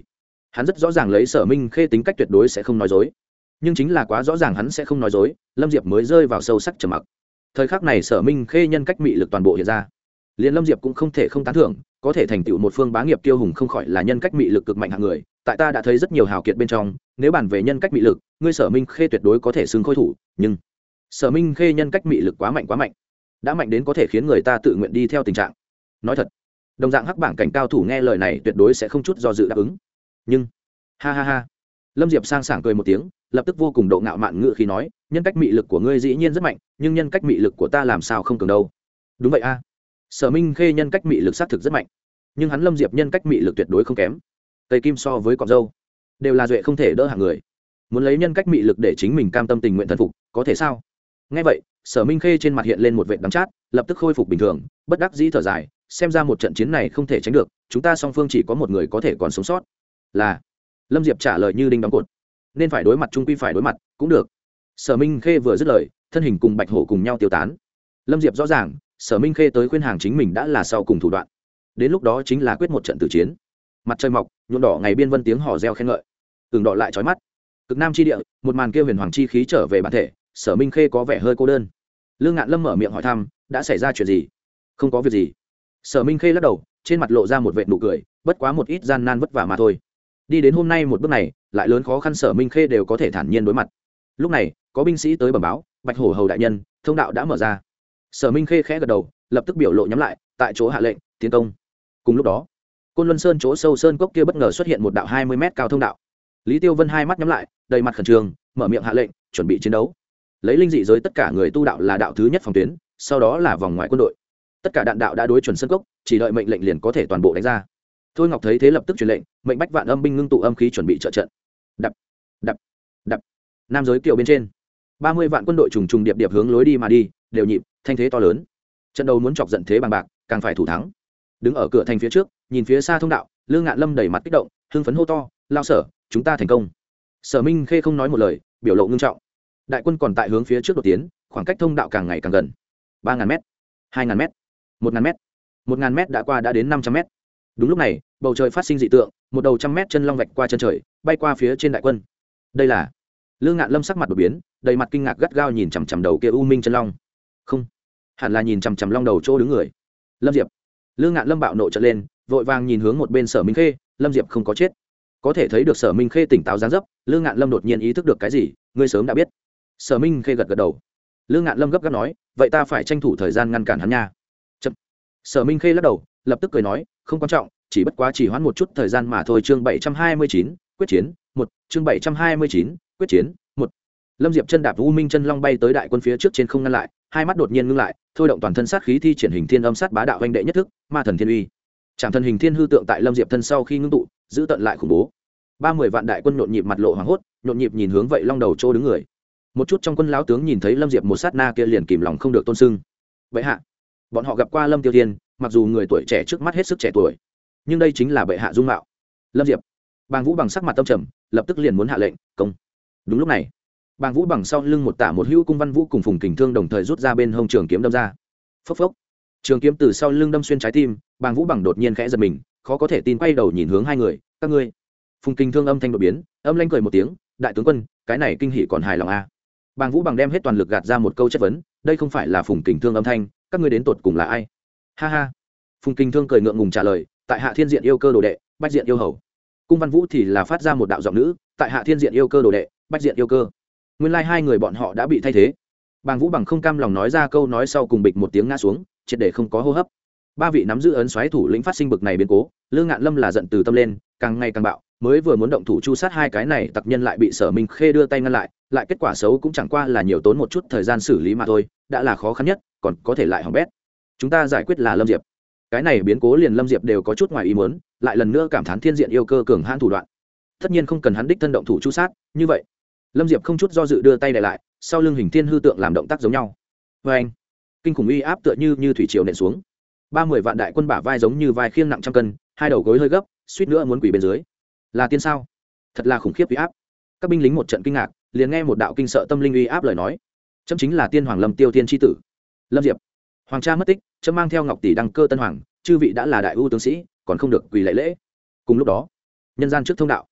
hắn rất rõ ràng lấy Sở Minh Khê tính cách tuyệt đối sẽ không nói dối, nhưng chính là quá rõ ràng hắn sẽ không nói dối, Lâm Diệp mới rơi vào sâu sắc trầm mặc. Thời khắc này Sở Minh Khê nhân cách mị lực toàn bộ hiện ra, liền Lâm Diệp cũng không thể không tán thưởng, có thể thành tựu một phương bá nghiệp kiêu hùng không khỏi là nhân cách mị lực cực mạnh hạng người. Tại ta đã thấy rất nhiều hào kiệt bên trong, nếu bàn về nhân cách mị lực, ngươi Sở Minh Khê tuyệt đối có thể xưng khôi thủ, nhưng Sở Minh Khê nhân cách mị lực quá mạnh, đã mạnh đến có thể khiến người ta tự nguyện đi theo tình trạng. Nói thật, đồng dạng hắc bảng cảnh cao thủ nghe lời này tuyệt đối sẽ không chút do dự đáp ứng. Nhưng ha ha ha, Lâm Diệp sang sảng cười một tiếng, lập tức vô cùng độ ngạo mạn ngữ khí nói, nhân cách mị lực của ngươi dĩ nhiên rất mạnh, nhưng nhân cách mị lực của ta làm sao không cường đâu. Đúng vậy a, Sở Minh Khê nhân cách mị lực xác thực rất mạnh, nhưng hắn Lâm Diệp nhân cách mị lực tuyệt đối không kém. Tây Kim so với cọp dâu đều là duệ không thể đỡ hạng người, muốn lấy nhân cách mị lực để chính mình cam tâm tình nguyện thần phục, có thể sao? Nghe vậy, Sở Minh Khê trên mặt hiện lên một vệt đắng chát, lập tức khôi phục bình thường, bất đắc dĩ thở dài, xem ra một trận chiến này không thể tránh được, chúng ta song phương chỉ có một người có thể còn sống sót. Là. Lâm Diệp trả lời như đinh đóng cột, nên phải đối mặt chung quy phải đối mặt, cũng được. Sở Minh Khê vừa dứt lời, thân hình cùng Bạch Hổ cùng nhau tiêu tán. Lâm Diệp rõ ràng, Sở Minh Khê tới khuyên hàng chính mình đã là sau cùng thủ đoạn, đến lúc đó chính là quyết một trận tử chiến. Mặt trời mọc, nhuộm đỏ ngày biên vân tiếng hò reo khen ngợi, tường đỏ lại chói mắt. Cực Nam chi địa, một màn kia huyền hoàng chi khí trở về bản thể, Sở Minh Khê có vẻ hơi cô đơn. Lương Ngạn Lâm mở miệng hỏi thăm, đã xảy ra chuyện gì? Không có việc gì. Sở Minh Khê lắc đầu, trên mặt lộ ra một vệt nụ cười, bất quá một ít gian nan vất vả mà thôi. Đi đến hôm nay một bước này, lại lớn khó khăn Sở Minh Khê đều có thể thản nhiên đối mặt. Lúc này, có binh sĩ tới bẩm báo, Bạch Hổ hầu đại nhân, thông đạo đã mở ra. Sở Minh Khê khẽ gật đầu, lập tức biểu lộ nhắm lại, tại chỗ hạ lệnh, tiến công. Cùng lúc đó, Côn Luân Sơn chỗ sâu sơn cốc kia bất ngờ xuất hiện một đạo 20 mét cao thông đạo. Lý Tiêu Vân hai mắt nhắm lại, đầy mặt khẩn trương, mở miệng hạ lệnh, chuẩn bị chiến đấu. Lấy linh dị giới tất cả người tu đạo là đạo thứ nhất phòng tuyến, sau đó là vòng ngoài quân đội. Tất cả đạn đạo đã đối chuẩn sơn cốc, chỉ đợi mệnh lệnh liền có thể toàn bộ đánh ra. Thôi Ngọc thấy thế lập tức truyền lệnh, mệnh bách vạn âm binh ngưng tụ âm khí chuẩn bị trợ trận. Đập, đập, đập. Nam giới kiều bên trên, 30 vạn quân đội trùng trùng điệp điệp hướng lối đi mà đi, đều nhịp, thanh thế to lớn. Trận đấu muốn chọc giận thế bằng bạc, càng phải thủ thắng. Đứng ở cửa thành phía trước, nhìn phía xa thông đạo, Lương Ngạn Lâm đầy mặt kích động, hưng phấn hô to, lao Sở, chúng ta thành công. Sở Minh Khê không nói một lời, biểu lộ ngưng trọng. Đại quân còn tại hướng phía trước đột tiến, khoảng cách thông đạo càng ngày càng gần. 3000 m, 2000 m, 1000 m. 1000 m đã qua đã đến 500 m. Đúng lúc này, bầu trời phát sinh dị tượng, một đầu 100 m chân long vạch qua chân trời, bay qua phía trên đại quân. Đây là Lương Ngạn Lâm sắc mặt đột biến, đầy mặt kinh ngạc gắt gao nhìn chằm chằm đầu kia u minh chân long. Không, hẳn là nhìn chằm chằm long đầu chỗ đứng người. Lâm Diệp. Lương Ngạn Lâm bạo nộ trợn lên, vội vàng nhìn hướng một bên Sở Minh Khê, Lâm Diệp không có chết. Có thể thấy được Sở Minh Khê tỉnh táo dáng dấp, Lương Ngạn Lâm đột nhiên ý thức được cái gì, ngươi sớm đã biết. Sở Minh Khê gật gật đầu. Lương Ngạn Lâm gấp gáp nói, vậy ta phải tranh thủ thời gian ngăn cản hắn nha. Chậm. Sở Minh Khê lắc đầu, lập tức cười nói, không quan trọng, chỉ bất quá chỉ hoãn một chút thời gian mà thôi. Chương 729, quyết chiến 1. Chương 729, quyết chiến 1. Lâm Diệp chân đạp u minh chân long bay tới đại quân phía trước trên không ngăn lại, hai mắt đột nhiên ngưng lại, thôi động toàn thân sát khí thi triển hình thiên âm sát bá đạo anh đệ nhất thức, ma thần thiên uy. Trảm thân hình thiên hư tượng tại Lâm Diệp thân sau khi ngưng tụ, giữ tận lại khủng bố. 30 vạn đại quân nhộn nhịp mặt lộ hoảng hốt, nhộn nhịp nhìn hướng vậy long đầu chỗ đứng người. Một chút trong quân lão tướng nhìn thấy Lâm Diệp một sát na kia liền kìm lòng không được tôn sưng. Vậy hạ, bọn họ gặp qua Lâm Tiêu Thiên, mặc dù người tuổi trẻ trước mắt hết sức trẻ tuổi, nhưng đây chính là bệ hạ dung mạo. Lâm Diệp. Bàng Vũ bằng sắc mặt tâm trầm, lập tức liền muốn hạ lệnh công. Đúng lúc này, Bàng Vũ bằng sau lưng một tả một hữu cung Văn Vũ cùng Phùng Kình Thương đồng thời rút ra bên hông trường kiếm đâm ra. Phốc phốc. Trường kiếm từ sau lưng đâm xuyên trái tim, Bàng Vũ bằng đột nhiên khẽ giật mình, khó có thể tin quay đầu nhìn hướng hai người, các ngươi. Phùng Kình Thương âm thanh đột biến, âm lãnh cười một tiếng, đại tướng quân, cái này kinh hỉ còn hài lòng à? Bàng Vũ bằng đem hết toàn lực gạt ra một câu chất vấn, đây không phải là Phùng Kình Thương âm thanh, các ngươi đến tột cùng là ai? Ha ha. Phùng Kình Thương cười ngượng ngùng trả lời, tại hạ thiên diện yêu cơ đồ đệ, bách diện yêu hầu. Cung Văn Vũ thì là phát ra một đạo giọng nữ, tại hạ thiên diện yêu cơ đồ đệ, bách diện yêu cơ. Nguyên lai hai người bọn họ đã bị thay thế. Bàng Vũ bằng không cam lòng nói ra câu nói sau cùng bịch một tiếng ngã xuống, triệt để không có hô hấp. Ba vị nắm giữ ấn xoáy thủ lĩnh phát sinh bực này biến cố, Lương Ngạn Lâm là giận từ tâm lên, càng ngày càng bạo, mới vừa muốn động thủ chu sát hai cái này tặc nhân lại bị Sở Minh Khê đưa tay ngăn lại, lại kết quả xấu cũng chẳng qua là nhiều tốn một chút thời gian xử lý mà thôi, đã là khó khăn nhất, còn có thể lại hỏng bét. Chúng ta giải quyết là Lâm Diệp. Cái này biến cố liền Lâm Diệp đều có chút ngoài ý muốn, lại lần nữa cảm thán thiên diện yêu cơ cường hãn thủ đoạn. Tất nhiên không cần hắn đích thân động thủ chu sát, như vậy, Lâm Diệp không chút do dự đưa tay đè lại, sau lưng hình thiên hư tượng làm động tác giống nhau. Và anh, kinh khủng uy áp tựa như thủy triều nện xuống. 30 vạn đại quân bả vai giống như vai khiêng nặng trăm cân, hai đầu gối hơi gấp, suýt nữa muốn quỳ bên dưới. Là tiên sao? Thật là khủng khiếp uy áp. Các binh lính một trận kinh ngạc, liền nghe một đạo kinh sợ tâm linh uy áp lời nói. Chấm chính là tiên hoàng Lâm Tiêu Thiên chi tử. Lâm Diệp. Hoàng cha mất tích, chấm mang theo Ngọc tỷ đăng cơ tân hoàng, chư vị đã là đại ưu tướng sĩ, còn không được quỳ lạy lễ. Cùng lúc đó, nhân gian trước thông đạo,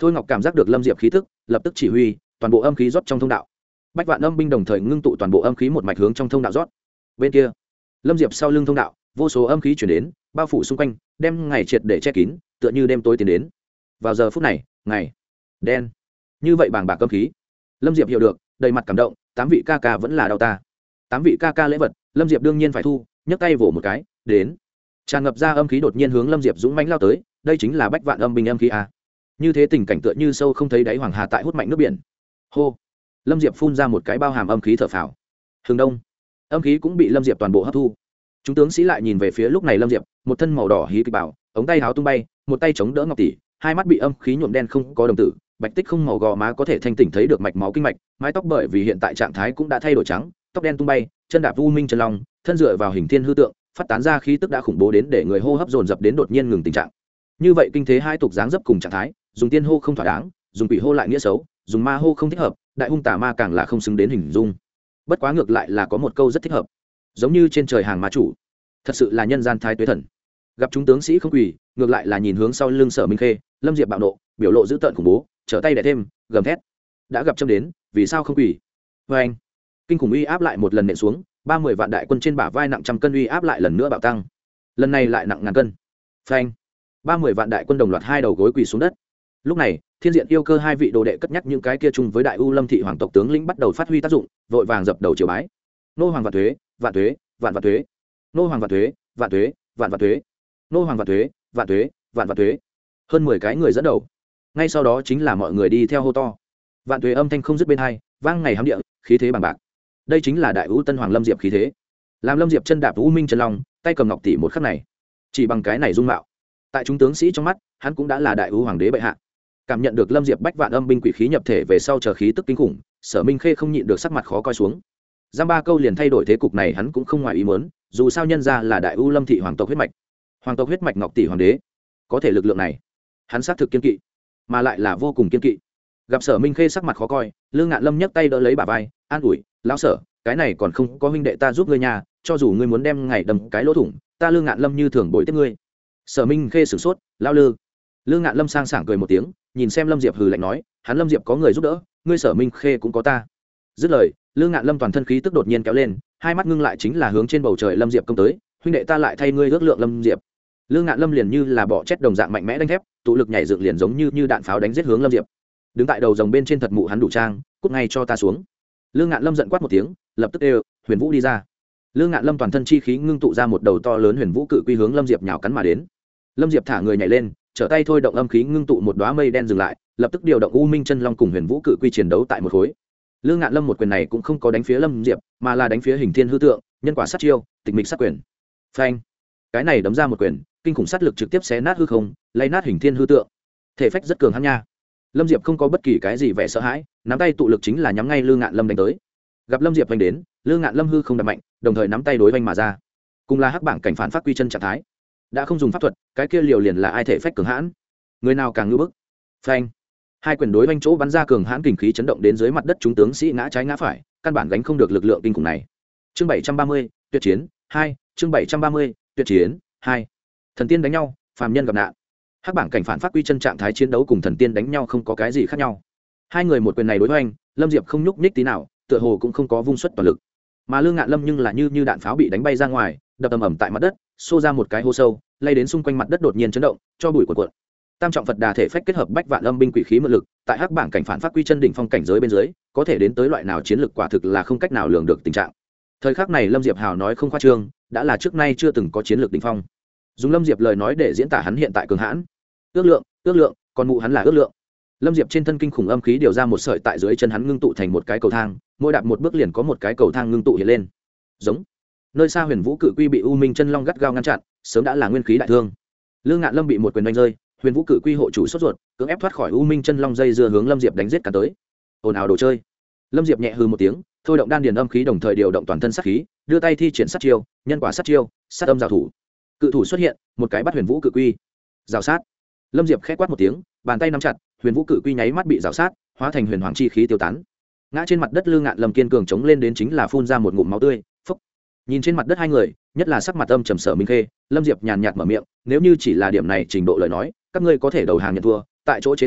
Thôi Ngọc cảm giác được lâm diệp khí tức, lập tức chỉ huy toàn bộ âm khí rót trong thông đạo. Bách vạn âm binh đồng thời ngưng tụ toàn bộ âm khí một mạch hướng trong thông đạo rót. Bên kia lâm diệp sau lưng thông đạo, vô số âm khí chuyển đến, bao phủ xung quanh, đem ngày triệt để che kín, tựa như đêm tối tiến đến. Vào giờ phút này, ngày đen như vậy bàng bạc âm khí, lâm diệp hiểu được, đầy mặt cảm động. 8 vị ca ca vẫn là đau ta. 8 vị ca ca lễ vật, lâm diệp đương nhiên phải thu. Nhấc tay vỗ một cái, đến. Tràn ngập ra âm khí đột nhiên hướng lâm diệp dũng mãnh lao tới. Đây chính là bách vạn âm binh âm khí a. Như thế tình cảnh tựa như sâu không thấy đáy hoàng hà tại hút mạnh nước biển. Hô. Lâm diệp phun ra một cái bao hàm âm khí thở phào. Hướng đông, âm khí cũng bị lâm diệp toàn bộ hấp thu. Chúng tướng sĩ lại nhìn về phía lúc này lâm diệp, một thân màu đỏ hí kịch bảo, ống tay háo tung bay, một tay chống đỡ ngọc tỷ, hai mắt bị âm khí nhuộm đen không có đồng tử, bạch tích không màu gò má có thể thanh tỉnh thấy được mạch máu kinh mạch, mái tóc bởi vì hiện tại trạng thái cũng đã thay đổi trắng, tóc đen tung bay, chân đạp u minh chân long, thân dựa vào hình thiên hư tượng, phát tán ra khí tức đã khủng bố đến để người hô hấp dồn dập đến đột nhiên ngừng tình trạng. Như vậy kinh thế hai tục dáng dấp cùng trạng thái, dùng tiên hô không thỏa đáng, dùng quỷ hô lại nghĩa xấu, dùng ma hô không thích hợp, đại hung tà ma càng là không xứng đến hình dung. Bất quá ngược lại là có một câu rất thích hợp, giống như trên trời hàng ma chủ, thật sự là nhân gian thái tuế thần. Gặp chúng tướng sĩ không quỳ, ngược lại là nhìn hướng sau lưng Sở Minh Khê, lâm diệp bạo nộ, biểu lộ dữ tợn khủng bố, trở tay đè thêm, gầm thét. Đã gặp châm đến, vì sao không quỳ? Vê anh, kinh khủng uy áp lại một lần nện xuống, 30 vạn đại quân trên bả vai nặng trăm cân uy áp lại lần nữa bạo tăng, lần này lại nặng ngàn cân. Phanh, 30 vạn đại quân đồng loạt hai đầu gối quỳ xuống đất. Lúc này thiên diện yêu cơ hai vị đồ đệ cất nhắc những cái kia chung với đại u lâm thị hoàng tộc tướng lĩnh bắt đầu phát huy tác dụng, vội vàng dập đầu triều bái. Nô hoàng vạn thuế, vạn thuế, vạn vạn thuế. Nô hoàng vạn thuế, vạn thuế, vạn vạn thuế. Nô hoàng vạn thuế, vạn thuế, vạn vạn thuế. Hơn 10 cái người dẫn đầu, ngay sau đó chính là mọi người đi theo hô to. Vạn thuế âm thanh không dứt bên hai, vang ngày hám địa, khí thế bằng bạc. Đây chính là đại u tân hoàng lâm diệp khí thế. Làm lâm diệp chân đạp u minh chân long, tay cầm ngọc tỷ một khắc này, chỉ bằng cái này dung mạo, tại chúng tướng sĩ trong mắt, hắn cũng đã là đại u hoàng đế bệ hạ. Cảm nhận được lâm diệp bách vạn âm binh quỷ khí nhập thể về sau chờ khí tức kinh khủng, Sở Minh Khê không nhịn được sắc mặt khó coi xuống. Giam ba câu liền thay đổi thế cục này hắn cũng không ngoài ý muốn, dù sao nhân ra là đại u lâm thị hoàng tộc huyết mạch, hoàng tộc huyết mạch ngọc tỷ hoàng đế, có thể lực lượng này hắn xác thực kiên kỵ, mà lại là vô cùng kiên kỵ. Gặp Sở Minh Khê sắc mặt khó coi, Lương Ngạn Lâm nhấc tay đỡ lấy bả vai, an ủi, lão Sở, cái này còn không có huynh đệ ta giúp ngươi nhà, cho dù ngươi muốn đem ngày đầm cái lỗ thủng, ta Lương Ngạn Lâm như thường bồi tiếp ngươi. Sở Minh Khê sửng sốt, lão Lư. Lương Ngạn Lâm sang sảng cười một tiếng, nhìn xem lâm diệp hừ lạnh nói, hắn lâm diệp có người giúp đỡ, ngươi Sở Minh Khê cũng có ta. Dứt lời, Lương Ngạn Lâm toàn thân khí tức đột nhiên kéo lên, hai mắt ngưng lại chính là hướng trên bầu trời lâm diệp công tới. Huynh đệ ta lại thay ngươi ước lượng lâm diệp. Lương Ngạn Lâm liền như là bọ chết đồng dạng mạnh mẽ đánh thép, tụ lực nhảy dựng liền giống như đạn pháo đánh giết hướng lâm diệp. Đứng tại đầu rồng bên trên thật mụ hắn đủ trang, cút ngay cho ta xuống. Lương Ngạn Lâm giận quát một tiếng, lập tức đều Huyền Vũ đi ra. Lương Ngạn Lâm toàn thân chi khí ngưng tụ ra một đầu to lớn huyền vũ cự quy hướng lâm diệp nhào cắn mà đến. Lâm diệp thả người nhảy lên, trở tay thôi động âm khí ngưng tụ một đóa mây đen dừng lại, lập tức điều động u minh chân long cùng huyền vũ cự quy chiến đấu tại một khối. Lương Ngạn Lâm một quyền này cũng không có đánh phía lâm diệp, mà là đánh phía hình thiên hư tượng, nhân quả sát chiêu, tịch mịch sát quyền. Phanh, cái này đấm ra một quyền, kinh khủng sát lực trực tiếp xé nát hư không, lay nát hình thiên hư tượng. Thể phách rất cường hắn nha. Lâm diệp không có bất kỳ cái gì vẻ sợ hãi, nắm tay tụ lực chính là nhắm ngay Lương Ngạn Lâm đánh tới. Gặp lâm diệp vành đến, Lương Ngạn Lâm hư không đập mạnh, đồng thời nắm tay đối vanh mà ra. Cùng là hắc bảng cảnh phản phát quy chân trạng thái, đã không dùng pháp thuật, cái kia liều liền là ai thể phách cường hãn, người nào càng ngưỡng bức. Phanh, hai quyền đối vanh chỗ bắn ra cường hãn kình khí chấn động đến dưới mặt đất, chúng tướng sĩ ngã trái ngã phải, căn bản gánh không được lực lượng kinh khủng này. Chương 730, tuyệt chiến 2, chương 730, tuyệt chiến 2. Thần tiên đánh nhau, phàm nhân gặp nạn. Hắc bảng cảnh phản phát quy chân trạng thái chiến đấu cùng thần tiên đánh nhau không có cái gì khác nhau. Hai người một quyền này đối hoành, lâm diệp không nhúc nhích tí nào, tựa hồ cũng không có vung xuất toàn lực, mà Lương Ngạn Lâm nhưng là như đạn pháo bị đánh bay ra ngoài, đập ầm ầm tại mặt đất, xô ra một cái hố sâu, lay đến xung quanh mặt đất đột nhiên chấn động, cho bụi cuộn cuộn. Tam trọng Phật Đà thể phách kết hợp bách vạn âm binh quỷ khí mượn lực, tại hắc bảng cảnh phản phát quy chân đỉnh phong cảnh giới bên dưới, có thể đến tới loại nào chiến lực quả thực là không cách nào lường được tình trạng. Thời khắc này Lâm Diệp Hào nói không khoa trương, đã là trước nay chưa từng có chiến lược đỉnh phong. Dùng Lâm Diệp lời nói để diễn tả hắn hiện tại cường hãn. Ước lượng, còn mụ hắn là ước lượng. Lâm Diệp trên thân kinh khủng âm khí điều ra một sợi tại dưới chân hắn ngưng tụ thành một cái cầu thang, mỗi đạp một bước liền có một cái cầu thang ngưng tụ hiện lên. Giống. Nơi xa huyền vũ cự quy bị u minh chân long gắt gao ngăn chặn, sớm đã là nguyên khí đại thương. Lương Ngạn Lâm bị một quyền đánh rơi, huyền vũ cự quy hộ chủ sốt ruột, cưỡng ép thoát khỏi u minh chân long dây dưa hướng Lâm Diệp đánh giết cả tới. Ồn ào đồ chơi. Lâm Diệp nhẹ hừ một tiếng, thôi động đan điền âm khí đồng thời điều động toàn thân sát khí, đưa tay thi triển sát chiêu, nhân quả sát chiêu, sát âm giao thủ. Cự thủ xuất hiện, một cái bắt huyền vũ cự quy. Rào sát. Lâm Diệp khẽ quát một tiếng, bàn tay nắm chặt, huyền vũ cự quy nháy mắt bị rào sát, hóa thành huyền hoàng chi khí tiêu tán. Ngã trên mặt đất Lương Ngạn Lâm kiên cường chống lên đến chính là phun ra một ngụm máu tươi. Phốc. Nhìn trên mặt đất hai người, nhất là sắc mặt âm trầm Sở Minh Khê, Lâm Diệp nhàn nhạt mở miệng, nếu như chỉ là điểm này trình độ lời nói, các ngươi có thể đầu hàng nhận thua, tại chỗ chế tài,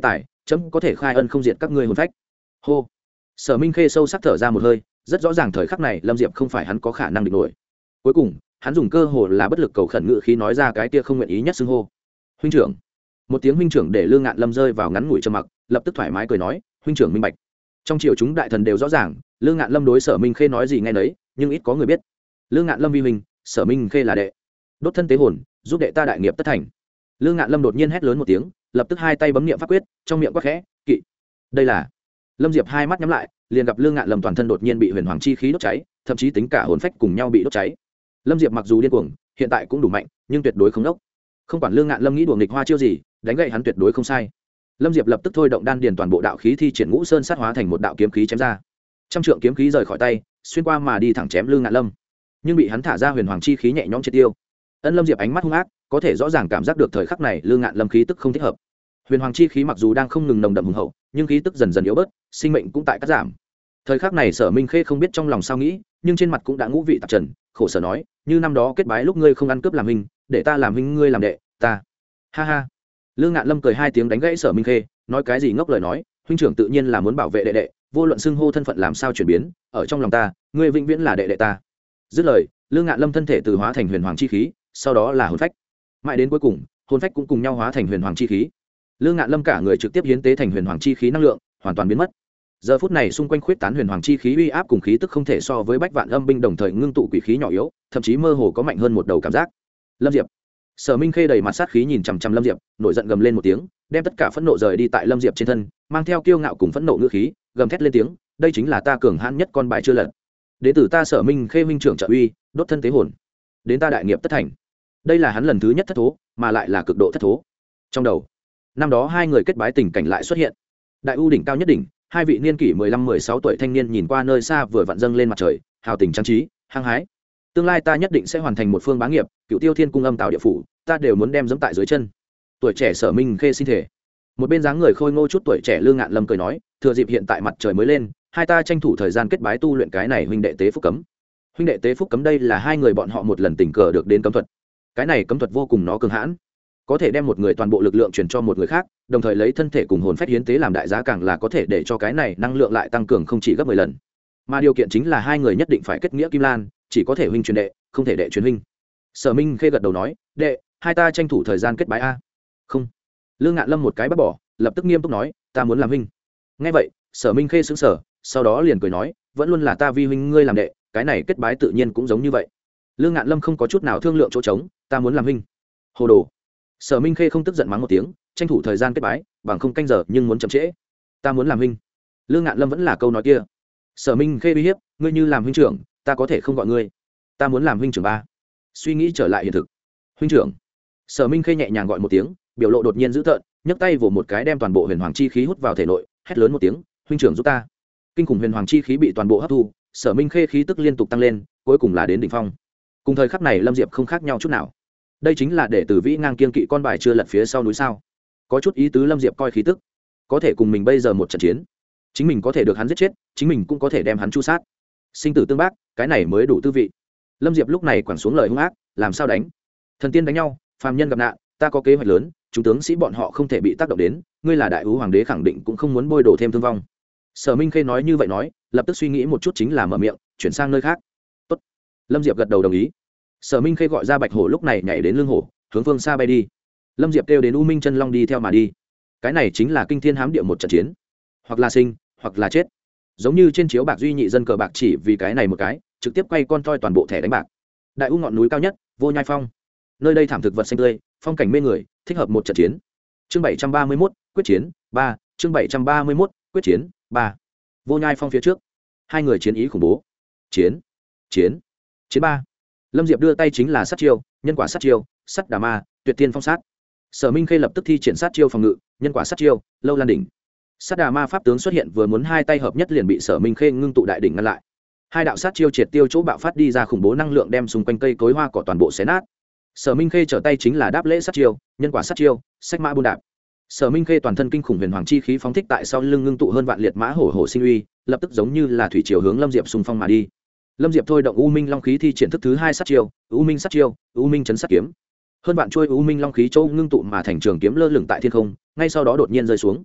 chấm có thể khai ân không diệt các ngươi hồn phách. Hô. Sở Minh Khê sâu sắc thở ra một hơi, rất rõ ràng thời khắc này Lâm Diệp không phải hắn có khả năng địch nổi. Cuối cùng hắn dùng cơ hồ là bất lực cầu khẩn ngự khí nói ra cái kia không nguyện ý nhất xưng hô. Huynh trưởng. Một tiếng huynh trưởng để Lương Ngạn Lâm rơi vào ngắn ngủi trầm mặc, lập tức thoải mái cười nói, huynh trưởng minh bạch. Trong triều chúng đại thần đều rõ ràng, Lương Ngạn Lâm đối Sở Minh Khê nói gì nghe nấy, nhưng ít có người biết. Lương Ngạn Lâm vi huynh, Sở Minh Khê là đệ. Đốt thân tế hồn, giúp đệ ta đại nghiệp tất thành. Lương Ngạn Lâm đột nhiên hét lớn một tiếng, lập tức hai tay bấm niệm pháp quyết, trong miệng quát khẽ, kỵ. Đây là. Lâm Diệp hai mắt nhắm lại, liền gặp Lương Ngạn Lâm toàn thân đột nhiên bị huyền hoàng chi khí đốt cháy, thậm chí tính cả hồn phách cùng nhau bị đốt cháy. Lâm Diệp mặc dù điên cuồng, hiện tại cũng đủ mạnh, nhưng tuyệt đối không đốc. Không quản Lương Ngạn Lâm nghĩ đùa nghịch hoa chiêu gì, đánh gậy hắn tuyệt đối không sai. Lâm Diệp lập tức thôi động đan điền toàn bộ đạo khí thi triển Ngũ Sơn sát hóa thành một đạo kiếm khí chém ra. Trăm trượng kiếm khí rời khỏi tay, xuyên qua mà đi thẳng chém Lương Ngạn Lâm, nhưng bị hắn thả ra huyền hoàng chi khí nhẹ nhõm triệt tiêu. Lâm Diệp ánh mắt hung ác, có thể rõ ràng cảm giác được thời khắc này Lương Ngạn Lâm khí tức không thích hợp. Huyền hoàng chi khí mặc dù đang không ngừng nồng đậm hùng hậu, nhưng khí tức dần dần yếu bớt, sinh mệnh cũng tại cắt giảm. Thời khắc này Sở Minh Khê không biết trong lòng sao nghĩ, nhưng trên mặt cũng đã ngũ vị tạp trần, khổ sở nói, như năm đó kết bái lúc ngươi không ăn cướp làm huynh, để ta làm huynh ngươi làm đệ, ta. Ha ha. Lương Ngạn Lâm cười hai tiếng đánh gãy Sở Minh Khê, nói cái gì ngốc lời nói, huynh trưởng tự nhiên là muốn bảo vệ đệ đệ, vô luận xưng hô thân phận làm sao chuyển biến, ở trong lòng ta, ngươi vĩnh viễn là đệ đệ ta. Dứt lời, Lương Ngạn Lâm thân thể từ hóa thành huyền hoàng chi khí, sau đó là hồn phách. Mãi đến cuối cùng, hồn phách cũng cùng nhau hóa thành huyền hoàng chi khí. Lương Ngạn Lâm cả người trực tiếp hiến tế thành huyền hoàng chi khí năng lượng, hoàn toàn biến mất. Giờ phút này xung quanh khuyết tán huyền hoàng chi khí uy áp cùng khí tức không thể so với bách vạn âm binh đồng thời ngưng tụ quỷ khí nhỏ yếu, thậm chí mơ hồ có mạnh hơn một đầu cảm giác. Lâm Diệp. Sở Minh Khê đầy mặt sát khí nhìn chằm chằm Lâm Diệp, nổi giận gầm lên một tiếng, đem tất cả phẫn nộ rời đi tại Lâm Diệp trên thân, mang theo kiêu ngạo cùng phẫn nộ ngữ khí, gầm thét lên tiếng, đây chính là ta cường hãn nhất con bài chưa lật. Đến từ ta Sở Minh Khê huynh trưởng trợ uy, đốt thân tế hồn. Đến ta đại nghiệp tất thành. Đây là hắn lần thứ nhất thất thố, mà lại là cực độ thất thố. Trong đầu, năm đó hai người kết bái tình cảnh lại xuất hiện. Đại U đỉnh cao nhất đỉnh, hai vị niên kỷ 15-16 tuổi thanh niên nhìn qua nơi xa vừa vặn dâng lên mặt trời, hào tình trang trí, hăng hái. Tương lai ta nhất định sẽ hoàn thành một phương bá nghiệp, Cựu Tiêu Thiên cung âm tạo địa phủ, ta đều muốn đem dẫm tại dưới chân. Tuổi trẻ Sở Minh Khê xin thể. Một bên dáng người khôi ngô chút tuổi trẻ Lương Ngạn Lâm cười nói, thừa dịp hiện tại mặt trời mới lên, hai ta tranh thủ thời gian kết bái tu luyện cái này huynh đệ tế phúc cấm. Huynh đệ tế phúc cấm đây là hai người bọn họ một lần tình cờ được đến cấm thuật. Cái này cấm thuật vô cùng nó cường hãn, có thể đem một người toàn bộ lực lượng truyền cho một người khác, đồng thời lấy thân thể cùng hồn phách hiến tế làm đại giá, càng là có thể để cho cái này năng lượng lại tăng cường không chỉ gấp 10 lần. Mà điều kiện chính là hai người nhất định phải kết nghĩa kim lan, chỉ có thể huynh truyền đệ, không thể đệ truyền huynh. Sở Minh Khê gật đầu nói, đệ, hai ta tranh thủ thời gian kết bái a. Không. Lương Ngạn Lâm một cái bắt bỏ, lập tức nghiêm túc nói, ta muốn làm huynh. Nghe vậy, Sở Minh Khê sững sờ, sau đó liền cười nói, vẫn luôn là ta vi huynh ngươi làm đệ, cái này kết bái tự nhiên cũng giống như vậy. Lương Ngạn Lâm không có chút nào thương lượng chỗ trống, ta muốn làm huynh. Hồ đồ. Sở Minh Khê không tức giận mắng một tiếng, tranh thủ thời gian kết bái, bằng không canh giờ nhưng muốn chậm trễ. Ta muốn làm huynh. Lương Ngạn Lâm vẫn là câu nói kia. Sở Minh Khê uy hiếp, ngươi như làm huynh trưởng, ta có thể không gọi ngươi. Ta muốn làm huynh trưởng ba. Suy nghĩ trở lại hiện thực. Huynh trưởng. Sở Minh Khê nhẹ nhàng gọi một tiếng, biểu lộ đột nhiên dữ tợn, nhấc tay vồ một cái đem toàn bộ huyền hoàng chi khí hút vào thể nội, hét lớn một tiếng, huynh trưởng giúp ta. Kinh khủng huyền hoàng chi khí bị toàn bộ hấp thu, Sở Minh Khê khí tức liên tục tăng lên, cuối cùng là đến đỉnh phong. Cùng thời khắc này Lâm Diệp không khác nhau chút nào. Đây chính là để Tử Vĩ ngang kiên kỵ con bài chưa lật phía sau núi sao? Có chút ý tứ Lâm Diệp coi khí tức, có thể cùng mình bây giờ một trận chiến, chính mình có thể được hắn giết chết, chính mình cũng có thể đem hắn chu sát. Sinh tử tương bác, cái này mới đủ tư vị. Lâm Diệp lúc này quẳng xuống lời hung ác, làm sao đánh? Thần tiên đánh nhau, phàm nhân gặp nạn, ta có kế hoạch lớn, chúng tướng sĩ bọn họ không thể bị tác động đến, ngươi là đại ú hoàng đế khẳng định cũng không muốn bôi đổ thêm thương vong. Sở Minh Khê nói như vậy nói, lập tức suy nghĩ một chút chính là mở miệng, chuyển sang nơi khác. Tốt. Lâm Diệp gật đầu đồng ý. Sở Minh Khê gọi ra Bạch Hổ lúc này nhảy đến lưng hổ, hướng phương xa bay đi. Lâm Diệp kêu đến U Minh Chân Long đi theo mà đi. Cái này chính là kinh thiên hám địa một trận chiến, hoặc là sinh, hoặc là chết. Giống như trên chiếu bạc duy nhị dân cờ bạc chỉ vì cái này một cái, trực tiếp quay con toi toàn bộ thẻ đánh bạc. Đại U ngọn núi cao nhất, Vô Nhai Phong. Nơi đây thảm thực vật xanh tươi, phong cảnh mê người, thích hợp một trận chiến. Chương 731, quyết chiến 3, chương 731, quyết chiến 3. Vô Nhai Phong phía trước, hai người chiến ý khủng bố. Chiến, chiến, chiến 3. Lâm Diệp đưa tay chính là sát chiêu, nhân quả sát chiêu, sắt đà ma, tuyệt tiên phong sát. Sở Minh Khê lập tức thi triển sát chiêu phòng ngự, nhân quả sát chiêu, lâu lan đỉnh. Sát đà ma pháp tướng xuất hiện vừa muốn hai tay hợp nhất liền bị Sở Minh Khê ngưng tụ đại đỉnh ngăn lại. Hai đạo sát chiêu triệt tiêu chỗ bạo phát đi ra khủng bố năng lượng đem xung quanh cây cối hoa cỏ toàn bộ xé nát. Sở Minh Khê trở tay chính là đáp lễ sát chiêu, nhân quả sát chiêu, sách mã buôn đạp. Sở Minh Khê toàn thân kinh khủng huyền hoàng chi khí phóng thích tại sau lưng ngưng tụ hơn vạn liệt mã hổ hổ sinh uy, lập tức giống như là thủy triều hướng Lâm Diệp xung phong mà đi. Lâm Diệp thôi động U Minh Long khí thi triển thức thứ hai sát chiêu, U Minh sát chiêu, U Minh chấn sát kiếm. Hơn vạn chuôi U Minh Long khí châu ngưng tụ mà thành trường kiếm lơ lửng tại thiên không, ngay sau đó đột nhiên rơi xuống.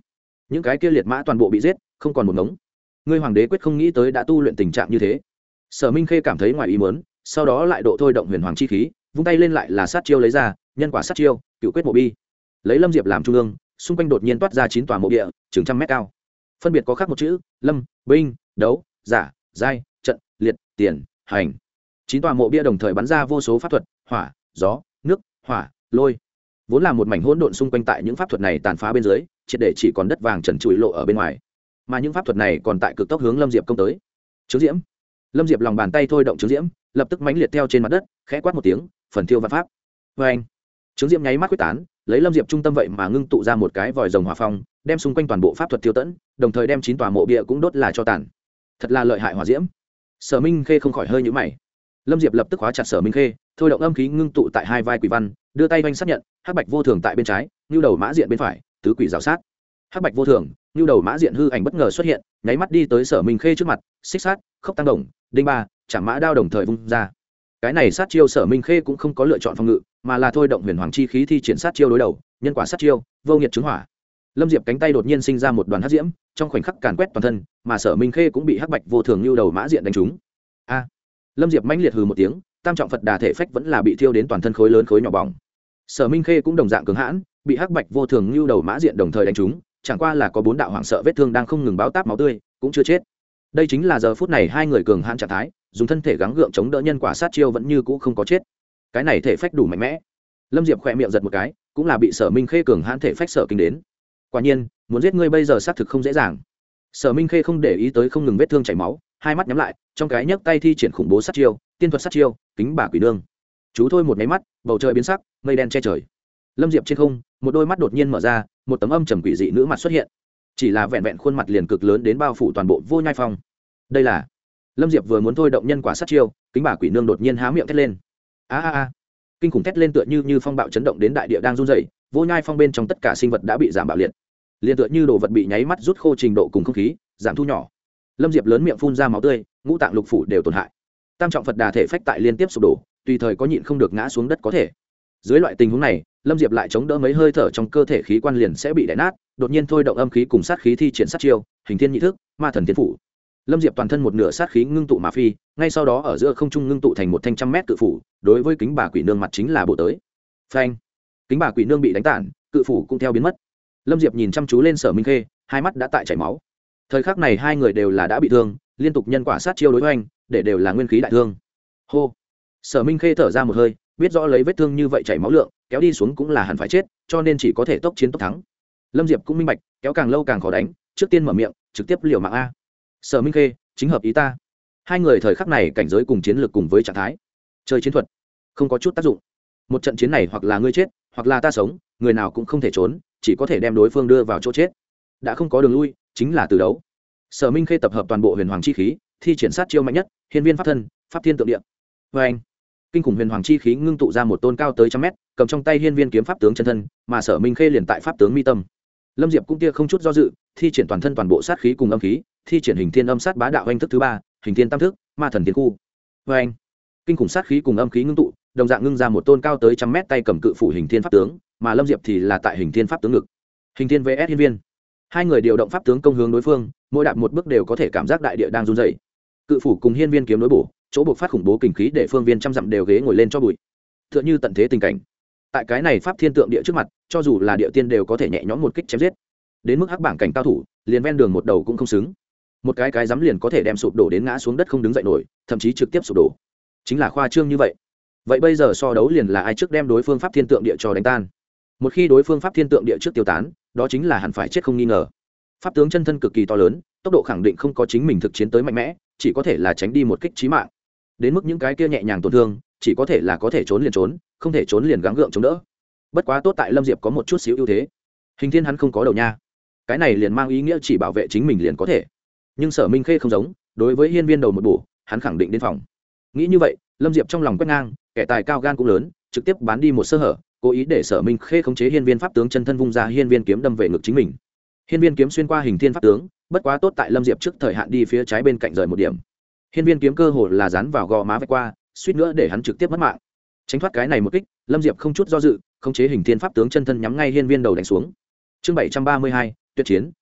những cái kia liệt mã toàn bộ bị giết không còn một ngống. Ngươi hoàng đế quyết không nghĩ tới đã tu luyện tình trạng như thế. Sở Minh Khê cảm thấy ngoài ý muốn, sau đó lại độ thôi động huyền hoàng chi khí, vung tay lên lại là sát chiêu lấy ra, nhân quả sát chiêu, cựu quyết mộ bi. Lấy Lâm Diệp làm trung ương, xung quanh đột nhiên toát ra 9 tòa mộ địa, chừng trăm mét cao. Phân biệt có khắc một chữ: Lâm, Binh, Đấu, Giả, Giai, Trận, Liệt, Tiền, Hành. 9 tòa mộ bia đồng thời bắn ra vô số pháp thuật, hỏa, gió, nước, hỏa, lôi. Vốn là một mảnh hỗn độn xung quanh tại những pháp thuật này tàn phá bên dưới, triệt để chỉ còn đất vàng trần trụi lộ ở bên ngoài. Mà những pháp thuật này còn tại cực tốc hướng Lâm Diệp công tới. Trướng diễm. Lâm Diệp lòng bàn tay thôi động trướng diễm, lập tức mãnh liệt theo trên mặt đất, khẽ quát một tiếng, phần thiêu vạn pháp. Và anh, trướng diễm nháy mắt quyết tán, lấy Lâm Diệp trung tâm vậy mà ngưng tụ ra một cái vòi rồng hỏa phong, đem xung quanh toàn bộ pháp thuật tiêu tẫn, đồng thời đem 9 tòa mộ bia cũng đốt là cho tàn. Thật là lợi hại hỏa diễm. Sở Minh Khê không khỏi hơi nhíu mày. Lâm Diệp lập tức khóa chặt Sở Minh Khê, thôi động âm khí ngưng tụ tại hai vai quỷ văn, đưa tay vanh xác nhận, hắc bạch vô thường tại bên trái, nưu đầu mã diện bên phải, tứ quỷ giáo sát. Hắc bạch vô thường, nưu đầu mã diện hư ảnh bất ngờ xuất hiện, nháy mắt đi tới Sở Minh Khê trước mặt, xích sát, khốc tăng đồng, đinh ba, chạm mã đao đồng thời vung ra. Cái này sát chiêu Sở Minh Khê cũng không có lựa chọn phòng ngự, mà là thôi động huyền hoàng chi khí thi triển sát chiêu đối đầu, nhân quả sát chiêu, vô nghiệt chứng hỏa. Lâm Diệp cánh tay đột nhiên sinh ra một đoàn hắc diễm, trong khoảnh khắc càn quét toàn thân, mà Sở Minh Khê cũng bị hắc bạch vô thường nưu đầu mã diện đánh trúng. A! Lâm Diệp mãnh liệt hừ một tiếng, tam trọng Phật Đà thể phách vẫn là bị thiêu đến toàn thân khối lớn khối nhỏ bỏng. Sở Minh Khê cũng đồng dạng cứng hãn, bị hắc bạch vô thường nưu đầu mã diện đồng thời đánh trúng, chẳng qua là có 4 đạo hoảng sợ vết thương đang không ngừng báo táp máu tươi, cũng chưa chết. Đây chính là giờ phút này hai người cường hãn trạng thái, dùng thân thể gắng gượng chống đỡ nhân quả sát chiêu vẫn như cũ không có chết. Cái này thể phách đủ mạnh mẽ. Lâm Diệp khẽ miệng giật một cái, cũng là bị Sở Minh Khê cường hãn thể phách sợ kinh đến. Quả nhiên, muốn giết ngươi bây giờ xác thực không dễ dàng. Sở Minh Khê không để ý tới không ngừng vết thương chảy máu, hai mắt nhắm lại, trong cái nhấc tay thi triển khủng bố sát chiêu, tiên thuật sát chiêu, kính bà quỷ nương. Chú thôi một cái mắt, bầu trời biến sắc, mây đen che trời. Lâm Diệp trên không, một đôi mắt đột nhiên mở ra, một tấm âm trầm quỷ dị nữ mặt xuất hiện. Chỉ là vẹn vẹn khuôn mặt liền cực lớn đến bao phủ toàn bộ Vô Nhai Phong. Đây là Lâm Diệp vừa muốn thôi động nhân quả sát chiêu, kính bà quỷ nương đột nhiên há miệng thét lên. A a a! Kinh khủng thét lên tựa như phong bạo chấn động đến đại địa đang run rẩy, Vô Nhai Phong bên trong tất cả sinh vật đã bị giảm bạo liệt. Liên tựa như đồ vật bị nháy mắt rút khô trình độ cùng không khí, giảm thu nhỏ. Lâm Diệp lớn miệng phun ra máu tươi, ngũ tạng lục phủ đều tổn hại. Tam trọng Phật Đà thể phách tại liên tiếp sụp đổ, tùy thời có nhịn không được ngã xuống đất có thể. Dưới loại tình huống này, Lâm Diệp lại chống đỡ mấy hơi thở trong cơ thể khí quan liền sẽ bị đè nát, đột nhiên thôi động âm khí cùng sát khí thi triển sát chiêu, hình thiên nhị thức, ma thần thiên phủ. Lâm Diệp toàn thân một nửa sát khí ngưng tụ mà phi, ngay sau đó ở giữa không trung ngưng tụ thành một thanh 100 mét cự phủ, đối với kính bà quỷ nương mặt chính là bổ tới. Phanh! Kính bà quỷ nương bị đánh tản, cự phủ cũng theo biến mất. Lâm Diệp nhìn chăm chú lên Sở Minh Khê, hai mắt đã tại chảy máu. Thời khắc này hai người đều là đã bị thương, liên tục nhân quả sát chiêu đối hoành, để đều là nguyên khí đại thương. Hô! Sở Minh Khê thở ra một hơi, biết rõ lấy vết thương như vậy chảy máu lượng, kéo đi xuống cũng là hẳn phải chết, cho nên chỉ có thể tốc chiến tốc thắng. Lâm Diệp cũng minh bạch, kéo càng lâu càng khó đánh, trước tiên mở miệng, trực tiếp liều mạng a. Sở Minh Khê, chính hợp ý ta. Hai người thời khắc này cảnh giới cùng chiến lược cùng với trạng thái, chơi chiến thuật không có chút tác dụng. Một trận chiến này hoặc là ngươi chết, hoặc là ta sống, người nào cũng không thể trốn, chỉ có thể đem đối phương đưa vào chỗ chết. Đã không có đường lui, chính là từ đấu. Sở Minh Khê tập hợp toàn bộ huyền hoàng chi khí, thi triển sát chiêu mạnh nhất, hiên viên pháp thân, pháp thiên tượng địa. Và anh, kinh khủng huyền hoàng chi khí ngưng tụ ra một tôn cao tới 100 mét, cầm trong tay hiên viên kiếm pháp tướng chân thân, mà Sở Minh Khê liền tại pháp tướng mi tâm. Lâm Diệp cũng tia không chút do dự, thi triển toàn thân toàn bộ sát khí cùng âm khí, thi triển hình thiên âm sát bá đạo anh thức thứ 3, hình thiên tam thức, ma thần thiên khu. Và anh, kinh khủng sát khí cùng âm khí ngưng tụ, đồng dạng ngưng ra một tôn cao tới 100 mét tay cầm cự phủ hình thiên pháp tướng, mà Lâm Diệp thì là tại hình thiên pháp tướng ngực. Hình thiên vs hiên viên. Hai người điều động pháp tướng công hướng đối phương, mỗi đạp một bước đều có thể cảm giác đại địa đang run rẩy. Cự phủ cùng hiên viên kiếm đối bổ, chỗ buộc phát khủng bố kình khí để phương viên trăm dặm đều ghế ngồi lên cho bụi. Tựa như tận thế tình cảnh. Tại cái này pháp thiên tượng địa trước mặt, cho dù là địa tiên đều có thể nhẹ nhõm một kích chém giết. Đến mức hắc bảng cảnh cao thủ, liền ven đường một đầu cũng không xứng. Một cái dám liền có thể đem sụp đổ đến ngã xuống đất không đứng dậy nổi, thậm chí trực tiếp sụp đổ. Chính là khoa trương như vậy. Vậy bây giờ so đấu liền là ai trước đem đối phương pháp thiên tượng địa cho đánh tan. Một khi đối phương pháp thiên tượng địa trước tiêu tán, đó chính là hẳn phải chết không nghi ngờ. Pháp tướng chân thân cực kỳ to lớn, tốc độ khẳng định không có chính mình thực chiến tới mạnh mẽ, chỉ có thể là tránh đi một kích chí mạng. Đến mức những cái kia nhẹ nhàng tổn thương, chỉ có thể là có thể trốn liền trốn, không thể trốn liền gắng gượng chống đỡ. Bất quá tốt tại Lâm Diệp có một chút xíu ưu thế. Hình thiên hắn không có đầu nha. Cái này liền mang ý nghĩa chỉ bảo vệ chính mình liền có thể. Nhưng Sở Minh Khê không giống, đối với hiên viên đầu một bổ, hắn khẳng định đến phòng. Nghĩ như vậy, Lâm Diệp trong lòng quét ngang, kẻ tài cao gan cũng lớn, trực tiếp bán đi một sơ hở, cố ý để Sở Minh Khê khống chế hiên viên pháp tướng chân thân vung ra hiên viên kiếm đâm về ngực chính mình. Hiên viên kiếm xuyên qua hình thiên pháp tướng, bất quá tốt tại Lâm Diệp trước thời hạn đi phía trái bên cạnh rời một điểm. Hiên viên kiếm cơ hồ là dán vào gò má vạch qua, suýt nữa để hắn trực tiếp mất mạng. Tránh thoát cái này một kích, Lâm Diệp không chút do dự, khống chế hình thiên pháp tướng chân thân nhắm ngay hiên viên đầu đánh xuống. Chương 732, tuyệt chiến,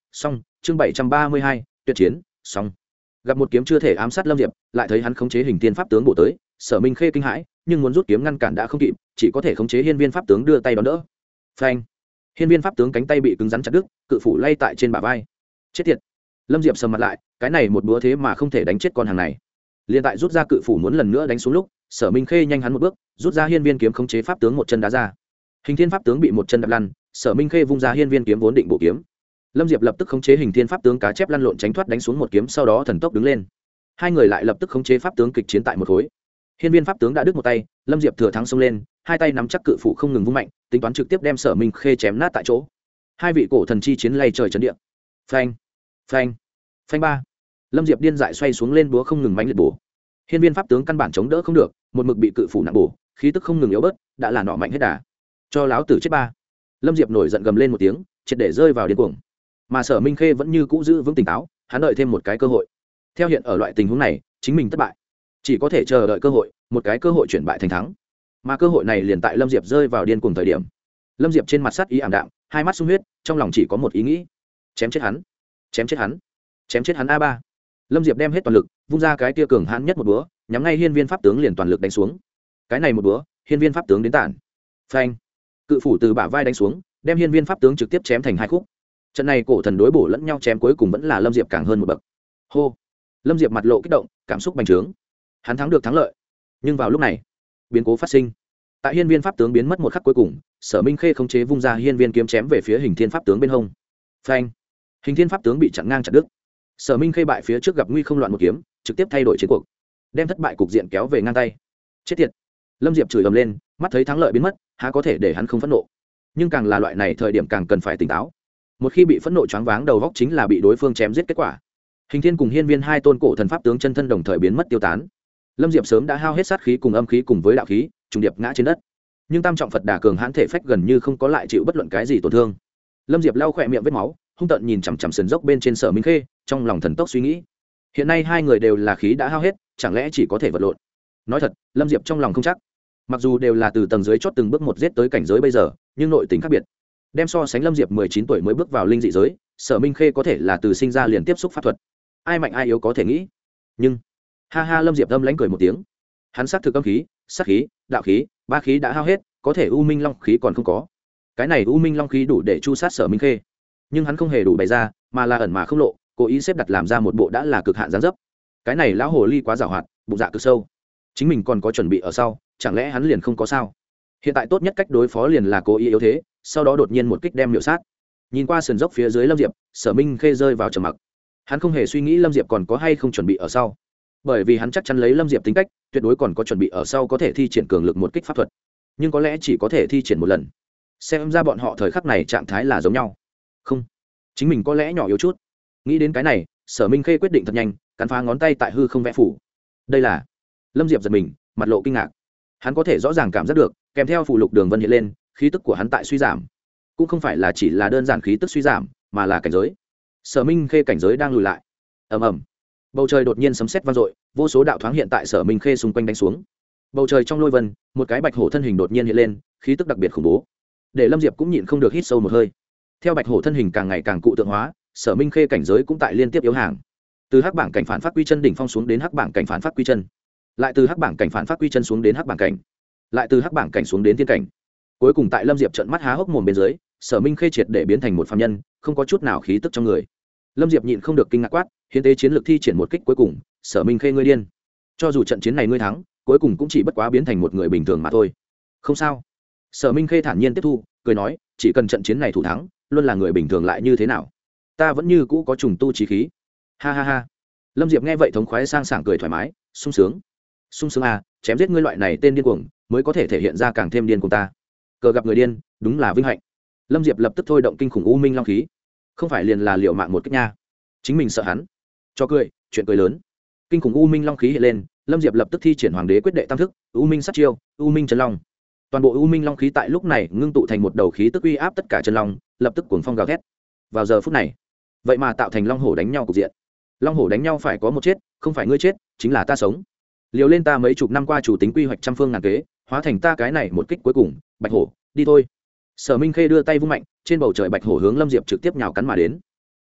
xong. Chương 732, tuyệt chiến, xong. Gặp một kiếm chưa thể ám sát Lâm Diệp, lại thấy hắn khống chế hình thiên pháp tướng bổ tới, Sở Minh Khê kinh hãi, nhưng muốn rút kiếm ngăn cản đã không kịp, chỉ có thể khống chế hiên viên pháp tướng đưa tay đón đỡ. Phanh! Hiên viên pháp tướng cánh tay bị cứng rắn chặt đứt, cự phủ lay tại trên bả vai. Chết tiệt! Lâm Diệp sầm mặt lại, cái này một búa thế mà không thể đánh chết con hàng này. Liên tại rút ra cự phủ muốn lần nữa đánh xuống lúc, Sở Minh Khê nhanh hắn một bước, rút ra hiên viên kiếm khống chế pháp tướng một chân đá ra. Hình thiên pháp tướng bị một chân đập lăn, Sở Minh Khê vung ra hiên viên kiếm vốn định bổ kiếm. Lâm Diệp lập tức khống chế hình thiên pháp tướng cá chép lăn lộn tránh thoát đánh xuống một kiếm, sau đó thần tốc đứng lên. Hai người lại lập tức khống chế pháp tướng kịch chiến tại một khối. Hiên viên pháp tướng đã đứt một tay, Lâm Diệp thừa thắng xông lên, hai tay nắm chắc cự phủ không ngừng vung mạnh, tính toán trực tiếp đem Sở Minh Khê chém nát tại chỗ. Hai vị cổ thần chi chiến lay trời chấn địa. Phanh, phanh, phanh ba. Lâm Diệp điên dại xoay xuống lên búa không ngừng mãnh liệt bổ. Hiên viên pháp tướng căn bản chống đỡ không được, một mực bị cự phủ nặng bổ, khí tức không ngừng yếu bớt, đã là nọ mạnh hết đà. Cho láo tử chết ba. Lâm Diệp nổi giận gầm lên một tiếng, triệt để rơi vào điên cuồng. Mà Sở Minh Khê vẫn như cũ giữ vững tỉnh táo, hắn đợi thêm một cái cơ hội. Theo hiện ở loại tình huống này, chính mình thất bại, chỉ có thể chờ đợi cơ hội, một cái cơ hội chuyển bại thành thắng. Mà cơ hội này liền tại Lâm Diệp rơi vào điên cuồng thời điểm. Lâm Diệp trên mặt sát ý ảm đạm, hai mắt sung huyết, trong lòng chỉ có một ý nghĩ: chém chết hắn, chém chết hắn, chém chết hắn a ba. Lâm Diệp đem hết toàn lực, vung ra cái tia cường hãn nhất một búa, nhắm ngay hiên viên pháp tướng liền toàn lực đánh xuống. Cái này một búa, hiên viên pháp tướng đến tản. Phanh! Cự phủ từ bả vai đánh xuống, đem hiên viên pháp tướng trực tiếp chém thành hai khúc. Trận này cổ thần đối bổ lẫn nhau chém, cuối cùng vẫn là Lâm Diệp càng hơn một bậc. Hô! Lâm Diệp mặt lộ kích động, cảm xúc bành trướng. Hắn thắng được thắng lợi. Nhưng vào lúc này, biến cố phát sinh. Tại hiên viên pháp tướng biến mất một khắc cuối cùng, Sở Minh Khê khống chế vung ra hiên viên kiếm chém về phía hình thiên pháp tướng bên hông. Phanh! Hình thiên pháp tướng bị chặn ngang chặt đứt. Sở Minh Khê bại phía trước gặp nguy không loạn một kiếm, trực tiếp thay đổi chiến cuộc, đem thất bại cục diện kéo về ngang tay. Chết tiệt! Lâm Diệp chửi ầm lên, mắt thấy thắng lợi biến mất, há có thể để hắn không phẫn nộ. Nhưng càng là loại này thời điểm càng cần phải tỉnh táo. Một khi bị phẫn nộ choáng váng đầu óc chính là bị đối phương chém giết kết quả. Hình thiên cùng hiên viên hai tôn cổ thần pháp tướng chân thân đồng thời biến mất tiêu tán. Lâm Diệp sớm đã hao hết sát khí cùng âm khí cùng với đạo khí, trùng điệp ngã trên đất. Nhưng tam trọng Phật Đà cường hãn thể phách gần như không có lại chịu bất luận cái gì tổn thương. Lâm Diệp lau khỏe miệng vết máu, hung tợn nhìn chằm chằm sườn dốc bên trên Sở Minh Khê, trong lòng thần tốc suy nghĩ. Hiện nay hai người đều là khí đã hao hết, chẳng lẽ chỉ có thể vật lộn? Nói thật, Lâm Diệp trong lòng không chắc. Mặc dù đều là từ tầng dưới chót từng bước một giết tới cảnh giới bây giờ, nhưng nội tình khác biệt. Đem so sánh Lâm Diệp 19 tuổi mới bước vào linh dị giới, Sở Minh Khê có thể là từ sinh ra liền tiếp xúc pháp thuật. Ai mạnh ai yếu có thể nghĩ. Nhưng, ha ha, Lâm Diệp âm lãnh cười một tiếng. Hắn sát thực âm khí, sát khí, đạo khí, ba khí đã hao hết, có thể U Minh Long khí còn không có. Cái này U Minh Long khí đủ để chu sát Sở Minh Khê, nhưng hắn không hề đủ bày ra, mà là ẩn mà không lộ, cố ý xếp đặt làm ra một bộ đã là cực hạn giáng dấp. Cái này lão hồ ly quá giàu hoạt, bụng dạ cực sâu. Chính mình còn có chuẩn bị ở sau, chẳng lẽ hắn liền không có sao? Hiện tại tốt nhất cách đối phó liền là cố ý yếu thế, sau đó đột nhiên một kích đem miểu sát. Nhìn qua sườn dốc phía dưới Lâm Diệp, Sở Minh Khê rơi vào trầm mặc. Hắn không hề suy nghĩ Lâm Diệp còn có hay không chuẩn bị ở sau, bởi vì hắn chắc chắn lấy Lâm Diệp tính cách, tuyệt đối còn có chuẩn bị ở sau có thể thi triển cường lực một kích pháp thuật, nhưng có lẽ chỉ có thể thi triển một lần. Xem ra bọn họ thời khắc này trạng thái là giống nhau. Không, chính mình có lẽ nhỏ yếu chút. Nghĩ đến cái này, Sở Minh Khê quyết định thật nhanh, cắn phá ngón tay tại hư không vẽ phủ. Đây là... Lâm Diệp giật mình, mặt lộ kinh ngạc. Hắn có thể rõ ràng cảm giác được, kèm theo phù lục đường vân hiện lên, khí tức của hắn tại suy giảm. Cũng không phải là chỉ là đơn giản khí tức suy giảm, mà là cảnh giới. Sở Minh Khê cảnh giới đang lùi lại. Ầm ầm. Bầu trời đột nhiên sấm sét vang dội, vô số đạo thoáng hiện tại Sở Minh Khê xung quanh đánh xuống. Bầu trời trong lôi vân, một cái bạch hổ thân hình đột nhiên hiện lên, khí tức đặc biệt khủng bố. Để Lâm Diệp cũng nhịn không được hít sâu một hơi. Theo bạch hổ thân hình càng ngày càng cụ tượng hóa, Sở Minh Khê cảnh giới cũng tại liên tiếp yếu hàng. Từ hắc bảng cảnh phản phát quy chân đỉnh phong xuống đến hắc bảng cảnh phản phát quy chân, lại từ hắc bảng cảnh phản phát quy chân xuống đến hắc bảng cảnh, lại từ hắc bảng cảnh xuống đến thiên cảnh. Cuối cùng tại Lâm Diệp trợn mắt há hốc mồm bên dưới, Sở Minh Khê triệt để biến thành một phàm nhân, không có chút nào khí tức trong người. Lâm Diệp nhịn không được kinh ngạc quát, hiến tế chiến lược thi triển một kích cuối cùng, Sở Minh Khê ngươi điên. Cho dù trận chiến này ngươi thắng, cuối cùng cũng chỉ bất quá biến thành một người bình thường mà thôi. Không sao. Sở Minh Khê thản nhiên tiếp thu, cười nói, chỉ cần trận chiến này thủ thắng, luôn là người bình thường lại như thế nào, ta vẫn như cũ có trùng tu chí khí. Ha ha ha. Lâm Diệp nghe vậy thống khoái sang sảng cười thoải mái, sung sướng. Sung sướng à, chém giết ngươi loại này tên điên cuồng, mới có thể thể hiện ra càng thêm điên cuồng ta. Cờ gặp người điên, đúng là vinh hạnh. Lâm Diệp lập tức thôi động kinh khủng U Minh Long khí. Không phải liền là liệu mạng một kích nha. Chính mình sợ hắn. Cho cười, chuyện cười lớn. Kinh khủng U Minh Long khí hiện lên, Lâm Diệp lập tức thi triển Hoàng đế quyết đệ tam thức, U Minh sát chiêu, U Minh chân long. Toàn bộ U Minh Long khí tại lúc này ngưng tụ thành một đầu khí tức uy áp tất cả chân long, lập tức cuồng phong gào thét. Vào giờ phút này, vậy mà tạo thành long hổ đánh nhau cục diện. Long hổ đánh nhau phải có một chết, không phải ngươi chết, chính là ta sống. Liều lên ta mấy chục năm qua chủ tính quy hoạch trăm phương ngàn kế, hóa thành ta cái này một kích cuối cùng, bạch hổ, đi thôi. Sở Minh Khê đưa tay vung mạnh, trên bầu trời bạch hổ hướng Lâm Diệp trực tiếp nhào cắn mà đến.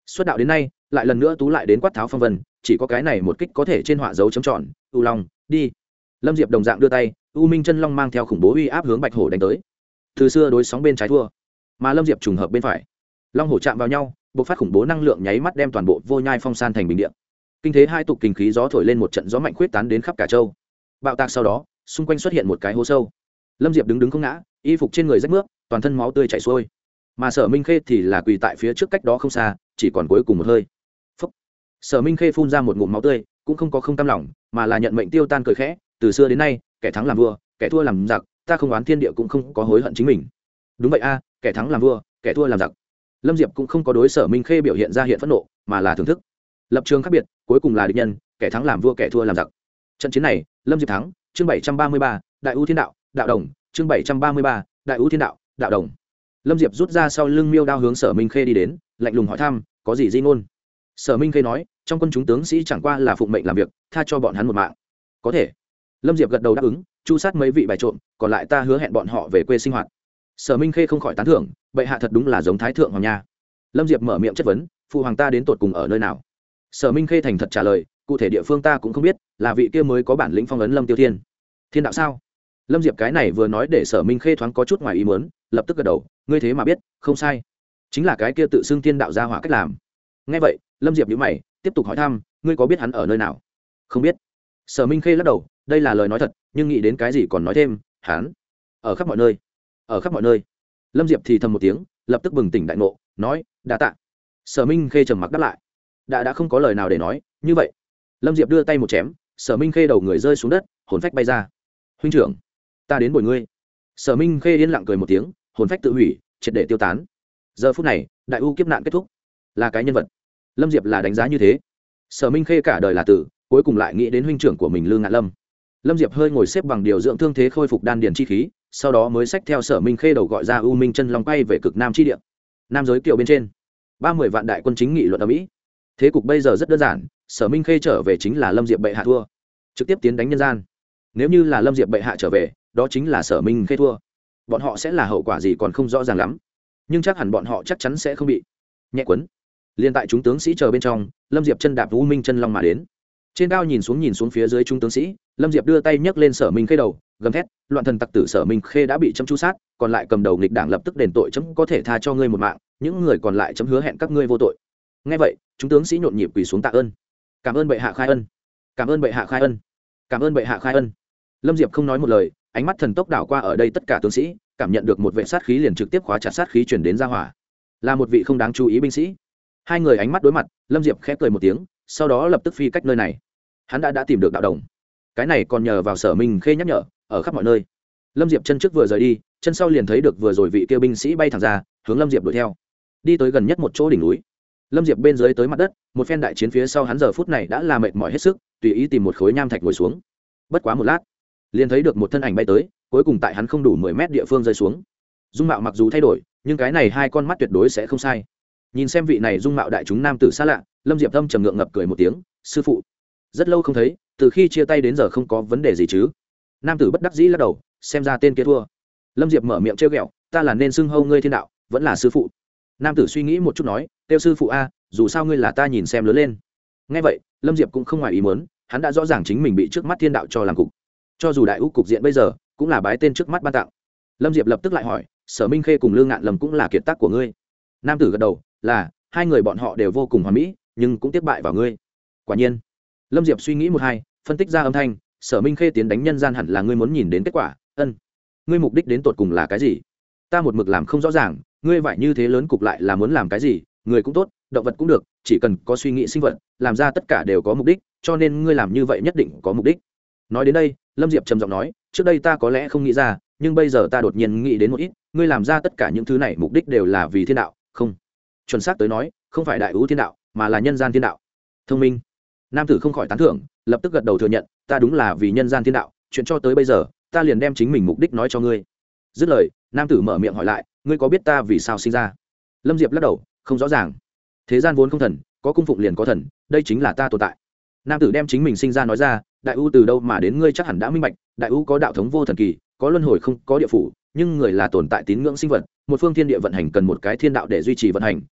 xuất đạo đến nay lại lần nữa tú lại đến quát tháo phong vân, chỉ có cái này một kích có thể trên họa dấu chấm tròn. U long đi. Lâm Diệp đồng dạng đưa tay, U Minh chân long mang theo khủng bố uy áp hướng bạch hổ đánh tới. Từ xưa đối sóng bên trái thua, mà Lâm Diệp trùng hợp bên phải, long hổ chạm vào nhau, bộc phát khủng bố năng lượng nháy mắt đem toàn bộ Vô Nhai Phong san thành bình địa. Kinh thế hai tục kinh khí gió thổi lên một trận gió mạnh khuyết tán đến khắp cả châu. Bạo tạc sau đó, xung quanh xuất hiện một cái hố sâu. Lâm Diệp đứng đứng không ngã, y phục trên người rách mướp, toàn thân máu tươi chảy xuôi. Mà Sở Minh Khê thì là quỳ tại phía trước cách đó không xa, chỉ còn cuối cùng một hơi. Phốc. Sở Minh Khê phun ra một ngụm máu tươi, cũng không có không cam lòng, mà là nhận mệnh tiêu tan cười khẽ, từ xưa đến nay, kẻ thắng làm vua, kẻ thua làm giặc, ta không oán thiên địa cũng không có hối hận chính mình. Đúng vậy a, kẻ thắng làm vua, kẻ thua làm giặc. Lâm Diệp cũng không có đối Sở Minh Khê biểu hiện ra hiện phẫn nộ, mà là thưởng thức. Lập trường khác biệt, cuối cùng là địch nhân, kẻ thắng làm vua, kẻ thua làm giặc. Trận chiến này, Lâm Diệp thắng, chương 733, Đại U Thiên Đạo, Đạo Đồng, chương 733, Đại U Thiên Đạo, Đạo Đồng. Lâm Diệp rút ra sau lưng miêu đao hướng Sở Minh Khê đi đến, lạnh lùng hỏi thăm, có gì di ngôn? Sở Minh Khê nói, trong quân chúng tướng sĩ chẳng qua là phụng mệnh làm việc, tha cho bọn hắn một mạng. Có thể. Lâm Diệp gật đầu đáp ứng, chu sát mấy vị bài trộm, còn lại ta hứa hẹn bọn họ về quê sinh hoạt. Sở Minh Khê không khỏi tán thưởng, bệ hạ thật đúng là giống thái thượng hoàng nha. Lâm Diệp mở miệng chất vấn, phụ hoàng ta đến tột cùng ở nơi nào? Sở Minh Khê thành thật trả lời, cụ thể địa phương ta cũng không biết, là vị kia mới có bản lĩnh phong ấn Lâm Tiêu Thiên. Thiên đạo sao? Lâm Diệp cái này vừa nói để Sở Minh Khê thoáng có chút ngoài ý muốn, lập tức gật đầu, ngươi thế mà biết, không sai, chính là cái kia tự xưng thiên đạo gia hỏa cách làm. Nghe vậy, Lâm Diệp nhíu mày, tiếp tục hỏi thăm, ngươi có biết hắn ở nơi nào? Không biết. Sở Minh Khê lắc đầu, đây là lời nói thật, nhưng nghĩ đến cái gì còn nói thêm, hắn ở khắp mọi nơi, ở khắp mọi nơi. Lâm Diệp thì thầm một tiếng, lập tức bừng tỉnh đại ngộ, nói, đa tạ. Sở Minh Khê trầm mặc đáp lại, đã không có lời nào để nói, như vậy. Lâm Diệp đưa tay một chém, Sở Minh Khê đầu người rơi xuống đất, hồn phách bay ra. Huynh trưởng, ta đến bồi ngươi. Sở Minh Khê yên lặng cười một tiếng, hồn phách tự hủy, triệt để tiêu tán. Giờ phút này, đại u kiếp nạn kết thúc, là cái nhân vật. Lâm Diệp là đánh giá như thế. Sở Minh Khê cả đời là tử, cuối cùng lại nghĩ đến huynh trưởng của mình Lương Ngạn Lâm. Lâm Diệp hơi ngồi xếp bằng điều dưỡng thương thế, khôi phục đan điền chi khí, sau đó mới xách theo Sở Minh Khê đầu gọi ra U Minh chân long quay về cực nam chi địa. Nam giới kiều bên trên, 30 vạn đại quân chính nghị luận ở Mỹ. Thế cục bây giờ rất đơn giản, Sở Minh Khê trở về chính là Lâm Diệp bệ hạ thua, trực tiếp tiến đánh nhân gian. Nếu như là Lâm Diệp bệ hạ trở về, đó chính là Sở Minh Khê thua. Bọn họ sẽ là hậu quả gì còn không rõ ràng lắm, nhưng chắc hẳn bọn họ chắc chắn sẽ không bị nhẹ quấn. Liên tại chúng tướng sĩ chờ bên trong, Lâm Diệp chân đạp U Minh chân long mà đến. Trên cao nhìn xuống phía dưới chúng tướng sĩ, Lâm Diệp đưa tay nhấc lên Sở Minh Khê đầu, gầm thét, loạn thần tặc tử Sở Minh Khê đã bị chấm chu sát, còn lại cầm đầu nghịch đảng lập tức đền tội, chấm có thể tha cho ngươi một mạng, những người còn lại chấm hứa hẹn các ngươi vô tội. Nghe vậy, chúng tướng sĩ nhộn nhịp quỳ xuống tạ ơn. Cảm ơn bệ hạ khai ân, cảm ơn bệ hạ khai ân, cảm ơn bệ hạ khai ân. Lâm Diệp không nói một lời, ánh mắt thần tốc đảo qua ở đây tất cả tướng sĩ, cảm nhận được một vệ sát khí liền trực tiếp khóa chặt sát khí truyền đến ra hỏa. Là một vị không đáng chú ý binh sĩ. Hai người ánh mắt đối mặt, Lâm Diệp khẽ cười một tiếng, sau đó lập tức phi cách nơi này. Hắn đã tìm được đạo đồng. Cái này còn nhờ vào Sở Minh Khê nhắc nhở, ở khắp mọi nơi. Lâm Diệp chân trước vừa rời đi, chân sau liền thấy được vừa rồi vị kia binh sĩ bay thẳng ra, hướng Lâm Diệp đuổi theo. Đi tới gần nhất một chỗ đỉnh núi. Lâm Diệp bên dưới tới mặt đất, một phen đại chiến phía sau hắn giờ phút này đã là mệt mỏi hết sức, tùy ý tìm một khối nham thạch ngồi xuống. Bất quá một lát, liền thấy được một thân ảnh bay tới, cuối cùng tại hắn không đủ 10 mét địa phương rơi xuống. Dung mạo mặc dù thay đổi, nhưng cái này hai con mắt tuyệt đối sẽ không sai. Nhìn xem vị này dung mạo đại chúng nam tử xa lạ, Lâm Diệp thâm trầm ngượng ngập cười một tiếng, sư phụ, rất lâu không thấy, từ khi chia tay đến giờ không có vấn đề gì chứ? Nam tử bất đắc dĩ lắc đầu, xem ra tên kia thua. Lâm Diệp mở miệng trêu ghẹo, ta là nên xưng hô ngươi thiên đạo, vẫn là sư phụ? Nam tử suy nghĩ một chút nói, tiêu sư phụ a, dù sao ngươi là ta nhìn xem lớn lên. Nghe vậy, Lâm Diệp cũng không ngoài ý muốn, hắn đã rõ ràng chính mình bị trước mắt thiên đạo cho làm cục. Cho dù đại úc cục diện bây giờ cũng là bái tên trước mắt ban tặng. Lâm Diệp lập tức lại hỏi, Sở Minh Khê cùng Lương Ngạn Lâm cũng là kiệt tác của ngươi? Nam tử gật đầu, là, hai người bọn họ đều vô cùng hoàn mỹ, nhưng cũng tiếp bại vào ngươi. Quả nhiên. Lâm Diệp suy nghĩ một hai, phân tích ra âm thanh, Sở Minh Khê tiến đánh nhân gian hẳn là ngươi muốn nhìn đến kết quả. Ngươi mục đích đến tột cùng là cái gì? Ta một mực làm không rõ ràng, ngươi vải như thế lớn cục lại là muốn làm cái gì? Người cũng tốt, động vật cũng được, chỉ cần có suy nghĩ sinh vật, làm ra tất cả đều có mục đích, cho nên ngươi làm như vậy nhất định có mục đích. Nói đến đây, Lâm Diệp trầm giọng nói, trước đây ta có lẽ không nghĩ ra, nhưng bây giờ ta đột nhiên nghĩ đến một ít, ngươi làm ra tất cả những thứ này mục đích đều là vì thiên đạo, không? Chuẩn xác tới nói, không phải đại ưu thiên đạo, mà là nhân gian thiên đạo. Thông minh. Nam tử không khỏi tán thưởng, lập tức gật đầu thừa nhận, ta đúng là vì nhân gian thiên đạo, chuyện cho tới bây giờ, ta liền đem chính mình mục đích nói cho ngươi. Dứt lời, nam tử mở miệng hỏi lại, ngươi có biết ta vì sao sinh ra? Lâm Diệp lắc đầu, không rõ ràng. Thế gian vốn không thần, có cung phụng liền có thần, đây chính là ta tồn tại. Nam tử đem chính mình sinh ra nói ra, đại ưu từ đâu mà đến, ngươi chắc hẳn đã minh bạch, đại ưu có đạo thống vô thần kỳ, có luân hồi không có địa phủ, nhưng người là tồn tại tín ngưỡng sinh vật, một phương thiên địa vận hành cần một cái thiên đạo để duy trì vận hành,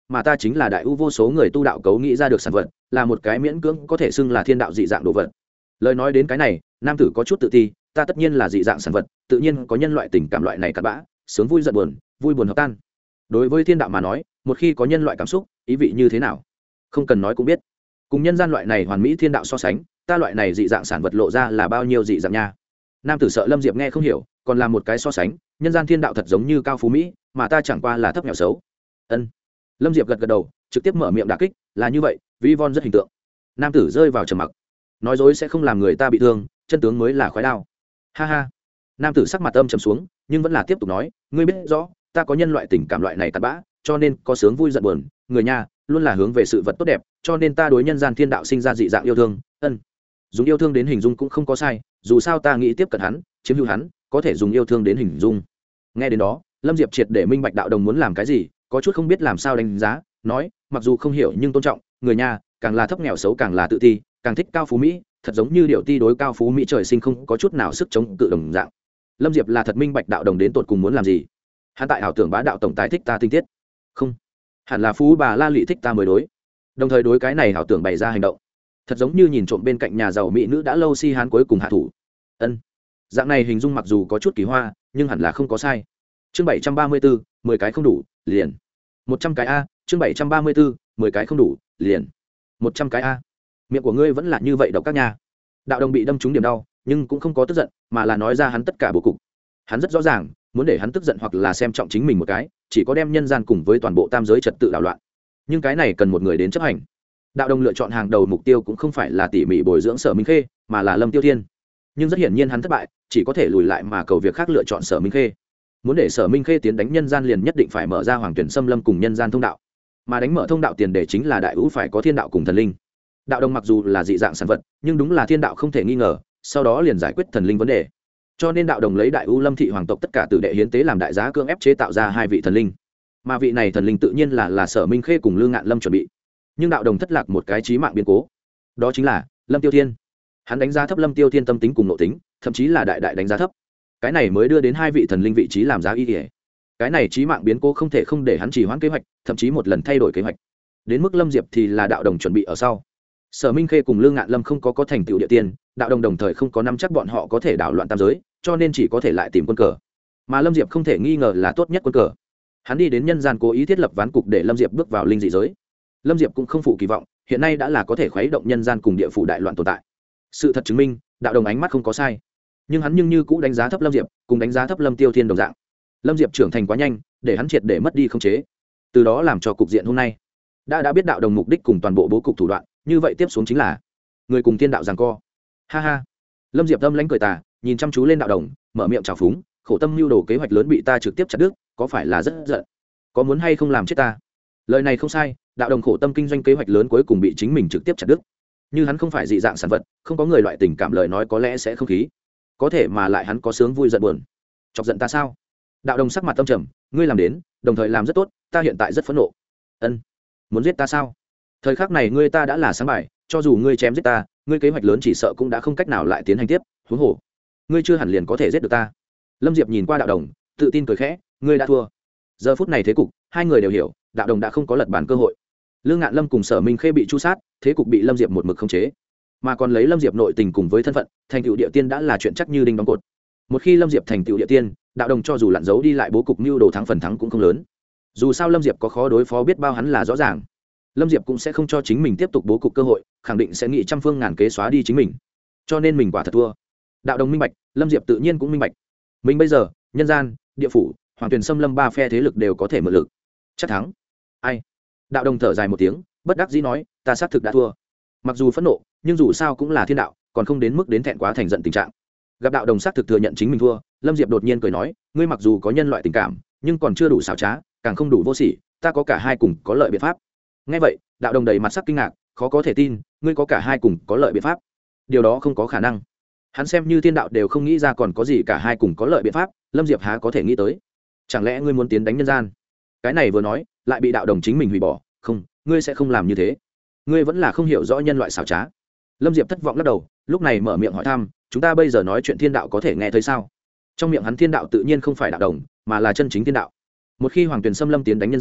mà ta chính là đại ưu vô số người tu đạo cấu nghĩ ra được sản vật, là một cái miễn cưỡng có thể xưng là thiên đạo dị dạng đồ vật. Lời nói đến cái này, nam tử có chút tự ti, ta tất nhiên là dị dạng sản vật, tự nhiên có nhân loại tình cảm loại này cặn bã, sướng vui giận buồn, vui buồn hợp tan. Đối với thiên đạo mà nói, một khi có nhân loại cảm xúc, ý vị như thế nào không cần nói cũng biết. Cùng nhân gian loại này hoàn mỹ thiên đạo so sánh, ta loại này dị dạng sản vật lộ ra là bao nhiêu dị dạng nha. Nam tử sợ Lâm Diệp nghe không hiểu, còn làm một cái so sánh, nhân gian thiên đạo thật giống như cao phú mỹ, mà ta chẳng qua là thấp nghèo xấu. Ân. Lâm Diệp gật gật đầu, trực tiếp mở miệng đả kích, là như vậy, ví von rất hình tượng. Nam tử rơi vào trầm mặc. Nói dối sẽ không làm người ta bị thương, chân tướng mới là khói đao. Ha ha. Nam tử sắc mặt âm trầm xuống, nhưng vẫn là tiếp tục nói, ngươi biết rõ, ta có nhân loại tình cảm loại này cặn bã, cho nên có sướng vui giận buồn, người nhà luôn là hướng về sự vật tốt đẹp, cho nên ta đối nhân gian thiên đạo sinh ra dị dạng yêu thương. Ân. Dùng yêu thương đến hình dung cũng không có sai, dù sao ta nghĩ tiếp cận hắn, chiếm hữu hắn, có thể dùng yêu thương đến hình dung. Nghe đến đó, Lâm Diệp triệt để minh bạch đạo đồng muốn làm cái gì, có chút không biết làm sao đánh giá, nói, mặc dù không hiểu nhưng tôn trọng, người nhà càng là thấp nghèo xấu càng là tự ti, càng thích cao phú mỹ, thật giống như điệu ti đối cao phú mỹ trời sinh không có chút nào sức chống cự đồng dạng. Lâm Diệp là thật minh bạch đạo đồng đến tột cùng muốn làm gì. Hắn tại ảo tưởng bá đạo tổng tài thích ta tinh tiết, không, hẳn là phú bà La Lị thích ta mới đối. Đồng thời đối cái này ảo tưởng bày ra hành động, thật giống như nhìn trộm bên cạnh nhà giàu mỹ nữ đã lâu si hán cuối cùng hạ thủ. Ân, dạng này hình dung mặc dù có chút kỳ hoa, nhưng hẳn là không có sai. Chương 734, 10 cái không đủ, liền 100 cái a. Chương 734, 10 cái không đủ, liền 100 cái a. Miệng của ngươi vẫn là như vậy độc các nhà. Đạo đồng bị đâm trúng điểm đau, nhưng cũng không có tức giận, mà là nói ra hắn tất cả bố cục. Hắn rất rõ ràng, muốn để hắn tức giận hoặc là xem trọng chính mình một cái, chỉ có đem nhân gian cùng với toàn bộ tam giới trật tự đảo loạn. Nhưng cái này cần một người đến chấp hành. Đạo đồng lựa chọn hàng đầu mục tiêu cũng không phải là tỉ mỉ bồi dưỡng Sở Minh Khê, mà là Lâm Tiêu Thiên. Nhưng rất hiển nhiên hắn thất bại, chỉ có thể lùi lại mà cầu việc khác lựa chọn Sở Minh Khê. Muốn để Sở Minh Khê tiến đánh nhân gian liền nhất định phải mở ra Hoàng Tuyển Xâm Lâm cùng nhân gian thông đạo. Mà đánh mở thông đạo tiền đề chính là đại ưu phải có thiên đạo cùng thần linh. Đạo đồng mặc dù là dị dạng sản vật, nhưng đúng là thiên đạo không thể nghi ngờ, sau đó liền giải quyết thần linh vấn đề. Cho nên đạo đồng lấy đại ưu Lâm thị hoàng tộc tất cả tử đệ hiến tế làm đại giá cưỡng ép chế tạo ra hai vị thần linh. Mà vị này thần linh tự nhiên là Sở Minh Khê cùng Lương Ngạn Lâm chuẩn bị. Nhưng đạo đồng thất lạc một cái chí mạng biến cố, đó chính là Lâm Tiêu Thiên. Hắn đánh giá thấp Lâm Tiêu Thiên tâm tính cùng nội tính, thậm chí là đại đánh giá thấp. Cái này mới đưa đến hai vị thần linh vị trí làm giá y ỉa. Cái này chí mạng biến cố không thể không để hắn trì hoãn kế hoạch, thậm chí một lần thay đổi kế hoạch. Đến mức Lâm Diệp thì là đạo đồng chuẩn bị ở sau. Sở Minh Khê cùng Lương Ngạn Lâm không có thành tựu địa tiên, đạo đồng đồng thời không có nắm chắc bọn họ có thể đảo loạn tam giới, cho nên chỉ có thể lại tìm quân cờ. Mà Lâm Diệp không thể nghi ngờ là tốt nhất quân cờ. Hắn đi đến nhân gian cố ý thiết lập ván cục để Lâm Diệp bước vào linh dị giới. Lâm Diệp cũng không phụ kỳ vọng, hiện nay đã là có thể khuấy động nhân gian cùng địa phủ đại loạn tồn tại. Sự thật chứng minh, đạo đồng ánh mắt không có sai. Nhưng hắn như cũ đánh giá thấp Lâm Diệp, cùng đánh giá thấp Lâm Tiêu Thiên đồng dạng. Lâm Diệp trưởng thành quá nhanh, để hắn triệt để mất đi khống chế. Từ đó làm cho cục diện hôm nay. Đã biết đạo đồng mục đích cùng toàn bộ bố cục thủ đoạn, như vậy tiếp xuống chính là người cùng thiên đạo giằng co. Ha ha. Lâm Diệp âm lãnh cười tà, nhìn chăm chú lên đạo đồng, mở miệng chào phúng, khổ tâm mưu đồ kế hoạch lớn bị ta trực tiếp chặt đứt, có phải là rất giận? Có muốn hay không làm chết ta? Lời này không sai, đạo đồng khổ tâm kinh doanh kế hoạch lớn cuối cùng bị chính mình trực tiếp chặt đứt. Như hắn không phải dị dạng sản vật, không có người loại tình cảm lời nói có lẽ sẽ không khí. Có thể mà lại hắn có sướng vui giận buồn. Chọc giận ta sao? Đạo đồng sắc mặt tâm trầm, ngươi làm đến, đồng thời làm rất tốt, ta hiện tại rất phẫn nộ. Ân, muốn giết ta sao? Thời khắc này ngươi ta đã là sáng bài, cho dù ngươi chém giết ta, ngươi kế hoạch lớn chỉ sợ cũng đã không cách nào lại tiến hành tiếp, huống hồ, ngươi chưa hẳn liền có thể giết được ta. Lâm Diệp nhìn qua đạo đồng, tự tin cười khẽ, ngươi đã thua. Giờ phút này thế cục, hai người đều hiểu, đạo đồng đã không có lật bàn cơ hội. Lương Ngạn Lâm cùng Sở Minh Khê bị chu sát, thế cục bị Lâm Diệp một mực khống chế, mà còn lấy Lâm Diệp nội tình cùng với thân phận, thành tựu địa tiên đã là chuyện chắc như đinh đóng cột. Một khi Lâm Diệp thành tựu địa tiên, đạo đồng cho dù lặn giấu đi lại bố cục mưu đồ thắng phần thắng cũng không lớn. Dù sao Lâm Diệp có khó đối phó biết bao hắn là rõ ràng. Lâm Diệp cũng sẽ không cho chính mình tiếp tục bố cục cơ hội, khẳng định sẽ nghĩ trăm phương ngàn kế xóa đi chính mình. Cho nên mình quả thật thua. Đạo đồng minh bạch, Lâm Diệp tự nhiên cũng minh bạch. Mình bây giờ, nhân gian, địa phủ, Hoàng Tuyền Xâm Lâm ba phe thế lực đều có thể mượn lực. Chắc thắng. Ai? Đạo đồng thở dài một tiếng, bất đắc dĩ nói, ta xác thực đã thua. Mặc dù phẫn nộ, nhưng dù sao cũng là thiên đạo, còn không đến mức đến thẹn quá thành giận tình trạng. Gặp đạo đồng xác thực thừa nhận chính mình thua, Lâm Diệp đột nhiên cười nói, ngươi mặc dù có nhân loại tình cảm, nhưng còn chưa đủ xảo trá, càng không đủ vô sỉ, ta có cả hai cùng có lợi biện pháp. Nghe vậy, đạo đồng đầy mặt sắc kinh ngạc, khó có thể tin, ngươi có cả hai cùng có lợi biện pháp? Điều đó không có khả năng. Hắn xem như thiên đạo đều không nghĩ ra còn có gì cả hai cùng có lợi biện pháp, Lâm Diệp há có thể nghĩ tới? Chẳng lẽ ngươi muốn tiến đánh nhân gian? Cái này vừa nói, lại bị đạo đồng chính mình hủy bỏ, không, ngươi sẽ không làm như thế. Ngươi vẫn là không hiểu rõ nhân loại xảo trá. Lâm Diệp thất vọng lắc đầu, lúc này mở miệng hỏi thăm, chúng ta bây giờ nói chuyện thiên đạo có thể nghe thấy sao? Trong miệng hắn thiên đạo tự nhiên không phải đạo đồng, mà là chân chính thiên đạo. Một khi Hoàng Tuyền Xâm Lâm tiến đánh nhân gian,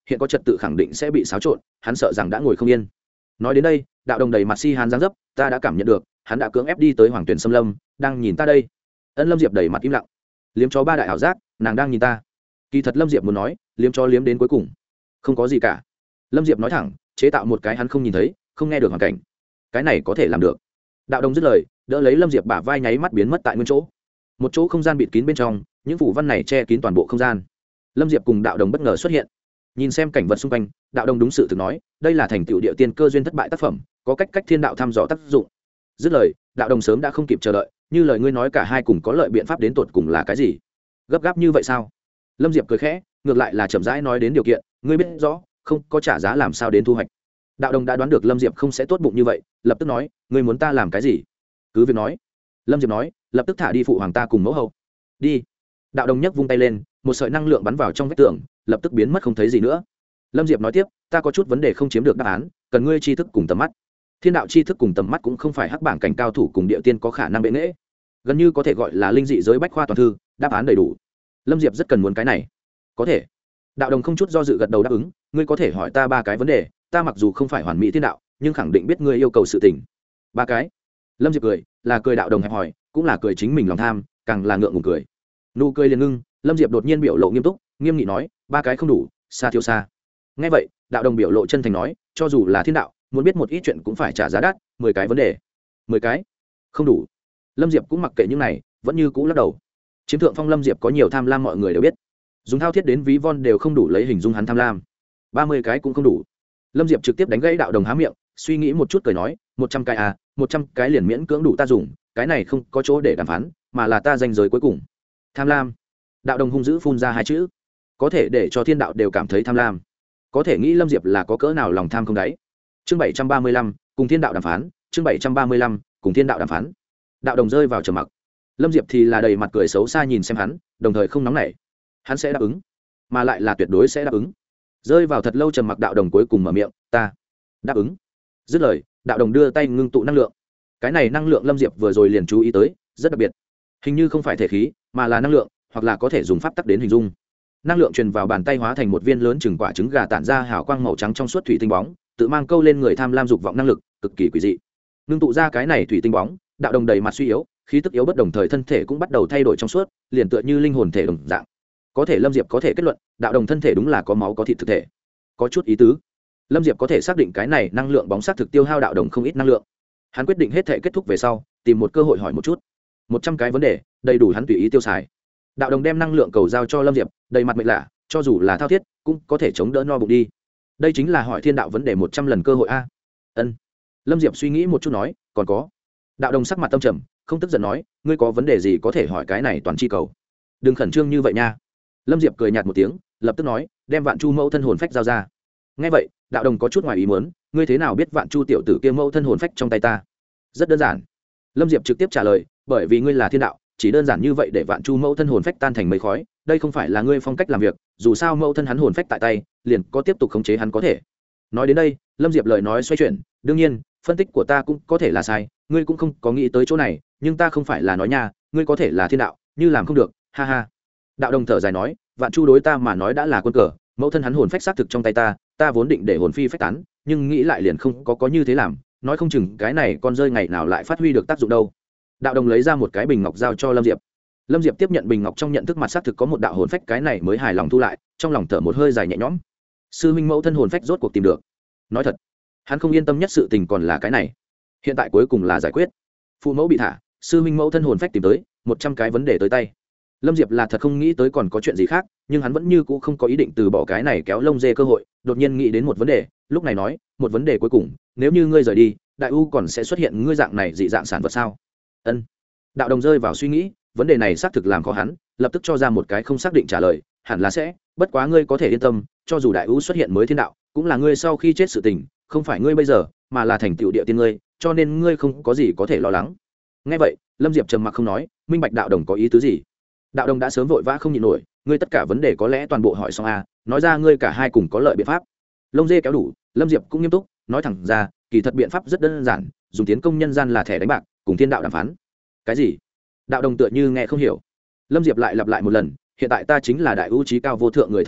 hiện có trật tự khẳng định sẽ bị xáo trộn, hắn sợ rằng đã ngồi không yên. Nói đến đây, đạo đồng đầy mặt si hán giáng dấp, ta đã cảm nhận được hắn đã cưỡng ép đi tới Hoàng Tuyển Xâm Lâm, đang nhìn ta đây. Ân Lâm Diệp đầy mặt im lặng. Liếm chó ba đại ảo giác, nàng đang nhìn ta. Kỳ thật Lâm Diệp muốn nói, liếm chó liếm đến cuối cùng không có gì cả. Lâm Diệp nói thẳng, chế tạo một cái hắn không nhìn thấy, không nghe được hoàn cảnh, cái này có thể làm được. Đạo đồng dứt lời, đỡ lấy Lâm Diệp bả vai nháy mắt biến mất tại nguyên chỗ. Một chỗ không gian bịt kín bên trong, những phủ văn này che kín toàn bộ không gian. Lâm Diệp cùng đạo đồng bất ngờ xuất hiện, nhìn xem cảnh vật xung quanh, đạo đồng đúng sự thực nói, đây là thành tựu địa tiên cơ duyên thất bại tác phẩm, có cách thiên đạo thăm dò tác dụng. Dứt lời, đạo đồng sớm đã không kịp chờ đợi, như lời ngươi nói cả hai cùng có lợi biện pháp đến tột cùng là cái gì? Gấp gáp như vậy sao? Lâm Diệp cười khẽ, ngược lại là chậm rãi nói đến điều kiện, ngươi biết rõ, không có trả giá làm sao đến thu hoạch. Đạo đồng đã đoán được Lâm Diệp không sẽ tốt bụng như vậy, lập tức nói, ngươi muốn ta làm cái gì? Cứ việc nói. Lâm Diệp nói, lập tức thả đi phụ hoàng ta cùng mẫu hậu. Đi. Đạo đồng nhấc vung tay lên, một sợi năng lượng bắn vào trong vách tường, lập tức biến mất không thấy gì nữa. Lâm Diệp nói tiếp, ta có chút vấn đề không chiếm được đáp án, cần ngươi tri thức cùng tầm mắt. Thiên đạo tri thức cùng tầm mắt cũng không phải hắc bảng cảnh cao thủ cùng địa tiên có khả năng bệ nghễ, gần như có thể gọi là linh dị giới bách khoa toàn thư, đáp án đầy đủ. Lâm Diệp rất cần muốn cái này. Có thể. Đạo đồng không chút do dự gật đầu đáp ứng, ngươi có thể hỏi ta 3 cái vấn đề, ta mặc dù không phải hoàn mỹ thiên đạo, nhưng khẳng định biết ngươi yêu cầu sự tình. 3 cái. Lâm Diệp cười, là cười đạo đồng hẹp hỏi, cũng là cười chính mình lòng tham, càng là ngượng ngùng cười. Nụ cười liền ngưng, Lâm Diệp đột nhiên biểu lộ nghiêm túc, nghiêm nghị nói, 3 cái không đủ, xa thiếu xa. Nghe vậy, đạo đồng biểu lộ chân thành nói, cho dù là thiên đạo, muốn biết một ít chuyện cũng phải trả giá đắt, 10 cái vấn đề. 10 cái? Không đủ. Lâm Diệp cũng mặc kệ những này, vẫn như cũ lắc đầu. Chiếm thượng phong Lâm Diệp có nhiều tham lam mọi người đều biết, dùng thao thiết đến ví von đều không đủ lấy hình dung hắn tham lam. 30 cái cũng không đủ. Lâm Diệp trực tiếp đánh gãy đạo đồng há miệng, suy nghĩ một chút cười nói, 100 cái à, 100 cái liền miễn cưỡng đủ ta dùng, cái này không có chỗ để đàm phán, mà là ta danh giới cuối cùng. Tham lam. Đạo đồng hung dữ phun ra 2 chữ, có thể để cho thiên đạo đều cảm thấy tham lam. Có thể nghĩ Lâm Diệp là có cỡ nào lòng tham không đáy. Chương 735, cùng thiên đạo đàm phán, chương 735, cùng thiên đạo đàm phán. Đạo đồng rơi vào trầm mặc. Lâm Diệp thì là đầy mặt cười xấu xa nhìn xem hắn, đồng thời không nóng nảy. Hắn sẽ đáp ứng, mà lại là tuyệt đối sẽ đáp ứng. Rơi vào thật lâu trầm mặc, đạo đồng cuối cùng mở miệng, ta đáp ứng. Dứt lời, đạo đồng đưa tay ngưng tụ năng lượng. Cái này năng lượng Lâm Diệp vừa rồi liền chú ý tới, rất đặc biệt. Hình như không phải thể khí, mà là năng lượng, hoặc là có thể dùng pháp tắc đến hình dung. Năng lượng truyền vào bàn tay hóa thành một viên lớn chừng quả trứng gà tản ra hào quang màu trắng trong suốt thủy tinh bóng, tự mang câu lên người tham lam dục vọng năng lực, cực kỳ quỷ dị. Ngưng tụ ra cái này thủy tinh bóng, đạo đồng đầy mặt suy yếu, khí tức yếu bất, đồng thời thân thể cũng bắt đầu thay đổi trong suốt, liền tựa như linh hồn thể đồng dạng. Có thể Lâm Diệp có thể kết luận, đạo đồng thân thể đúng là có máu có thịt thực thể. Có chút ý tứ. Lâm Diệp có thể xác định cái này năng lượng bóng xác thực tiêu hao đạo đồng không ít năng lượng. Hắn quyết định hết thể kết thúc về sau, tìm một cơ hội hỏi một chút. 100 cái vấn đề, đầy đủ hắn tùy ý tiêu xài. Đạo đồng đem năng lượng cầu giao cho Lâm Diệp, đầy mặt mệt lạ, cho dù là thao thiết, cũng có thể chống đỡ no bụng đi. Đây chính là hỏi thiên đạo vấn đề 100 lần cơ hội a. Ân. Lâm Diệp suy nghĩ một chút nói, còn có. Đạo đồng sắc mặt tâm trầm, không tức giận nói, ngươi có vấn đề gì có thể hỏi cái này toàn chi cầu. Đừng khẩn trương như vậy nha. Lâm Diệp cười nhạt một tiếng, lập tức nói, đem Vạn Chu mẫu thân hồn phách giao ra. Nghe vậy, đạo đồng có chút ngoài ý muốn, ngươi thế nào biết Vạn Chu tiểu tử kia mẫu thân hồn phách trong tay ta? Rất đơn giản. Lâm Diệp trực tiếp trả lời, bởi vì ngươi là thiên đạo, chỉ đơn giản như vậy để Vạn Chu mẫu thân hồn phách tan thành mây khói, đây không phải là ngươi phong cách làm việc, dù sao mẫu thân hắn hồn phách tại tay, liền có tiếp tục khống chế hắn có thể. Nói đến đây, Lâm Diệp lời nói xoay chuyển, đương nhiên, phân tích của ta cũng có thể là sai, ngươi cũng không có nghĩ tới chỗ này, nhưng ta không phải là nói nha, ngươi có thể là thiên đạo, như làm không được, ha ha. Đạo đồng thở dài nói, Vạn Chu đối ta mà nói đã là quân cờ, mẫu thân hắn hồn phách xác thực trong tay ta, ta vốn định để hồn phi phách tán, nhưng nghĩ lại liền không có như thế làm, nói không chừng cái này con rơi ngày nào lại phát huy được tác dụng đâu. Đạo đồng lấy ra một cái bình ngọc giao cho Lâm Diệp. Lâm Diệp tiếp nhận bình ngọc, trong nhận thức mặt xác thực có một đạo hồn phách, cái này mới hài lòng thu lại, trong lòng thở một hơi dài nhẹ nhõm. Sư huynh mẫu thân hồn phách rốt cuộc tìm được. Nói thật, hắn không yên tâm nhất sự tình còn là cái này. Hiện tại cuối cùng là giải quyết. Phụ mẫu bị thả, sư huynh mẫu thân hồn phách tìm tới, 100 cái vấn đề tới tay. Lâm Diệp là thật không nghĩ tới còn có chuyện gì khác, nhưng hắn vẫn như cũ không có ý định từ bỏ cái này kéo lông dê cơ hội, đột nhiên nghĩ đến một vấn đề, lúc này nói, một vấn đề cuối cùng, nếu như ngươi rời đi, Đại U còn sẽ xuất hiện ngươi dạng này dị dạng sản vật sao? Ân. Đạo đồng rơi vào suy nghĩ, vấn đề này xác thực làm khó hắn, lập tức cho ra một cái không xác định trả lời, hẳn là sẽ, bất quá ngươi có thể yên tâm, cho dù Đại U xuất hiện mới thiên đạo, cũng là ngươi sau khi chết sự tình, không phải ngươi bây giờ, mà là thành tựu địa tiên ngươi, cho nên ngươi không có gì có thể lo lắng. Nghe vậy, Lâm Diệp trầm mặc không nói, minh bạch đạo đồng có ý tứ gì. Đạo đồng đã sớm vội vã không nhịn nổi, ngươi tất cả vấn đề có lẽ toàn bộ hỏi xong a, nói ra ngươi cả hai cùng có lợi biện pháp. Lông dê kéo đủ, Lâm Diệp cũng nghiêm túc, nói thẳng ra, kỳ thật biện pháp rất đơn giản, dùng tiến công nhân gian là thẻ đánh bạc, cùng thiên đạo đàm phán. Cái gì? Đạo đồng tựa như nghe không hiểu. Lâm Diệp lại lặp lại một lần, hiện tại ta chính là Đại U trí cao vô thượng người thống trị,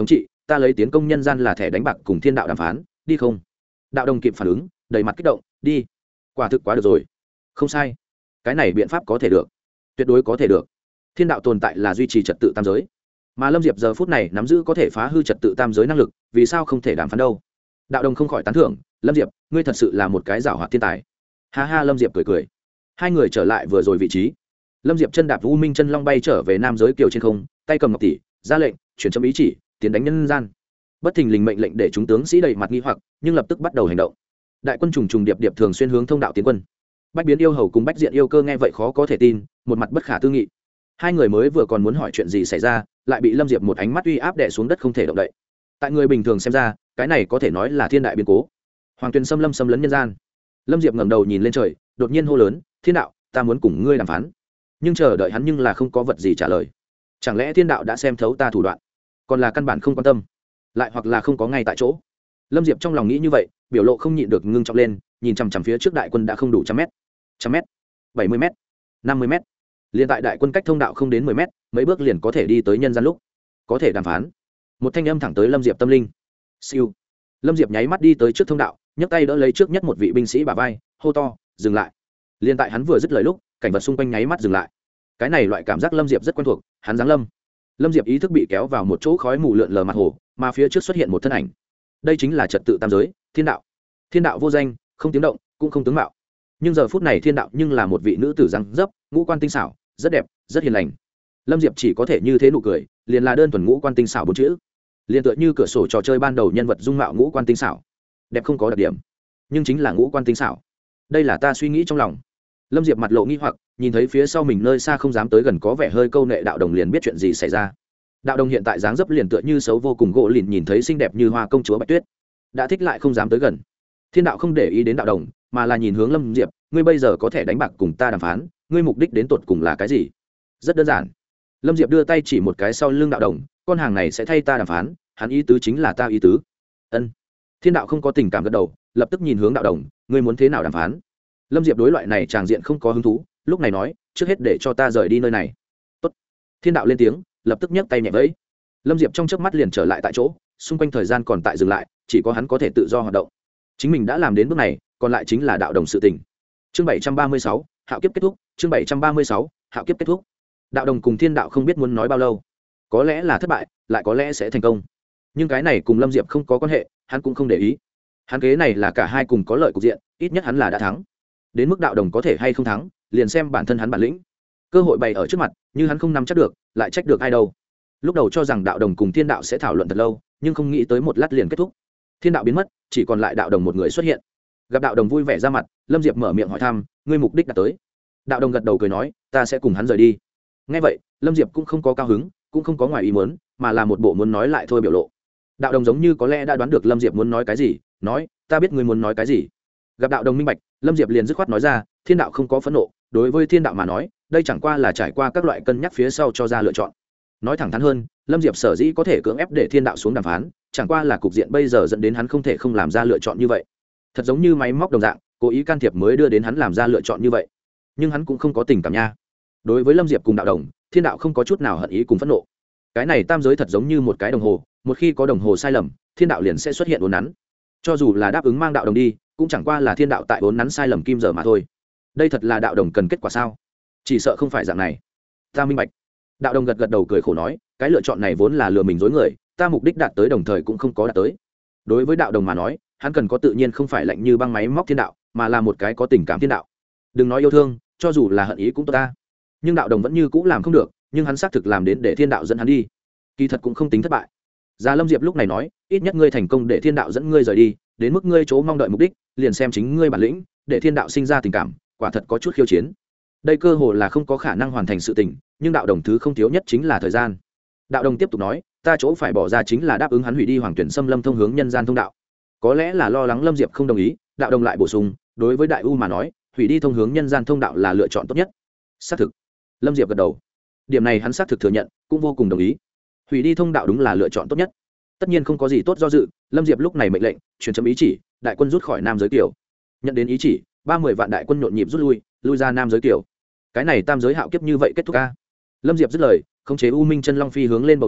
ta lấy tiến công nhân gian là thẻ đánh bạc cùng thiên đạo đàm phán, đi không? Đạo đồng kịp phản ứng, đầy mặt kích động, đi. Quả thực quá được rồi. Không sai, cái này biện pháp có thể được, tuyệt đối có thể được. Thiên đạo tồn tại là duy trì trật tự tam giới, mà Lâm Diệp giờ phút này nắm giữ có thể phá hư trật tự tam giới năng lực, vì sao không thể đàm phán đâu? Đạo đồng không khỏi tán thưởng, Lâm Diệp, ngươi thật sự là một cái giảo hoạt thiên tài. Ha ha, Lâm Diệp cười cười. Hai người trở lại vừa rồi vị trí. Lâm Diệp chân đạp U Minh chân long bay trở về nam giới kiều trên không, tay cầm ngọc tỷ, ra lệnh, chuyển chấm ý chỉ, tiến đánh nhân gian. Bất thình lình mệnh lệnh để chúng tướng sĩ đầy mặt nghi hoặc, nhưng lập tức bắt đầu hành động. Đại quân trùng trùng điệp điệp thường xuyên hướng thông đạo tiến quân. Bách Biến yêu hầu cùng Bách Diện yêu cơ nghe vậy khó có thể tin, một mặt bất khả tư nghị. Hai người mới vừa còn muốn hỏi chuyện gì xảy ra, lại bị Lâm Diệp một ánh mắt uy áp đè xuống đất không thể động đậy. Tại người bình thường xem ra, cái này có thể nói là thiên đại biến cố. Hoàng Tuyền xâm lấn nhân gian. Lâm Diệp ngẩng đầu nhìn lên trời, đột nhiên hô lớn, "Thiên đạo, ta muốn cùng ngươi đàm phán." Nhưng chờ đợi hắn nhưng là không có vật gì trả lời. Chẳng lẽ thiên đạo đã xem thấu ta thủ đoạn, còn là căn bản không quan tâm, lại hoặc là không có ngay tại chỗ? Lâm Diệp trong lòng nghĩ như vậy, biểu lộ không nhịn được ngưng trọng lên, nhìn chằm chằm phía trước đại quân đã không đủ 100m, 70m, 50m. Liên tại đại quân cách thông đạo không đến 10m, mấy bước liền có thể đi tới nhân gian lúc có thể đàm phán. Một thanh âm thẳng tới Lâm Diệp tâm linh. Siêu. Lâm Diệp nháy mắt đi tới trước thông đạo, nhấc tay đỡ lấy trước nhất một vị binh sĩ bả vai, hô to, "Dừng lại." Liên tại hắn vừa dứt lời lúc, cảnh vật xung quanh nháy mắt dừng lại. Cái này loại cảm giác Lâm Diệp rất quen thuộc, hắn giáng lâm. Lâm Diệp ý thức bị kéo vào một chỗ khói mù lượn lờ mặt hồ, mà phía trước xuất hiện một thân ảnh. Đây chính là trật tự tam giới, thiên đạo. Thiên đạo vô danh, không tiếng động, cũng không tướng mạo. Nhưng giờ phút này thiên đạo nhưng là một vị nữ tử răng dấp, ngũ quan tinh xảo, rất đẹp, rất hiền lành. Lâm Diệp chỉ có thể như thế nụ cười, liền là đơn thuần ngũ quan tinh xảo bốn chữ. Liền tựa như cửa sổ trò chơi ban đầu nhân vật dung mạo ngũ quan tinh xảo, đẹp không có đặc điểm, nhưng chính là ngũ quan tinh xảo. Đây là ta suy nghĩ trong lòng. Lâm Diệp mặt lộ nghi hoặc, nhìn thấy phía sau mình nơi xa không dám tới gần có vẻ hơi câu nệ đạo đồng, liền biết chuyện gì xảy ra. Đạo đồng hiện tại dáng dấp liền tựa như xấu vô cùng gỗ lìn nhìn thấy xinh đẹp như hoa công chúa Bạch Tuyết, đã thích lại không dám tới gần. Thiên đạo không để ý đến đạo đồng, mà là nhìn hướng Lâm Diệp, "Ngươi bây giờ có thể đánh bạc cùng ta đàm phán, ngươi mục đích đến tột cùng là cái gì?" Rất đơn giản. Lâm Diệp đưa tay chỉ một cái sau lưng đạo đồng, "Con hàng này sẽ thay ta đàm phán, hắn ý tứ chính là ta ý tứ." Ân. Thiên đạo không có tình cảm gật đầu, lập tức nhìn hướng đạo đồng, "Ngươi muốn thế nào đàm phán?" Lâm Diệp đối loại này tràng diện không có hứng thú, lúc này nói, "Trước hết để cho ta rời đi nơi này." Tốt. Thiên đạo lên tiếng, lập tức nhấc tay nhẹ vẫy. Lâm Diệp trong chớp mắt liền trở lại tại chỗ, xung quanh thời gian còn tại dừng lại, chỉ có hắn có thể tự do hoạt động. Chính mình đã làm đến bước này, còn lại chính là đạo đồng sự tình. Chương 736, hạo kiếp kết thúc. Chương 736, hạo kiếp kết thúc. Đạo đồng cùng thiên đạo không biết muốn nói bao lâu, có lẽ là thất bại, lại có lẽ sẽ thành công. Nhưng cái này cùng Lâm Diệp không có quan hệ, hắn cũng không để ý. Hắn kế này là cả hai cùng có lợi cục diện, ít nhất hắn là đã thắng. Đến mức đạo đồng có thể hay không thắng, liền xem bản thân hắn bản lĩnh. Cơ hội bày ở trước mặt, như hắn không nắm chắc được, lại trách được ai đâu. Lúc đầu cho rằng đạo đồng cùng thiên đạo sẽ thảo luận thật lâu, nhưng không nghĩ tới một lát liền kết thúc. Thiên đạo biến mất, chỉ còn lại đạo đồng một người xuất hiện. Gặp đạo đồng vui vẻ ra mặt, Lâm Diệp mở miệng hỏi thăm, "Ngươi mục đích đã tới?" Đạo đồng gật đầu cười nói, "Ta sẽ cùng hắn rời đi." Nghe vậy, Lâm Diệp cũng không có cao hứng, cũng không có ngoài ý muốn, mà là một bộ muốn nói lại thôi biểu lộ. Đạo đồng giống như có lẽ đã đoán được Lâm Diệp muốn nói cái gì, nói, "Ta biết ngươi muốn nói cái gì." Gặp đạo đồng minh bạch, Lâm Diệp liền dứt khoát nói ra, "Thiên đạo không có phẫn nộ, đối với thiên đạo mà nói, đây chẳng qua là trải qua các loại cân nhắc phía sau cho ra lựa chọn." Nói thẳng thắn hơn, Lâm Diệp sở dĩ có thể cưỡng ép để thiên đạo xuống đàm phán, chẳng qua là cục diện bây giờ dẫn đến hắn không thể không làm ra lựa chọn như vậy. Thật giống như máy móc đồng dạng, cố ý can thiệp mới đưa đến hắn làm ra lựa chọn như vậy. Nhưng hắn cũng không có tình cảm nha. Đối với Lâm Diệp cùng đạo đồng, thiên đạo không có chút nào hận ý cùng phẫn nộ. Cái này tam giới thật giống như một cái đồng hồ, một khi có đồng hồ sai lầm, thiên đạo liền sẽ xuất hiện uốn nắn. Cho dù là đáp ứng mang đạo đồng đi, cũng chẳng qua là thiên đạo tại uốn nắn sai lầm kim giờ mà thôi. Đây thật là đạo đồng cần kết quả sao? Chỉ sợ không phải dạng này. Ta minh bạch. Đạo đồng gật gật đầu cười khổ nói, cái lựa chọn này vốn là lừa mình dối người, ta mục đích đạt tới đồng thời cũng không có đạt tới. Đối với đạo đồng mà nói, hắn cần có tự nhiên không phải lạnh như băng máy móc thiên đạo, mà là một cái có tình cảm thiên đạo. Đừng nói yêu thương, cho dù là hận ý cũng tốt ta. Nhưng đạo đồng vẫn như cũ làm không được, nhưng hắn xác thực làm đến để thiên đạo dẫn hắn đi. Kỳ thật cũng không tính thất bại. Già Lâm Diệp lúc này nói, ít nhất ngươi thành công để thiên đạo dẫn ngươi rời đi, đến mức ngươi chỗ mong đợi mục đích, liền xem chính ngươi bản lĩnh, để thiên đạo sinh ra tình cảm, quả thật có chút khiêu chiến. Đây cơ hồ là không có khả năng hoàn thành sự tình, nhưng đạo đồng thứ không thiếu nhất chính là thời gian. Đạo đồng tiếp tục nói, ta chỗ phải bỏ ra chính là đáp ứng hắn hủy đi Hoàng Tuyển Xâm Lâm thông hướng nhân gian thông đạo. Có lẽ là lo lắng Lâm Diệp không đồng ý, đạo đồng lại bổ sung, đối với đại u mà nói, hủy đi thông hướng nhân gian thông đạo là lựa chọn tốt nhất. Xác thực. Lâm Diệp gật đầu. Điểm này hắn xác thực thừa nhận, cũng vô cùng đồng ý. Hủy đi thông đạo đúng là lựa chọn tốt nhất. Tất nhiên không có gì tốt do dự, Lâm Diệp lúc này mệnh lệnh, truyền chấm ý chỉ, đại quân rút khỏi Nam giới kiều. Nhận đến ý chỉ, 30 vạn đại quân nhộn nhịp rút lui ra Nam giới kiều. Cái này tam giới hạo kiếp như vậy kết thúc a. Lâm Diệp dứt lời, khống chế U Minh chân long phi hướng lên bầu trời,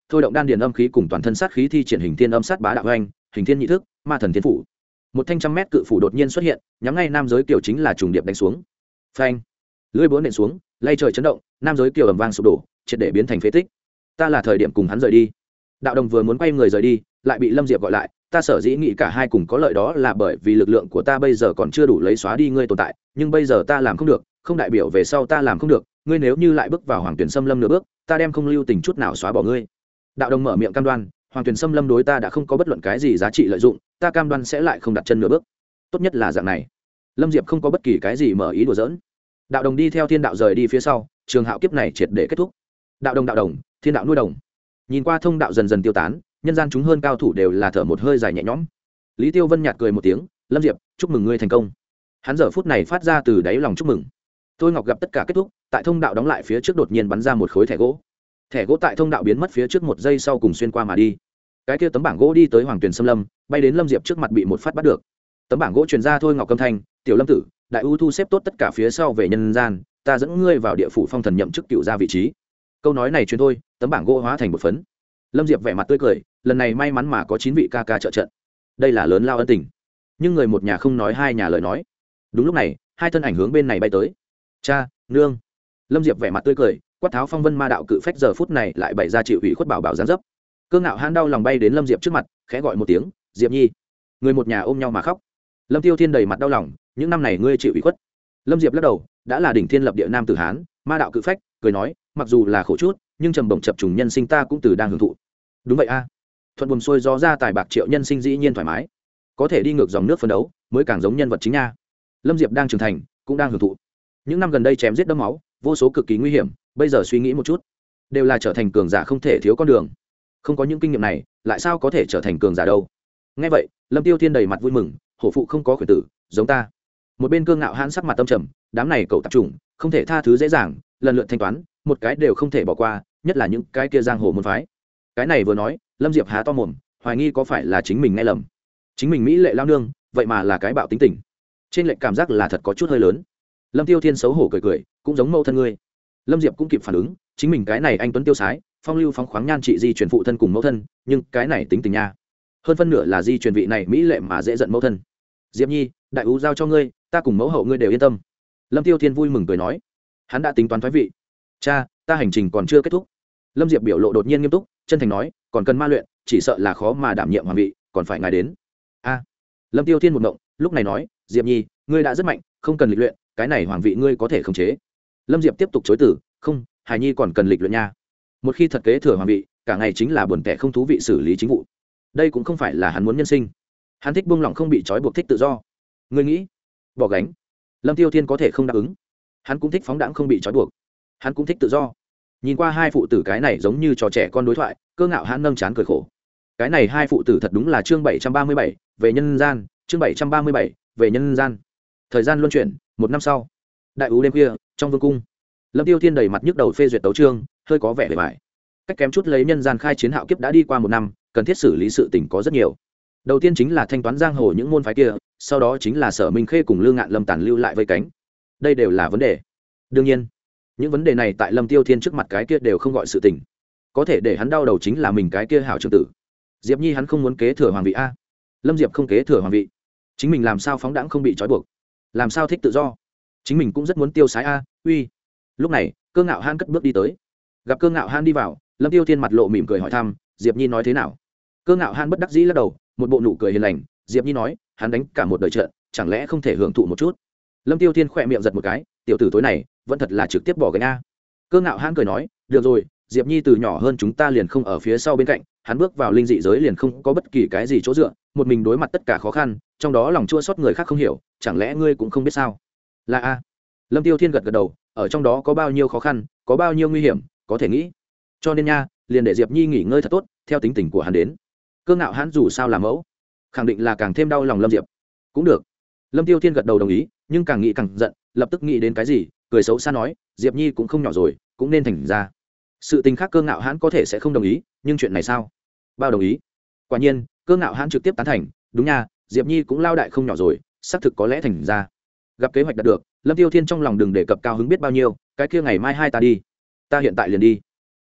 thôi động đan điền âm khí cùng toàn thân sát khí thi triển hình thiên âm sát bá đạo oanh, hình thiên nhị thức, ma thần thiên phủ. Một thanh trăm mét cự phủ đột nhiên xuất hiện, nhắm ngay nam giới kiều chính là trùng điệp đánh xuống. Phanh, lưỡi búa nện xuống, lay trời chấn động, nam giới kiều ầm vang sụp đổ, triệt để biến thành phế tích. Ta là thời điểm cùng hắn rời đi. Đạo Đồng vừa muốn quay người rời đi, lại bị Lâm Diệp gọi lại. Ta sở dĩ nghĩ cả hai cùng có lợi đó là bởi vì lực lượng của ta bây giờ còn chưa đủ lấy xóa đi ngươi tồn tại, nhưng bây giờ ta làm không được, không đại biểu về sau ta làm không được. Ngươi nếu như lại bước vào Hoàng Tuyển Xâm Lâm nửa bước, ta đem không lưu tình chút nào xóa bỏ ngươi. Đạo Đồng mở miệng cam đoan, Hoàng Tuyển Xâm Lâm đối ta đã không có bất luận cái gì giá trị lợi dụng, ta cam đoan sẽ lại không đặt chân nửa bước. Tốt nhất là dạng này. Lâm Diệp không có bất kỳ cái gì mở ý đùa giỡn. Đạo Đồng đi theo Thiên Đạo rời đi phía sau, trường hạo kiếp này triệt để kết thúc. Đạo Đồng, Thiên Đạo nuôi đồng. Nhìn qua thông đạo dần dần tiêu tán, nhân gian chúng hơn cao thủ đều là thở một hơi dài nhẹ nhõm. Lý Tiêu Vân nhạt cười một tiếng, Lâm Diệp, chúc mừng ngươi thành công. Hắn giờ phút này phát ra từ đáy lòng chúc mừng. Thôi Ngọc gặp tất cả kết thúc, tại thông đạo đóng lại phía trước đột nhiên bắn ra một khối thẻ gỗ. Thẻ gỗ tại thông đạo biến mất phía trước một giây sau cùng xuyên qua mà đi. Cái kia tấm bảng gỗ đi tới Hoàng Tuyền Xâm Lâm, bay đến Lâm Diệp trước mặt bị một phát bắt được. Tấm bảng gỗ truyền ra Thôi Ngọc âm thanh, "Tiểu Lâm tử, đại ưu thu xếp tốt tất cả phía sau về nhân gian, ta dẫn ngươi vào địa phủ phong thần nhậm chức cựu gia vị trí." Câu nói này truyền thôi, tấm bảng gỗ hóa thành một phấn. Lâm Diệp vẻ mặt tươi cười, lần này may mắn mà có 9 vị ca ca trợ trận. Đây là lớn lao ân tình. Nhưng người một nhà không nói hai nhà lời nói. Đúng lúc này, hai thân ảnh hướng bên này bay tới. "Cha, nương." Lâm Diệp vẻ mặt tươi cười, quát tháo phong vân ma đạo cự phách giờ phút này lại bày ra chịu ủy khuất bảo bảo giáng dấp. Cơ Ngạo Hãn đau lòng bay đến Lâm Diệp trước mặt, khẽ gọi một tiếng, "Diệp Nhi." Người một nhà ôm nhau mà khóc. Lâm Tiêu Thiên đầy mặt đau lòng, "Những năm này ngươi chịu ủy khuất." Lâm Diệp lắc đầu, đã là đỉnh thiên lập địa nam tử hán, ma đạo cự phách, cười nói, "Mặc dù là khổ chút, nhưng trầm bổng chập trùng nhân sinh ta cũng từ đang hưởng thụ." Đúng vậy a. Thuận buồm xuôi gió ra tài bạc triệu nhân sinh dĩ nhiên thoải mái. Có thể đi ngược dòng nước phấn đấu, mới càng giống nhân vật chính nha. Lâm Diệp đang trưởng thành, cũng đang hưởng thụ. Những năm gần đây chém giết đẫm máu, vô số cực kỳ nguy hiểm, bây giờ suy nghĩ một chút, đều là trở thành cường giả không thể thiếu con đường. Không có những kinh nghiệm này, lại sao có thể trở thành cường giả đâu? Nghe vậy, Lâm Tiêu Thiên đầy mặt vui mừng, hổ phụ không có khuyển tử, giống ta. Một bên Cơ Ngạo Hãn sắc mặt tâm trầm, đám này cậu tạp chủng, không thể tha thứ dễ dàng, lần lượt thanh toán, một cái đều không thể bỏ qua, nhất là những cái kia giang hồ môn phái. Cái này vừa nói, Lâm Diệp há to mồm, hoài nghi có phải là chính mình nghe lầm. Chính mình mỹ lệ lao nương, vậy mà là cái bạo tính tình. Trên lệnh cảm giác là thật có chút hơi lớn. Lâm Tiêu Thiên xấu hổ cười cười, cũng giống mẫu thân ngươi. Lâm Diệp cũng kịp phản ứng, chính mình cái này anh tuấn tiêu sái, phong lưu phóng khoáng nhan trị di truyền phụ thân cùng mẫu thân, nhưng cái này tính tình nha. Hơn phân nửa là di truyền vị này mỹ lệ mà dễ giận mẫu thân. Diệp Nhi, đại ú giao cho ngươi, ta cùng mẫu hậu ngươi đều yên tâm. Lâm Tiêu Thiên vui mừng cười nói, hắn đã tính toán thoái vị. Cha, ta hành trình còn chưa kết thúc. Lâm Diệp biểu lộ đột nhiên nghiêm túc, chân thành nói, còn cần ma luyện, chỉ sợ là khó mà đảm nhiệm hoàng vị, còn phải ngài đến. A. Lâm Tiêu Thiên một ngộng, lúc này nói, Diệp Nhi, ngươi đã rất mạnh, không cần lịch luyện, cái này hoàng vị ngươi có thể khống chế. Lâm Diệp tiếp tục chối từ, không, Hải Nhi còn cần lịch luyện nha. Một khi thật kế thừa hoàng vị, cả ngày chính là buồn tẻ không thú vị xử lý chính vụ. Đây cũng không phải là hắn muốn nhân sinh. Hắn thích buông lỏng không bị trói buộc, thích tự do. Ngươi nghĩ, bỏ gánh. Lâm Tiêu Thiên có thể không đáp ứng. Hắn cũng thích phóng đãng không bị trói buộc. Hắn cũng thích tự do. Nhìn qua hai phụ tử cái này giống như trò trẻ con đối thoại, Cơ Ngạo Hãn nâng chán cười khổ. Cái này hai phụ tử thật đúng là chương 737, về nhân gian, chương 737, về nhân gian. Thời gian luân chuyển, một năm sau. Đại ú đêm khuya, trong vương cung. Lâm Tiêu Thiên đầy mặt nhức đầu phê duyệt tấu chương, hơi có vẻ bề bại. Cách kém chút lấy nhân gian khai chiến hạo kiếp đã đi qua một năm, cần thiết xử lý sự tình có rất nhiều. Đầu tiên chính là thanh toán giang hồ những môn phái kia, sau đó chính là Sở Minh Khê cùng Lương Ngạn Lâm tàn lưu lại vây cánh. Đây đều là vấn đề. Đương nhiên, những vấn đề này tại Lâm Tiêu Thiên trước mặt cái kia đều không gọi sự tình. Có thể để hắn đau đầu chính là mình cái kia hảo trưởng tử. Diệp Nhi hắn không muốn kế thừa hoàng vị a. Lâm Diệp không kế thừa hoàng vị. Chính mình làm sao phóng đãng không bị trói buộc, làm sao thích tự do. Chính mình cũng rất muốn tiêu sái a. Uy. Lúc này, Cơ Ngạo Hãn cất bước đi tới. Gặp Cơ Ngạo Hãn đi vào, Lâm Tiêu Thiên mặt lộ mỉm cười hỏi thăm, Diệp Nhi nói thế nào? Cơ Ngạo Hãn bất đắc dĩ lắc đầu, một bộ nụ cười hiền lành. Diệp Nhi nói, hắn đánh cả một đời trận, chẳng lẽ không thể hưởng thụ một chút? Lâm Tiêu Thiên khỏe miệng giật một cái, tiểu tử tối này vẫn thật là trực tiếp bỏ gánh a. Cơ Ngạo Hãn cười nói, được rồi, Diệp Nhi từ nhỏ hơn chúng ta liền không ở phía sau bên cạnh, hắn bước vào linh dị giới liền không có bất kỳ cái gì chỗ dựa, một mình đối mặt tất cả khó khăn, trong đó lòng chua xót người khác không hiểu, chẳng lẽ ngươi cũng không biết sao? Là a. Lâm Tiêu Thiên gật gật đầu, ở trong đó có bao nhiêu khó khăn, có bao nhiêu nguy hiểm, có thể nghĩ. Cho nên nha, liền để Diệp Nhi nghỉ ngơi thật tốt, theo tính tình của hắn đến. Cơ Ngạo Hãn dù sao làm mẫu, khẳng định là càng thêm đau lòng Lâm Diệp. Cũng được. Lâm Tiêu Thiên gật đầu đồng ý, nhưng càng nghĩ càng giận, lập tức nghĩ đến cái gì, cười xấu xa nói, Diệp Nhi cũng không nhỏ rồi, cũng nên thành ra. Sự tình khác Cơ Ngạo Hãn có thể sẽ không đồng ý, nhưng chuyện này sao? Bao đồng ý. Quả nhiên, Cơ Ngạo Hãn trực tiếp tán thành, đúng nha, Diệp Nhi cũng lao đại không nhỏ rồi, xác thực có lẽ thành ra. Gặp kế hoạch đạt được, Lâm Tiêu Thiên trong lòng đừng đề cập cao hứng biết bao nhiêu, cái kia ngày mai hai ta đi. Ta hiện tại liền đi.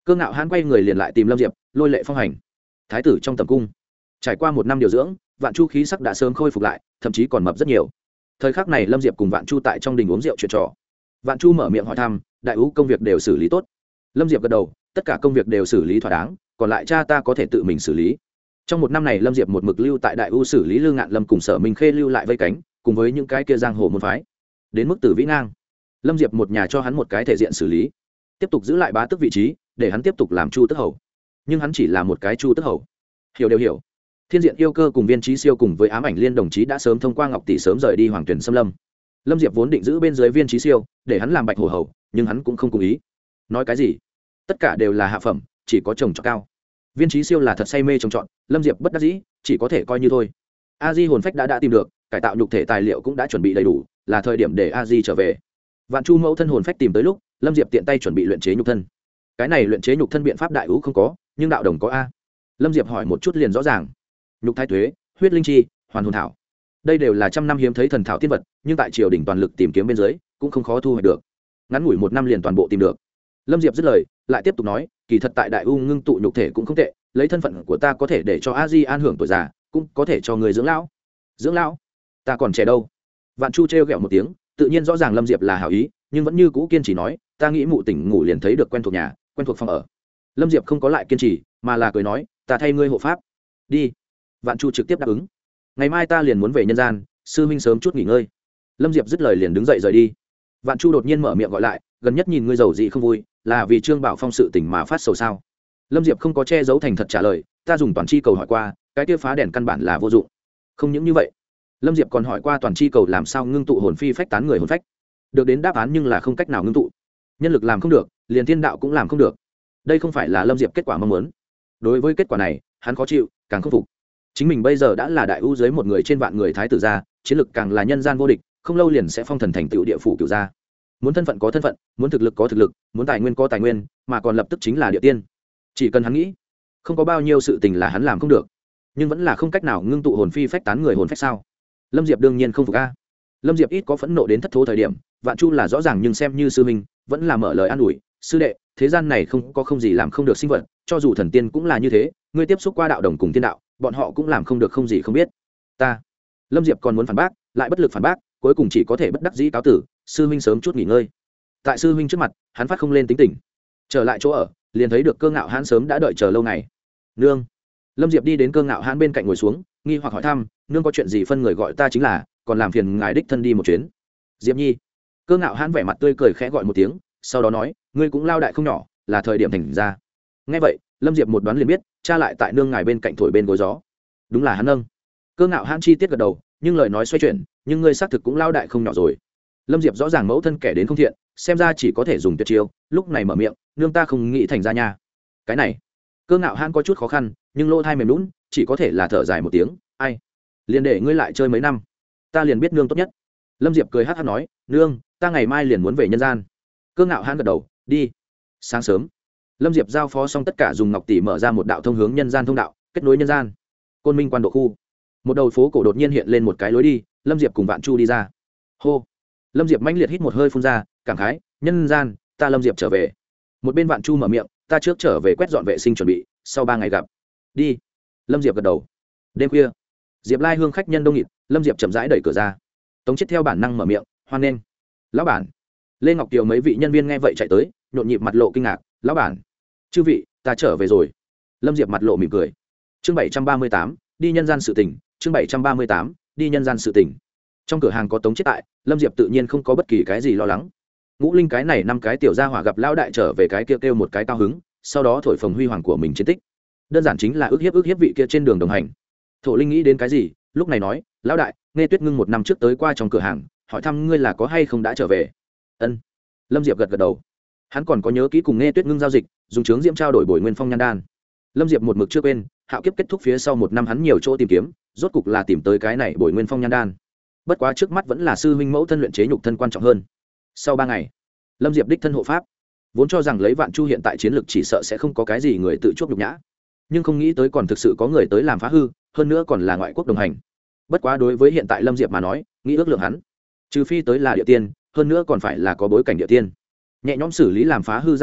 Cơ Ngạo Hãn quay người liền lại tìm Lâm Diệp, lôi lệ phong hành. Thái tử trong tầm cung, trải qua một năm điều dưỡng, Vạn Chu khí sắc đã sớm khôi phục lại, thậm chí còn mập rất nhiều. Thời khắc này Lâm Diệp cùng Vạn Chu tại trong đình uống rượu chuyện trò. Vạn Chu mở miệng hỏi thăm, đại ú công việc đều xử lý tốt. Lâm Diệp gật đầu, tất cả công việc đều xử lý thỏa đáng, còn lại cha ta có thể tự mình xử lý. Trong một năm này Lâm Diệp một mực lưu tại đại ú xử lý Lương Ngạn Lâm cùng Sở Minh Khê lưu lại vây cánh, cùng với những cái kia giang hồ môn phái. Đến mức Tử Vĩ Ngang, Lâm Diệp một nhà cho hắn một cái thể diện xử lý, tiếp tục giữ lại bá tước vị trí, để hắn tiếp tục làm Chu Tước hầu. Nhưng hắn chỉ là một cái Chu Tước hầu. Hiểu đều hiểu. Thiên Diện Yêu Cơ cùng Viên Chí Siêu cùng với Ám Ảnh Liên đồng chí đã sớm thông qua Ngọc tỷ sớm rời đi Hoàng Tuyển Xâm Lâm. Lâm Diệp vốn định giữ bên dưới Viên Chí Siêu, để hắn làm Bạch Hổ hầu, nhưng hắn cũng không cố ý. Nói cái gì? Tất cả đều là hạ phẩm, chỉ có trồng trọt cao. Viên Chí Siêu là thật say mê trồng trọt, Lâm Diệp bất đắc dĩ, chỉ có thể coi như thôi. A Di hồn phách đã tìm được, cải tạo nhục thể tài liệu cũng đã chuẩn bị đầy đủ, là thời điểm để A Di trở về. Vạn Chu mẫu thân hồn phách tìm tới lúc, Lâm Diệp tiện tay chuẩn bị luyện chế nhục thân. Cái này luyện chế nhục thân biện pháp đại ú không có, nhưng đạo đồng có a. Lâm Diệp hỏi một chút liền rõ ràng. Nhục thái tuế, huyết linh chi, hoàn hồn thảo, đây đều là trăm năm hiếm thấy thần thảo tiên vật, nhưng tại triều đình toàn lực tìm kiếm bên dưới cũng không khó thu hoạch được. Ngắn ngủi một năm liền toàn bộ tìm được. Lâm Diệp dứt lời lại tiếp tục nói, kỳ thật tại đại u ngưng tụ nhục thể cũng không tệ, lấy thân phận của ta có thể để cho A Di an hưởng tuổi già, cũng có thể cho người dưỡng lão. Dưỡng lão? Ta còn trẻ đâu? Vạn Chu trêu ghẹo một tiếng, tự nhiên rõ ràng Lâm Diệp là hảo ý, nhưng vẫn như cũ kiên trì nói, ta nghĩ mụ tỉnh ngủ liền thấy được quen thuộc nhà, quen thuộc phòng ở. Lâm Diệp không có lại kiên trì, mà là cười nói, ta thay ngươi hộ pháp. Đi. Vạn Chu trực tiếp đáp ứng. Ngày mai ta liền muốn về nhân gian, sư huynh sớm chút nghỉ ngơi. Lâm Diệp dứt lời liền đứng dậy rời đi. Vạn Chu đột nhiên mở miệng gọi lại, gần nhất nhìn ngươi giàu dị không vui, là vì Trương Bảo Phong sự tình mà phát sầu sao? Lâm Diệp không có che giấu thành thật trả lời, ta dùng toàn chi cầu hỏi qua, cái kia phá đèn căn bản là vô dụng. Không những như vậy, Lâm Diệp còn hỏi qua toàn chi cầu làm sao ngưng tụ hồn phi phách tán người hồn phách. Được đến đáp án nhưng là không cách nào ngưng tụ. Nhân lực làm không được, liền thiên đạo cũng làm không được. Đây không phải là Lâm Diệp kết quả mong muốn. Đối với kết quả này, hắn khó chịu, càng không phục. Chính mình bây giờ đã là đại ưu dưới một người trên vạn người thái tử gia, chiến lực càng là nhân gian vô địch, không lâu liền sẽ phong thần thành tựu địa phủ cửu gia. Muốn thân phận có thân phận, muốn thực lực có thực lực, muốn tài nguyên có tài nguyên, mà còn lập tức chính là địa tiên. Chỉ cần hắn nghĩ, không có bao nhiêu sự tình là hắn làm không được. Nhưng vẫn là không cách nào ngưng tụ hồn phi phách tán người hồn phách sao? Lâm Diệp đương nhiên không phục a. Lâm Diệp ít có phẫn nộ đến thất thố thời điểm, Vạn Chu là rõ ràng nhưng xem như sư minh, vẫn là mở lời an ủi, sư đệ, thế gian này không gì làm không được sinh vật, cho dù thần tiên cũng là như thế, ngươi tiếp xúc qua đạo đồng cùng tiên đạo, bọn họ cũng làm không được không gì không biết. Ta. Lâm Diệp còn muốn phản bác, lại bất lực phản bác, cuối cùng chỉ có thể bất đắc dĩ cáo tử, sư huynh sớm chút nghỉ ngơi. Tại sư huynh trước mặt, hắn phát không lên tính tình. Trở lại chỗ ở, liền thấy được Cơ Ngạo Hãn sớm đã đợi chờ lâu ngày. Nương. Lâm Diệp đi đến Cơ Ngạo Hãn bên cạnh ngồi xuống, nghi hoặc hỏi thăm, nương có chuyện gì phân người gọi ta chính là, còn làm phiền ngài đích thân đi một chuyến. Diệp Nhi. Cơ Ngạo Hãn vẻ mặt tươi cười khẽ gọi một tiếng, sau đó nói, ngươi cũng lao đại không nhỏ, là thời điểm thành ra. Nghe vậy, Lâm Diệp một đoán liền biết, cha lại tại nương ngài bên cạnh thổi bên gối gió. Đúng là hắn nâng. Cơ Ngạo Hãn chi tiết gật đầu, nhưng lời nói xoay chuyển, nhưng ngươi xác thực cũng lao đại không nhỏ rồi. Lâm Diệp rõ ràng mẫu thân kẻ đến không thiện, xem ra chỉ có thể dùng tuyệt chiêu, lúc này mở miệng, nương ta không nghĩ thành ra nha. Cái này, Cơ Ngạo Hãn có chút khó khăn, nhưng lỗ thai mềm lún, chỉ có thể là thở dài một tiếng, ai, liền để ngươi lại chơi mấy năm, ta liền biết nương tốt nhất. Lâm Diệp cười hắt hắt nói, nương, ta ngày mai liền muốn về nhân gian. Cơ Ngạo Hãn gật đầu, đi. Sáng sớm, Lâm Diệp giao phó xong tất cả, dùng ngọc tỷ mở ra một đạo thông hướng nhân gian thông đạo, kết nối nhân gian. Côn Minh quan độ khu, một đầu phố cổ đột nhiên hiện lên một cái lối đi, Lâm Diệp cùng Vạn Chu đi ra. Hô. Lâm Diệp mãnh liệt hít một hơi phun ra, cảm khái, nhân gian, ta Lâm Diệp trở về. Một bên Vạn Chu mở miệng, ta trước trở về quét dọn vệ sinh chuẩn bị, sau 3 ngày gặp. Đi. Lâm Diệp gật đầu. Đêm khuya, Diệp Lai hương khách nhân đông nghịt, Lâm Diệp chậm rãi đẩy cửa ra. Tống Chiết theo bản năng mở miệng, hoan nghênh. Lão bản. Lê Ngọc Kiều mấy vị nhân viên nghe vậy chạy tới, nhộn nhịp mặt lộ kinh ngạc, lão bản, chư vị, ta trở về rồi. Lâm Diệp mặt lộ mỉm cười. Chương 738, đi nhân gian sự tình, chương 738, đi nhân gian sự tình. Trong cửa hàng có Tống Chiết tại, Lâm Diệp tự nhiên không có bất kỳ cái gì lo lắng. Ngũ Linh cái này 5 cái tiểu gia hỏa gặp lão đại trở về cái kia kêu một cái cao hứng, sau đó thổi phồng huy hoàng của mình chiến tích. Đơn giản chính là ức hiếp vị kia trên đường đồng hành. Thổ Linh nghĩ đến cái gì, lúc này nói, lão đại, Nghe Tuyết Ngưng 1 năm trước tới qua trong cửa hàng, hỏi thăm ngươi là có hay không đã trở về. Ân. Lâm Diệp gật gật đầu. Hắn còn có nhớ kỹ cùng Nghe Tuyết Ngưng giao dịch, dùng trướng diễm trao đổi bồi nguyên phong nhan đan. Lâm Diệp một mực chưa quên, hạo kiếp kết thúc phía sau 1 năm hắn nhiều chỗ tìm kiếm, rốt cục là tìm tới cái này bồi nguyên phong nhan đan. Bất quá trước mắt vẫn là sư huynh mẫu thân luyện chế nhục thân quan trọng hơn. Sau 3 ngày, Lâm Diệp đích thân hộ pháp. Vốn cho rằng lấy Vạn Chu hiện tại chiến lực chỉ sợ sẽ không có cái gì người tự chuốc nhục nhã, nhưng không nghĩ tới còn thực sự có người tới làm phá hư, hơn nữa còn là ngoại quốc đồng hành. Bất quá đối với hiện tại Lâm Diệp mà nói, nghĩ ước lượng hắn, trừ phi tới là địa tiên, hơn nữa còn phải là có bối cảnh địa tiên. Nhẹ nhõm xử lý làm phá hư ra hỏa,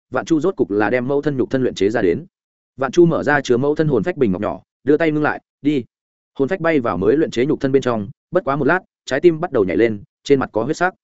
Vạn Chu rốt cục là đem mẫu thân nhục thân luyện chế ra đến. Vạn Chu mở ra chứa mẫu thân hồn phách bình ngọc nhỏ, đưa tay ngưng lại, đi. Hồn phách bay vào mới luyện chế nhục thân bên trong, bất quá một lát, trái tim bắt đầu nhảy lên, trên mặt có huyết sắc.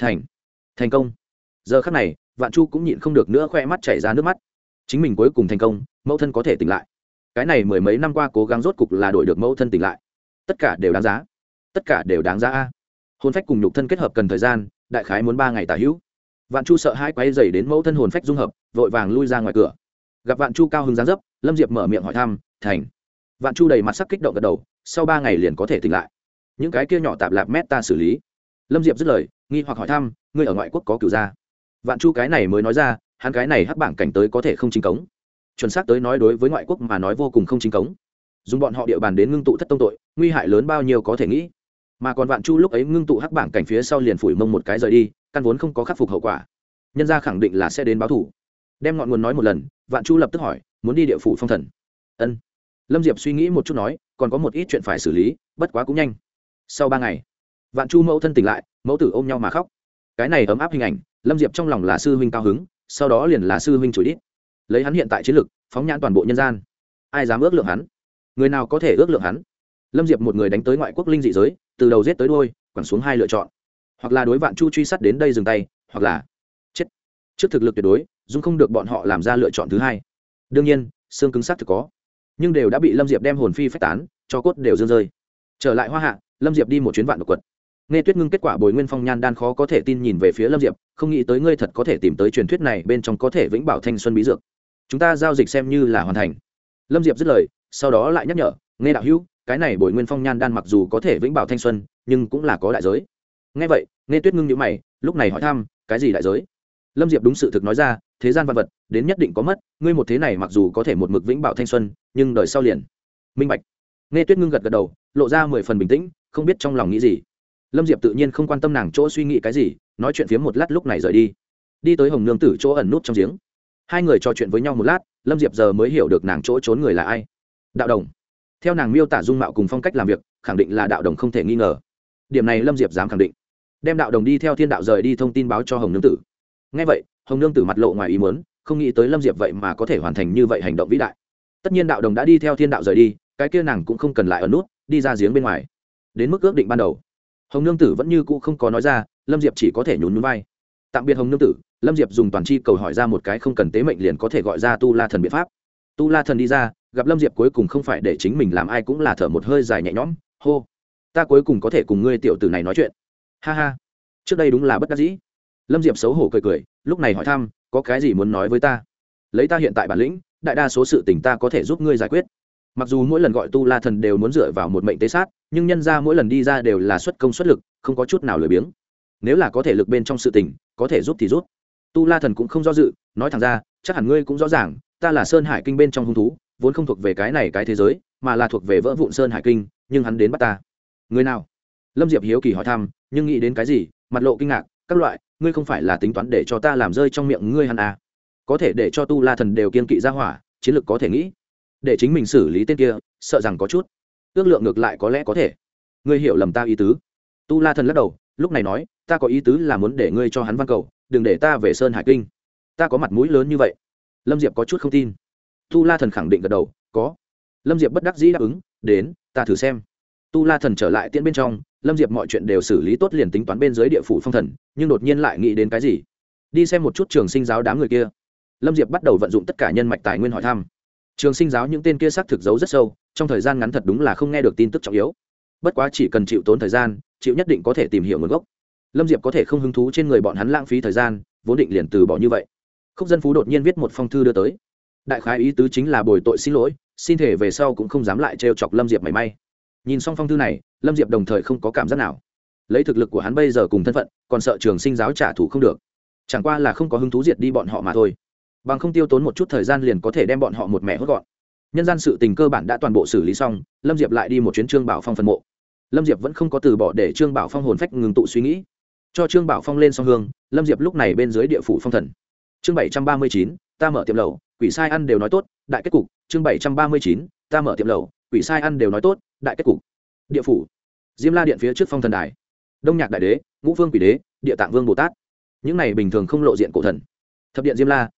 Thành công. Giờ khắc này, Vạn Chu cũng nhịn không được nữa, khoe mắt chảy ra nước mắt. Chính mình cuối cùng thành công, mẫu thân có thể tỉnh lại. Cái này mười mấy năm qua cố gắng rốt cục là đổi được mẫu thân tỉnh lại. Tất cả đều đáng giá. Tất cả đều đáng giá a. Hồn phách cùng nhục thân kết hợp cần thời gian, đại khái muốn 3 ngày tả hữu. Vạn Chu sợ hãi quay dày đến mẫu thân hồn phách dung hợp, vội vàng lui ra ngoài cửa. Gặp Vạn Chu cao hứng dáng dấp, Lâm Diệp mở miệng hỏi thăm, thành. Vạn Chu đầy mặt sắc kích động gật đầu, sau 3 ngày liền có thể tỉnh lại. Những cái kia nhỏ tạp lạp mét ta xử lý. Lâm Diệp dứt lời, nghi hoặc hỏi thăm, ngươi ở ngoại quốc có cửu gia? Vạn Chu cái này mới nói ra, hắn cái này hắc bảng cảnh tới có thể không chính cống. Chuẩn xác tới nói đối với ngoại quốc mà nói vô cùng không chính cống. Dùng bọn họ địa bàn đến ngưng tụ thất tông tội, nguy hại lớn bao nhiêu có thể nghĩ. Mà còn Vạn Chu lúc ấy ngưng tụ hắc bảng cảnh phía sau liền phủi mông một cái rời đi, căn vốn không có khắc phục hậu quả. Nhân gia khẳng định là sẽ đến báo thủ. Đem ngọn nguồn nói một lần, Vạn Chu lập tức hỏi, muốn đi địa phủ phong thần? Ân. Lâm Diệp suy nghĩ một chút nói, còn có một ít chuyện phải xử lý, bất quá cũng nhanh. Sau 3 ngày, Vạn Chu mẫu thân tỉnh lại, mẫu tử ôm nhau mà khóc. Cái này ấm áp hình ảnh, Lâm Diệp trong lòng là sư huynh cao hứng, sau đó liền là sư huynh chửi đít. Lấy hắn hiện tại chiến lực, phóng nhãn toàn bộ nhân gian, ai dám ước lượng hắn? Người nào có thể ước lượng hắn? Lâm Diệp một người đánh tới ngoại quốc linh dị giới, từ đầu giết tới đuôi, quẳng xuống 2 lựa chọn. Hoặc là đối Vạn Chu truy sát đến đây dừng tay, hoặc là chết. Trước thực lực tuyệt đối, dung không được bọn họ làm ra lựa chọn thứ hai. Đương nhiên, xương cứng xác thực có, nhưng đều đã bị Lâm Diệp đem hồn phi phách tán, cho cốt đều dương rơi. Trở lại Hoa Hạ, Lâm Diệp đi một chuyến Vạn Độc Quật. Nghe Tuyết Ngưng kết quả bồi nguyên phong nhan đan khó có thể tin nhìn về phía Lâm Diệp, không nghĩ tới ngươi thật có thể tìm tới truyền thuyết này bên trong có thể vĩnh bảo thanh xuân bí dược. Chúng ta giao dịch xem như là hoàn thành. Lâm Diệp dứt lời, sau đó lại nhắc nhở, nghe đạo hữu, cái này bồi nguyên phong nhan đan mặc dù có thể vĩnh bảo thanh xuân, nhưng cũng là có đại giới. Nghe vậy, Nghe Tuyết Ngưng nhíu mày, lúc này hỏi thăm, cái gì đại giới? Lâm Diệp đúng sự thực nói ra, thế gian vạn vật đến nhất định có mất, ngươi một thế này mặc dù có thể một mực vĩnh bảo thanh xuân, nhưng đời sau liền minh bạch. Nghe Tuyết Ngưng gật gật đầu, lộ ra 10 phần bình tĩnh, không biết trong lòng nghĩ gì. Lâm Diệp tự nhiên không quan tâm nàng chỗ suy nghĩ cái gì, nói chuyện phiếm một lát lúc này rời đi. Đi tới Hồng Nương tử chỗ ẩn nút trong giếng. Hai người trò chuyện với nhau một lát, Lâm Diệp giờ mới hiểu được nàng chỗ trốn người là ai. Đạo Đồng. Theo nàng miêu tả dung mạo cùng phong cách làm việc, khẳng định là Đạo Đồng không thể nghi ngờ. Điểm này Lâm Diệp dám khẳng định. Đem Đạo Đồng đi theo Thiên Đạo rời đi thông tin báo cho Hồng Nương tử. Nghe vậy, Hồng Nương tử mặt lộ ngoài ý muốn, không nghĩ tới Lâm Diệp vậy mà có thể hoàn thành như vậy hành động vĩ đại. Tất nhiên Đạo Đồng đã đi theo Thiên Đạo rời đi, cái kia nàng cũng không cần lại ở nút, đi ra giếng bên ngoài. Đến mức ước định ban đầu, Hồng Nương tử vẫn như cũ không có nói ra, Lâm Diệp chỉ có thể nhún nhún vai. Tạm biệt Hồng Nương tử, Lâm Diệp dùng toàn chi cầu hỏi ra một cái không cần tế mệnh liền có thể gọi ra Tu La Thần biện pháp. Tu La Thần đi ra, gặp Lâm Diệp cuối cùng không phải để chính mình làm ai cũng là thở một hơi dài nhẹ nhõm, hô, ta cuối cùng có thể cùng ngươi tiểu tử này nói chuyện. Ha ha, trước đây đúng là bất đắc dĩ. Lâm Diệp xấu hổ cười cười, lúc này hỏi thăm, có cái gì muốn nói với ta? Lấy ta hiện tại bản lĩnh, đại đa số sự tình ta có thể giúp ngươi giải quyết. Mặc dù mỗi lần gọi Tu La Thần đều muốn dựa vào một mệnh tế sát, nhưng nhân ra mỗi lần đi ra đều là xuất công xuất lực, không có chút nào lười biếng. Nếu là có thể lực bên trong sự tình, có thể giúp thì giúp. Tu La Thần cũng không do dự, nói thẳng ra, chắc hẳn ngươi cũng rõ ràng, ta là Sơn Hải Kinh bên trong hung thú, vốn không thuộc về cái này cái thế giới, mà là thuộc về vỡ vụn Sơn Hải Kinh, nhưng hắn đến bắt ta. Người nào? Lâm Diệp hiếu kỳ hỏi thăm, nhưng nghĩ đến cái gì, mặt lộ kinh ngạc, các loại, ngươi không phải là tính toán để cho ta làm rơi trong miệng ngươi hắn à? Có thể để cho Tu La Thần đều kiên kỵ ra hỏa, chiến lược có thể nghĩ. Để chính mình xử lý tên kia, sợ rằng có chút. Ước lượng ngược lại có lẽ có thể. Ngươi hiểu lầm ta ý tứ. Tu La Thần lắc đầu, lúc này nói, ta có ý tứ là muốn để ngươi cho hắn văn cầu, đừng để ta về Sơn Hải Kinh. Ta có mặt mũi lớn như vậy? Lâm Diệp có chút không tin. Tu La Thần khẳng định gật đầu, có. Lâm Diệp bất đắc dĩ đáp ứng, đến, ta thử xem. Tu La Thần trở lại tiễn bên trong, Lâm Diệp mọi chuyện đều xử lý tốt liền tính toán bên dưới địa phủ phong thần, nhưng đột nhiên lại nghĩ đến cái gì. Đi xem một chút Trường Sinh giáo đám người kia. Lâm Diệp bắt đầu vận dụng tất cả nhân mạch tài nguyên hỏi thăm. Trường Sinh giáo những tên kia xác thực giấu rất sâu, trong thời gian ngắn thật đúng là không nghe được tin tức trọng yếu. Bất quá chỉ cần chịu tốn thời gian, chịu nhất định có thể tìm hiểu nguồn gốc. Lâm Diệp có thể không hứng thú trên người bọn hắn lãng phí thời gian, vốn định liền từ bỏ như vậy. Khúc Dân Phú đột nhiên viết một phong thư đưa tới. Đại khái ý tứ chính là bồi tội xin lỗi, xin thể về sau cũng không dám lại trêu chọc Lâm Diệp mảy may. Nhìn xong phong thư này, Lâm Diệp đồng thời không có cảm giác nào. Lấy thực lực của hắn bây giờ cùng thân phận, còn sợ Trường Sinh giáo trả thù không được. Chẳng qua là không có hứng thú diệt đi bọn họ mà thôi. Bằng không tiêu tốn một chút thời gian liền có thể đem bọn họ một mẹ hốt gọn. Nhân gian sự tình cơ bản đã toàn bộ xử lý xong, Lâm Diệp lại đi một chuyến Trương Bảo Phong phần mộ. Lâm Diệp vẫn không có từ bỏ để Trương Bảo Phong hồn phách ngừng tụ suy nghĩ. Cho Trương Bảo Phong lên song hương, Lâm Diệp lúc này bên dưới địa phủ phong thần. Chương 739, ta mở tiệm lẩu, quỷ sai ăn đều nói tốt, đại kết cục. Chương 739, ta mở tiệm lẩu, quỷ sai ăn đều nói tốt, đại kết cục. Địa phủ. Diêm La điện phía trước phong thần đài. Đông Nhạc đại đế, Ngũ Vương quỷ đế, Địa Tạng Vương Bồ Tát. Những này bình thường không lộ diện cổ thần. Thập điện Diêm La,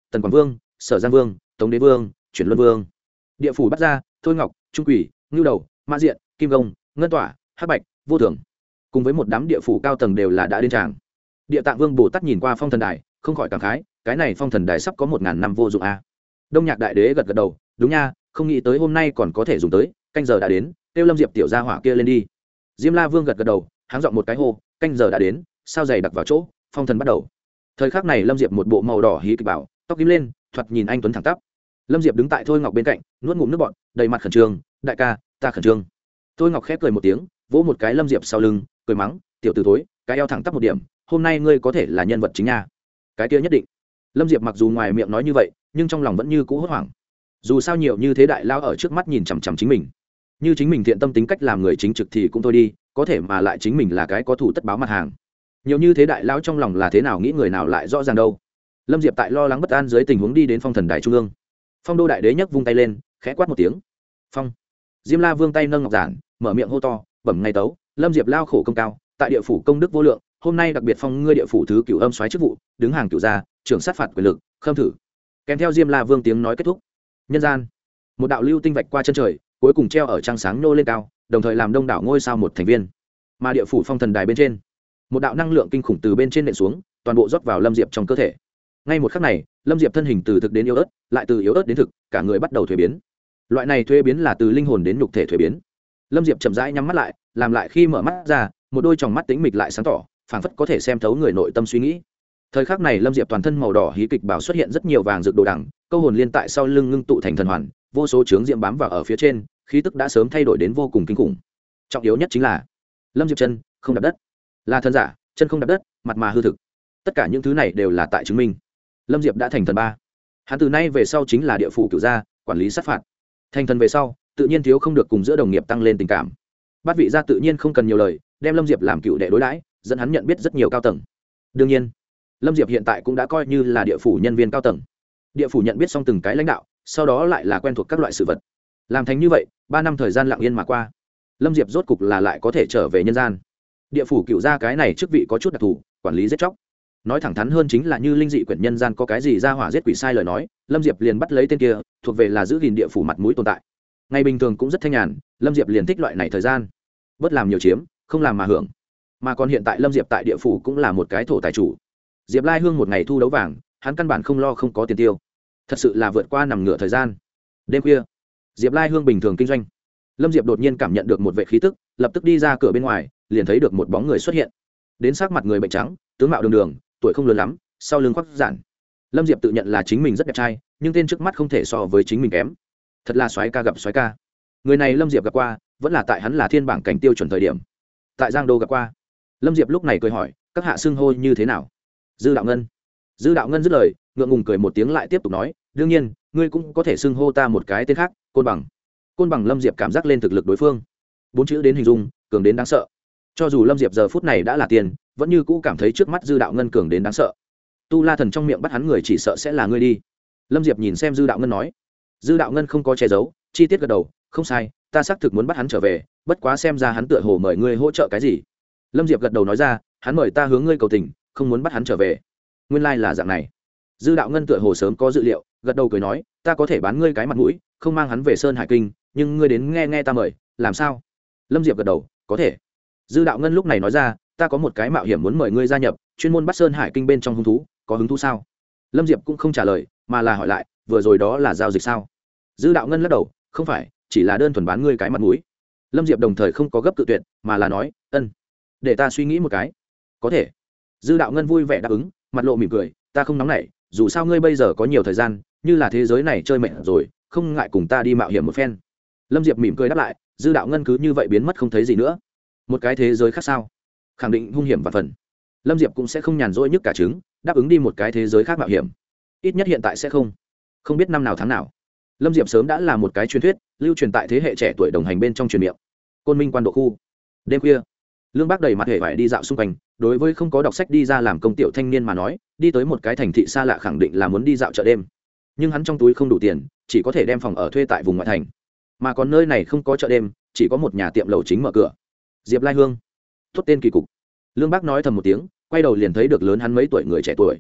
Tần Quảng Vương, Sở Giang Vương, Tống Đế Vương, Chuyển Luân Vương. Địa phủ bắt ra Thôi Ngọc, Trung Quỷ, Ngưu Đầu, Mã Diện, Kim Công, Ngân Tỏa, Hắc Bạch, Vô Thường, cùng với một đám địa phủ cao tầng đều là đã đến tràng. Địa Tạng Vương Bồ Tát nhìn qua phong thần đài, không khỏi cảm khái, cái này phong thần đài sắp có 1000 năm vô dụng a. Đông Nhạc Đại Đế gật gật đầu, đúng nha, không nghĩ tới hôm nay còn có thể dùng tới, canh giờ đã đến, kêu Lâm Diệp tiểu gia hỏa kia lên đi. Diêm La Vương gật gật đầu, háng giọng một cái hô, canh giờ đã đến, sao giày đặt vào chỗ, phong thần bắt đầu. Thời khắc này Lâm Diệp một bộ màu đỏ hí kịch bảo, tóc tím lên, thoạt nhìn anh tuấn thẳng tắp. Lâm Diệp đứng tại Thôi Ngọc bên cạnh, nuốt ngụm nước bọt, đầy mặt khẩn trương, đại ca, ta khẩn trương. Thôi Ngọc khép cười một tiếng, vỗ một cái Lâm Diệp sau lưng, cười mắng, tiểu tử thối, cái eo thẳng tắp một điểm, hôm nay ngươi có thể là nhân vật chính nha. Cái kia nhất định. Lâm Diệp mặc dù ngoài miệng nói như vậy, nhưng trong lòng vẫn như cũ hốt hoảng. Dù sao nhiều như thế đại lao ở trước mắt nhìn chằm chằm chính mình, như chính mình thiện tâm tính cách làm người chính trực thì cũng thôi đi, có thể mà lại chính mình là cái có thủ tất báo mặt hàng. Nhiều như thế đại lao trong lòng là thế nào nghĩ người nào lại rõ ràng đâu. Lâm Diệp tại lo lắng bất an dưới tình huống đi đến phong thần đài trung ương. Phong Đô Đại Đế nhấc vung tay lên, khẽ quát một tiếng. Phong. Diêm La Vương tay nâng ngọc giản, mở miệng hô to, bẩm ngay tấu, Lâm Diệp lao khổ công cao, tại địa phủ công đức vô lượng, hôm nay đặc biệt phong ngươi địa phủ thứ cửu âm soái chức vụ, đứng hàng cửu gia, trưởng sát phạt quyền lực, khâm thử. Kèm theo Diêm La Vương tiếng nói kết thúc. Nhân gian, một đạo lưu tinh vạch qua chân trời, cuối cùng treo ở trăng sáng nô lên cao, đồng thời làm đông đảo ngôi sao một thành viên. Mà địa phủ phong thần đài bên trên, một đạo năng lượng kinh khủng từ bên trên nện xuống, toàn bộ rót vào Lâm Diệp trong cơ thể. Ngay một khắc này, Lâm Diệp thân hình từ thực đến yếu ớt, lại từ yếu ớt đến thực, cả người bắt đầu thuế biến. Loại này thuế biến là từ linh hồn đến nhục thể thuế biến. Lâm Diệp chậm rãi nhắm mắt lại, làm lại khi mở mắt ra, một đôi tròng mắt tĩnh mịch lại sáng tỏ, phảng phất có thể xem thấu người nội tâm suy nghĩ. Thời khắc này Lâm Diệp toàn thân màu đỏ hí kịch bảo xuất hiện rất nhiều vàng rực đồ đằng, câu hồn liên tại sau lưng ngưng tụ thành thần hoàn, vô số chướng diệm bám vào ở phía trên, khí tức đã sớm thay đổi đến vô cùng kinh khủng. Trọng yếu nhất chính là Lâm Diệp chân không đạp đất, là thần giả, chân không đạp đất, mặt mà hư thực. Tất cả những thứ này đều là tại chứng minh Lâm Diệp đã thành thần ba. Hắn từ nay về sau chính là địa phủ cửu gia, quản lý sát phạt. Thành thần về sau, tự nhiên thiếu không được cùng giữa đồng nghiệp tăng lên tình cảm. Bát vị gia tự nhiên không cần nhiều lời, đem Lâm Diệp làm cựu đệ đối đãi, dẫn hắn nhận biết rất nhiều cao tầng. Đương nhiên, Lâm Diệp hiện tại cũng đã coi như là địa phủ nhân viên cao tầng. Địa phủ nhận biết xong từng cái lãnh đạo, sau đó lại là quen thuộc các loại sự vật. Làm thành như vậy, 3 năm thời gian lặng yên mà qua, Lâm Diệp rốt cục là lại có thể trở về nhân gian. Địa phủ cựu gia cái này chức vị có chút đặc thù, quản lý giết chóc. Nói thẳng thắn hơn chính là như linh dị quyển nhân gian có cái gì ra hỏa giết quỷ sai lời nói, Lâm Diệp liền bắt lấy tên kia, thuộc về là giữ gìn địa phủ mặt mũi tồn tại. Ngày bình thường cũng rất thanh nhàn, Lâm Diệp liền thích loại này thời gian, bớt làm nhiều chiếm, không làm mà hưởng. Mà còn hiện tại Lâm Diệp tại địa phủ cũng là một cái thổ tài chủ. Diệp Lai Hương một ngày thu đấu vàng, hắn căn bản không lo không có tiền tiêu, thật sự là vượt qua nằm ngửa thời gian. Đêm khuya, Diệp Lai Hương bình thường kinh doanh, Lâm Diệp đột nhiên cảm nhận được một vệ khí tức, lập tức đi ra cửa bên ngoài, liền thấy được một bóng người xuất hiện. Đến sắc mặt người bệnh trắng, tướng mạo đường đường, tuổi không lớn lắm, sau lưng khoác giản. Lâm Diệp tự nhận là chính mình rất đẹp trai, nhưng tên trước mắt không thể so với chính mình kém. Thật là soái ca gặp soái ca. Người này Lâm Diệp gặp qua, vẫn là tại hắn là thiên bảng cảnh tiêu chuẩn thời điểm. Tại Giang Đô gặp qua. Lâm Diệp lúc này cười hỏi, các hạ xưng hô như thế nào? Dư Đạo Ngân. Dư Đạo Ngân dứt lời, ngượng ngùng cười một tiếng lại tiếp tục nói, đương nhiên, ngươi cũng có thể xưng hô ta một cái tên khác, Côn Bằng. Côn Bằng. Lâm Diệp cảm giác lên thực lực đối phương. 4 chữ đến hình dung, cường đến đáng sợ. Cho dù Lâm Diệp giờ phút này đã là tiền, vẫn như cũ cảm thấy trước mắt Dư Đạo Ngân cường đến đáng sợ. Tu La Thần trong miệng bắt hắn người chỉ sợ sẽ là ngươi đi. Lâm Diệp nhìn xem Dư Đạo Ngân nói. Dư Đạo Ngân không có che giấu, chi tiết gật đầu, không sai, ta xác thực muốn bắt hắn trở về, bất quá xem ra hắn tựa hồ mời ngươi hỗ trợ cái gì. Lâm Diệp gật đầu nói ra, hắn mời ta hướng ngươi cầu tình, không muốn bắt hắn trở về. Nguyên lai là dạng này. Dư Đạo Ngân tựa hồ sớm có dự liệu, gật đầu cười nói, ta có thể bán ngươi cái mặt mũi, không mang hắn về Sơn Hải Kinh, nhưng ngươi đến nghe nghe ta mời, làm sao? Lâm Diệp gật đầu, có thể. Dư Đạo Ngân lúc này nói ra, ta có một cái mạo hiểm muốn mời ngươi gia nhập, chuyên môn bắt Sơn Hải Kinh bên trong hung thú, có hứng thú sao? Lâm Diệp cũng không trả lời, mà là hỏi lại, vừa rồi đó là giao dịch sao? Dư Đạo Ngân lắc đầu, không phải, chỉ là đơn thuần bán ngươi cái mặt mũi. Lâm Diệp đồng thời không có gấp cự tuyệt, mà là nói, ân, để ta suy nghĩ một cái. Có thể. Dư Đạo Ngân vui vẻ đáp ứng, mặt lộ mỉm cười, ta không nóng nảy, dù sao ngươi bây giờ có nhiều thời gian, như là thế giới này chơi mệt rồi, không ngại cùng ta đi mạo hiểm một phen. Lâm Diệp mỉm cười đáp lại, Dư Đạo Ngân cứ như vậy biến mất không thấy gì nữa. Một cái thế giới khác sao? Khẳng định hung hiểm và phần. Lâm Diệp cũng sẽ không nhàn rỗi nhức cả trứng, đáp ứng đi một cái thế giới khác mạo hiểm. Ít nhất hiện tại sẽ không biết năm nào tháng nào. Lâm Diệp sớm đã là một cái truyền thuyết, lưu truyền tại thế hệ trẻ tuổi đồng hành bên trong truyền miệng. Côn Minh quan độ khu. Đêm khuya, Lương Bác đầy mặt hề vải đi dạo xung quanh, đối với không có đọc sách đi ra làm công tiểu thanh niên mà nói, đi tới một cái thành thị xa lạ khẳng định là muốn đi dạo chợ đêm. Nhưng hắn trong túi không đủ tiền, chỉ có thể đem phòng ở thuê tại vùng ngoại thành. Mà còn nơi này không có chợ đêm, chỉ có một nhà tiệm lẩu chính mở cửa. Diệp Lai Hương. Tốt tên kỳ cục. Lương Bác nói thầm một tiếng, quay đầu liền thấy được lớn hắn mấy tuổi người trẻ tuổi.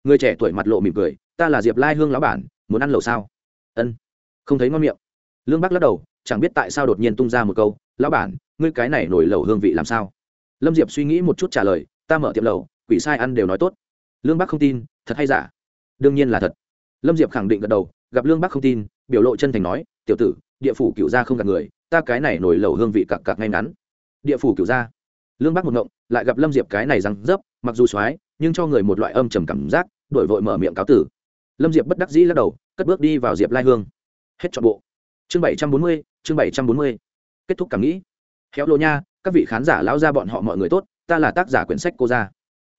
người trẻ tuổi mặt lộ mỉm cười, ta là Diệp Lai Hương lão bản, muốn ăn lẩu sao? Ân. Không thấy ngon miệng. Lương Bắc lắc đầu, chẳng biết tại sao đột nhiên tung ra một câu, lão bản, ngươi cái này nổi lẩu hương vị làm sao? Lâm Diệp suy nghĩ một chút trả lời, ta mở tiệm lẩu, quỷ sai ăn đều nói tốt. Lương Bắc không tin, thật hay giả? Đương nhiên là thật. Lâm Diệp khẳng định gật đầu, gặp Lương Bắc không tin, biểu lộ chân thành nói, tiểu tử, địa phủ Cửu gia không gạt người, ta cái này nổi lẩu hương vị cặc cặc ngay ngắn. Địa phủ Cửu gia. Lương Bắc một ngộng, lại gặp Lâm Diệp cái này răng dấp, mặc dù xoái, nhưng cho người một loại âm trầm cảm giác, đổi vội mở miệng cáo tử. Lâm Diệp bất đắc dĩ lắc đầu, cất bước đi vào Diệp Lai Hương. Hết trọn bộ. Chương 740, chương 740. Kết thúc cảm nghĩ. Khéo lô nha, các vị khán giả lão gia bọn họ mọi người tốt, ta là tác giả quyển sách cô gia.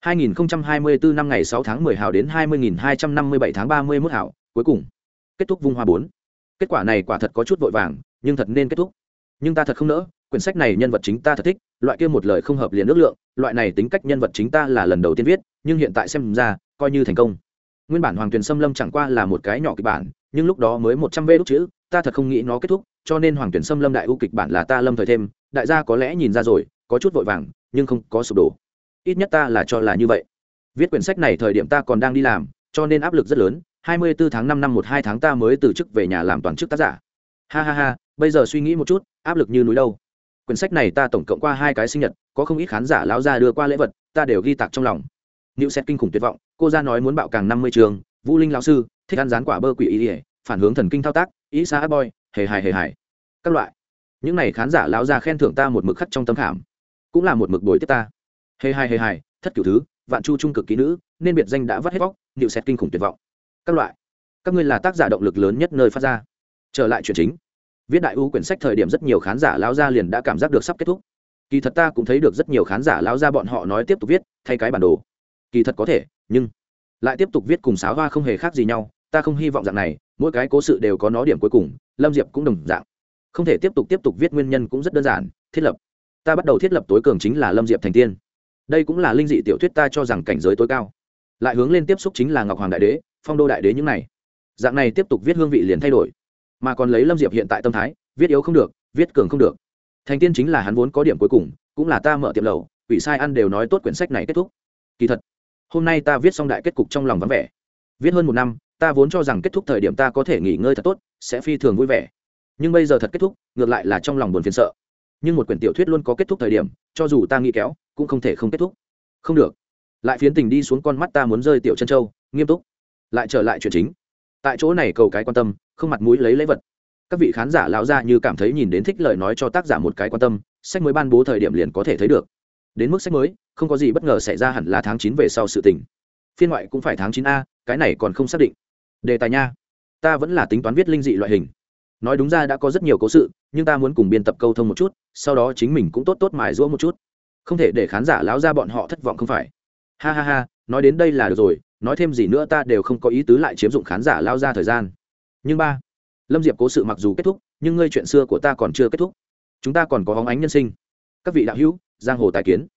2024 năm ngày 6 tháng 10 hào đến 20.257 tháng 31 hào, cuối cùng kết thúc vung hoa 4. Kết quả này quả thật có chút vội vàng, nhưng thật nên kết thúc. Nhưng ta thật không nỡ, quyển sách này nhân vật chính ta thật thích, loại kia một lời không hợp liền ước lượng, loại này tính cách nhân vật chính ta là lần đầu tiên viết, nhưng hiện tại xem ra coi như thành công. Nguyên bản Hoàng Tuyền Xâm Lâm chẳng qua là một cái nhỏ kịch bản, nhưng lúc đó mới 100 vê đúc chữ, ta thật không nghĩ nó kết thúc, cho nên Hoàng Tuyền Xâm Lâm đại ưu kịch bản là ta lâm thời thêm, đại gia có lẽ nhìn ra rồi, có chút vội vàng, nhưng không có sụp đổ. Ít nhất ta là cho là như vậy. Viết quyển sách này thời điểm ta còn đang đi làm, cho nên áp lực rất lớn, 24 tháng 5 năm 12 tháng ta mới từ chức về nhà làm toàn chức tác giả. Ha ha ha, bây giờ suy nghĩ một chút, áp lực như núi đâu. Quyển sách này ta tổng cộng qua 2 cái sinh nhật, có không ít khán giả lão gia đưa qua lễ vật, ta đều ghi tạc trong lòng. Nữu xét kinh khủng tuyệt vọng, cô gia nói muốn bạo càng 50 trường, Vũ Linh lão sư, thích ăn rán quả bơ quỷ ý, phản hướng thần kinh thao tác, ý xa boy, hề hài. Các loại. Những này khán giả lão gia khen thưởng ta một mực khắc trong tâm khảm, cũng là một mực bồi tiếp ta. Hề hài, thất cửu thứ, vạn chu trung cực kỹ nữ, nên biệt danh đã vắt hết vóc, nữu xét kinh khủng tuyệt vọng. Các loại. Các ngươi là tác giả động lực lớn nhất nơi phát ra. Trở lại chuyện chính. Viết đại ưu quyển sách thời điểm rất nhiều khán giả lão gia liền đã cảm giác được sắp kết thúc. Kỳ thật ta cũng thấy được rất nhiều khán giả lão gia bọn họ nói tiếp tục viết, thay cái bản đồ. Kỳ thật có thể, nhưng lại tiếp tục viết cùng sáo hoa không hề khác gì nhau, ta không hy vọng dạng này, mỗi cái cố sự đều có nó điểm cuối cùng, Lâm Diệp cũng đồng dạng. Không thể tiếp tục viết nguyên nhân cũng rất đơn giản, thiết lập. Ta bắt đầu thiết lập tối cường chính là Lâm Diệp thành tiên. Đây cũng là linh dị tiểu thuyết ta cho rằng cảnh giới tối cao. Lại hướng lên tiếp xúc chính là Ngọc Hoàng đại đế, Phong Đô đại đế những này. Dạng này tiếp tục viết hương vị liền thay đổi. Mà còn lấy Lâm Diệp hiện tại tâm thái, viết yếu không được, viết cường không được. Thành tiên chính là hắn vốn có điểm cuối cùng, cũng là ta mở tiệm lẩu, quỷ sai ăn đều nói tốt quyển sách này kết thúc. Kỳ thật, hôm nay ta viết xong đại kết cục trong lòng vắng vẻ. Viết hơn 1 năm, ta vốn cho rằng kết thúc thời điểm ta có thể nghỉ ngơi thật tốt, sẽ phi thường vui vẻ. Nhưng bây giờ thật kết thúc, ngược lại là trong lòng buồn phiền sợ. Nhưng một quyển tiểu thuyết luôn có kết thúc thời điểm, cho dù ta nghĩ kéo, cũng không thể không kết thúc. Không được. Lại phiến tình đi xuống con mắt ta muốn rơi tiểu chân châu, nghiêm túc. Lại trở lại chuyện chính. Tại chỗ này cầu cái quan tâm, không mặt mũi lấy lễ vật. Các vị khán giả lão gia như cảm thấy nhìn đến thích lời nói cho tác giả một cái quan tâm, sách mới ban bố thời điểm liền có thể thấy được. Đến mức sách mới, không có gì bất ngờ xảy ra hẳn là tháng 9 về sau sự tình. Phiên ngoại cũng phải tháng 9 a, cái này còn không xác định. Đề tài nha, ta vẫn là tính toán viết linh dị loại hình. Nói đúng ra đã có rất nhiều cố sự, nhưng ta muốn cùng biên tập câu thông một chút, sau đó chính mình cũng tốt mài giũa một chút. Không thể để khán giả lão gia bọn họ thất vọng không phải. Ha, nói đến đây là được rồi, nói thêm gì nữa ta đều không có ý tứ lại chiếm dụng khán giả lão gia thời gian. Nhưng Lâm Diệp cố sự mặc dù kết thúc, nhưng ngươi chuyện xưa của ta còn chưa kết thúc. Chúng ta còn có hóng ánh nhân sinh. Các vị đạo hữu, giang hồ tài kiến.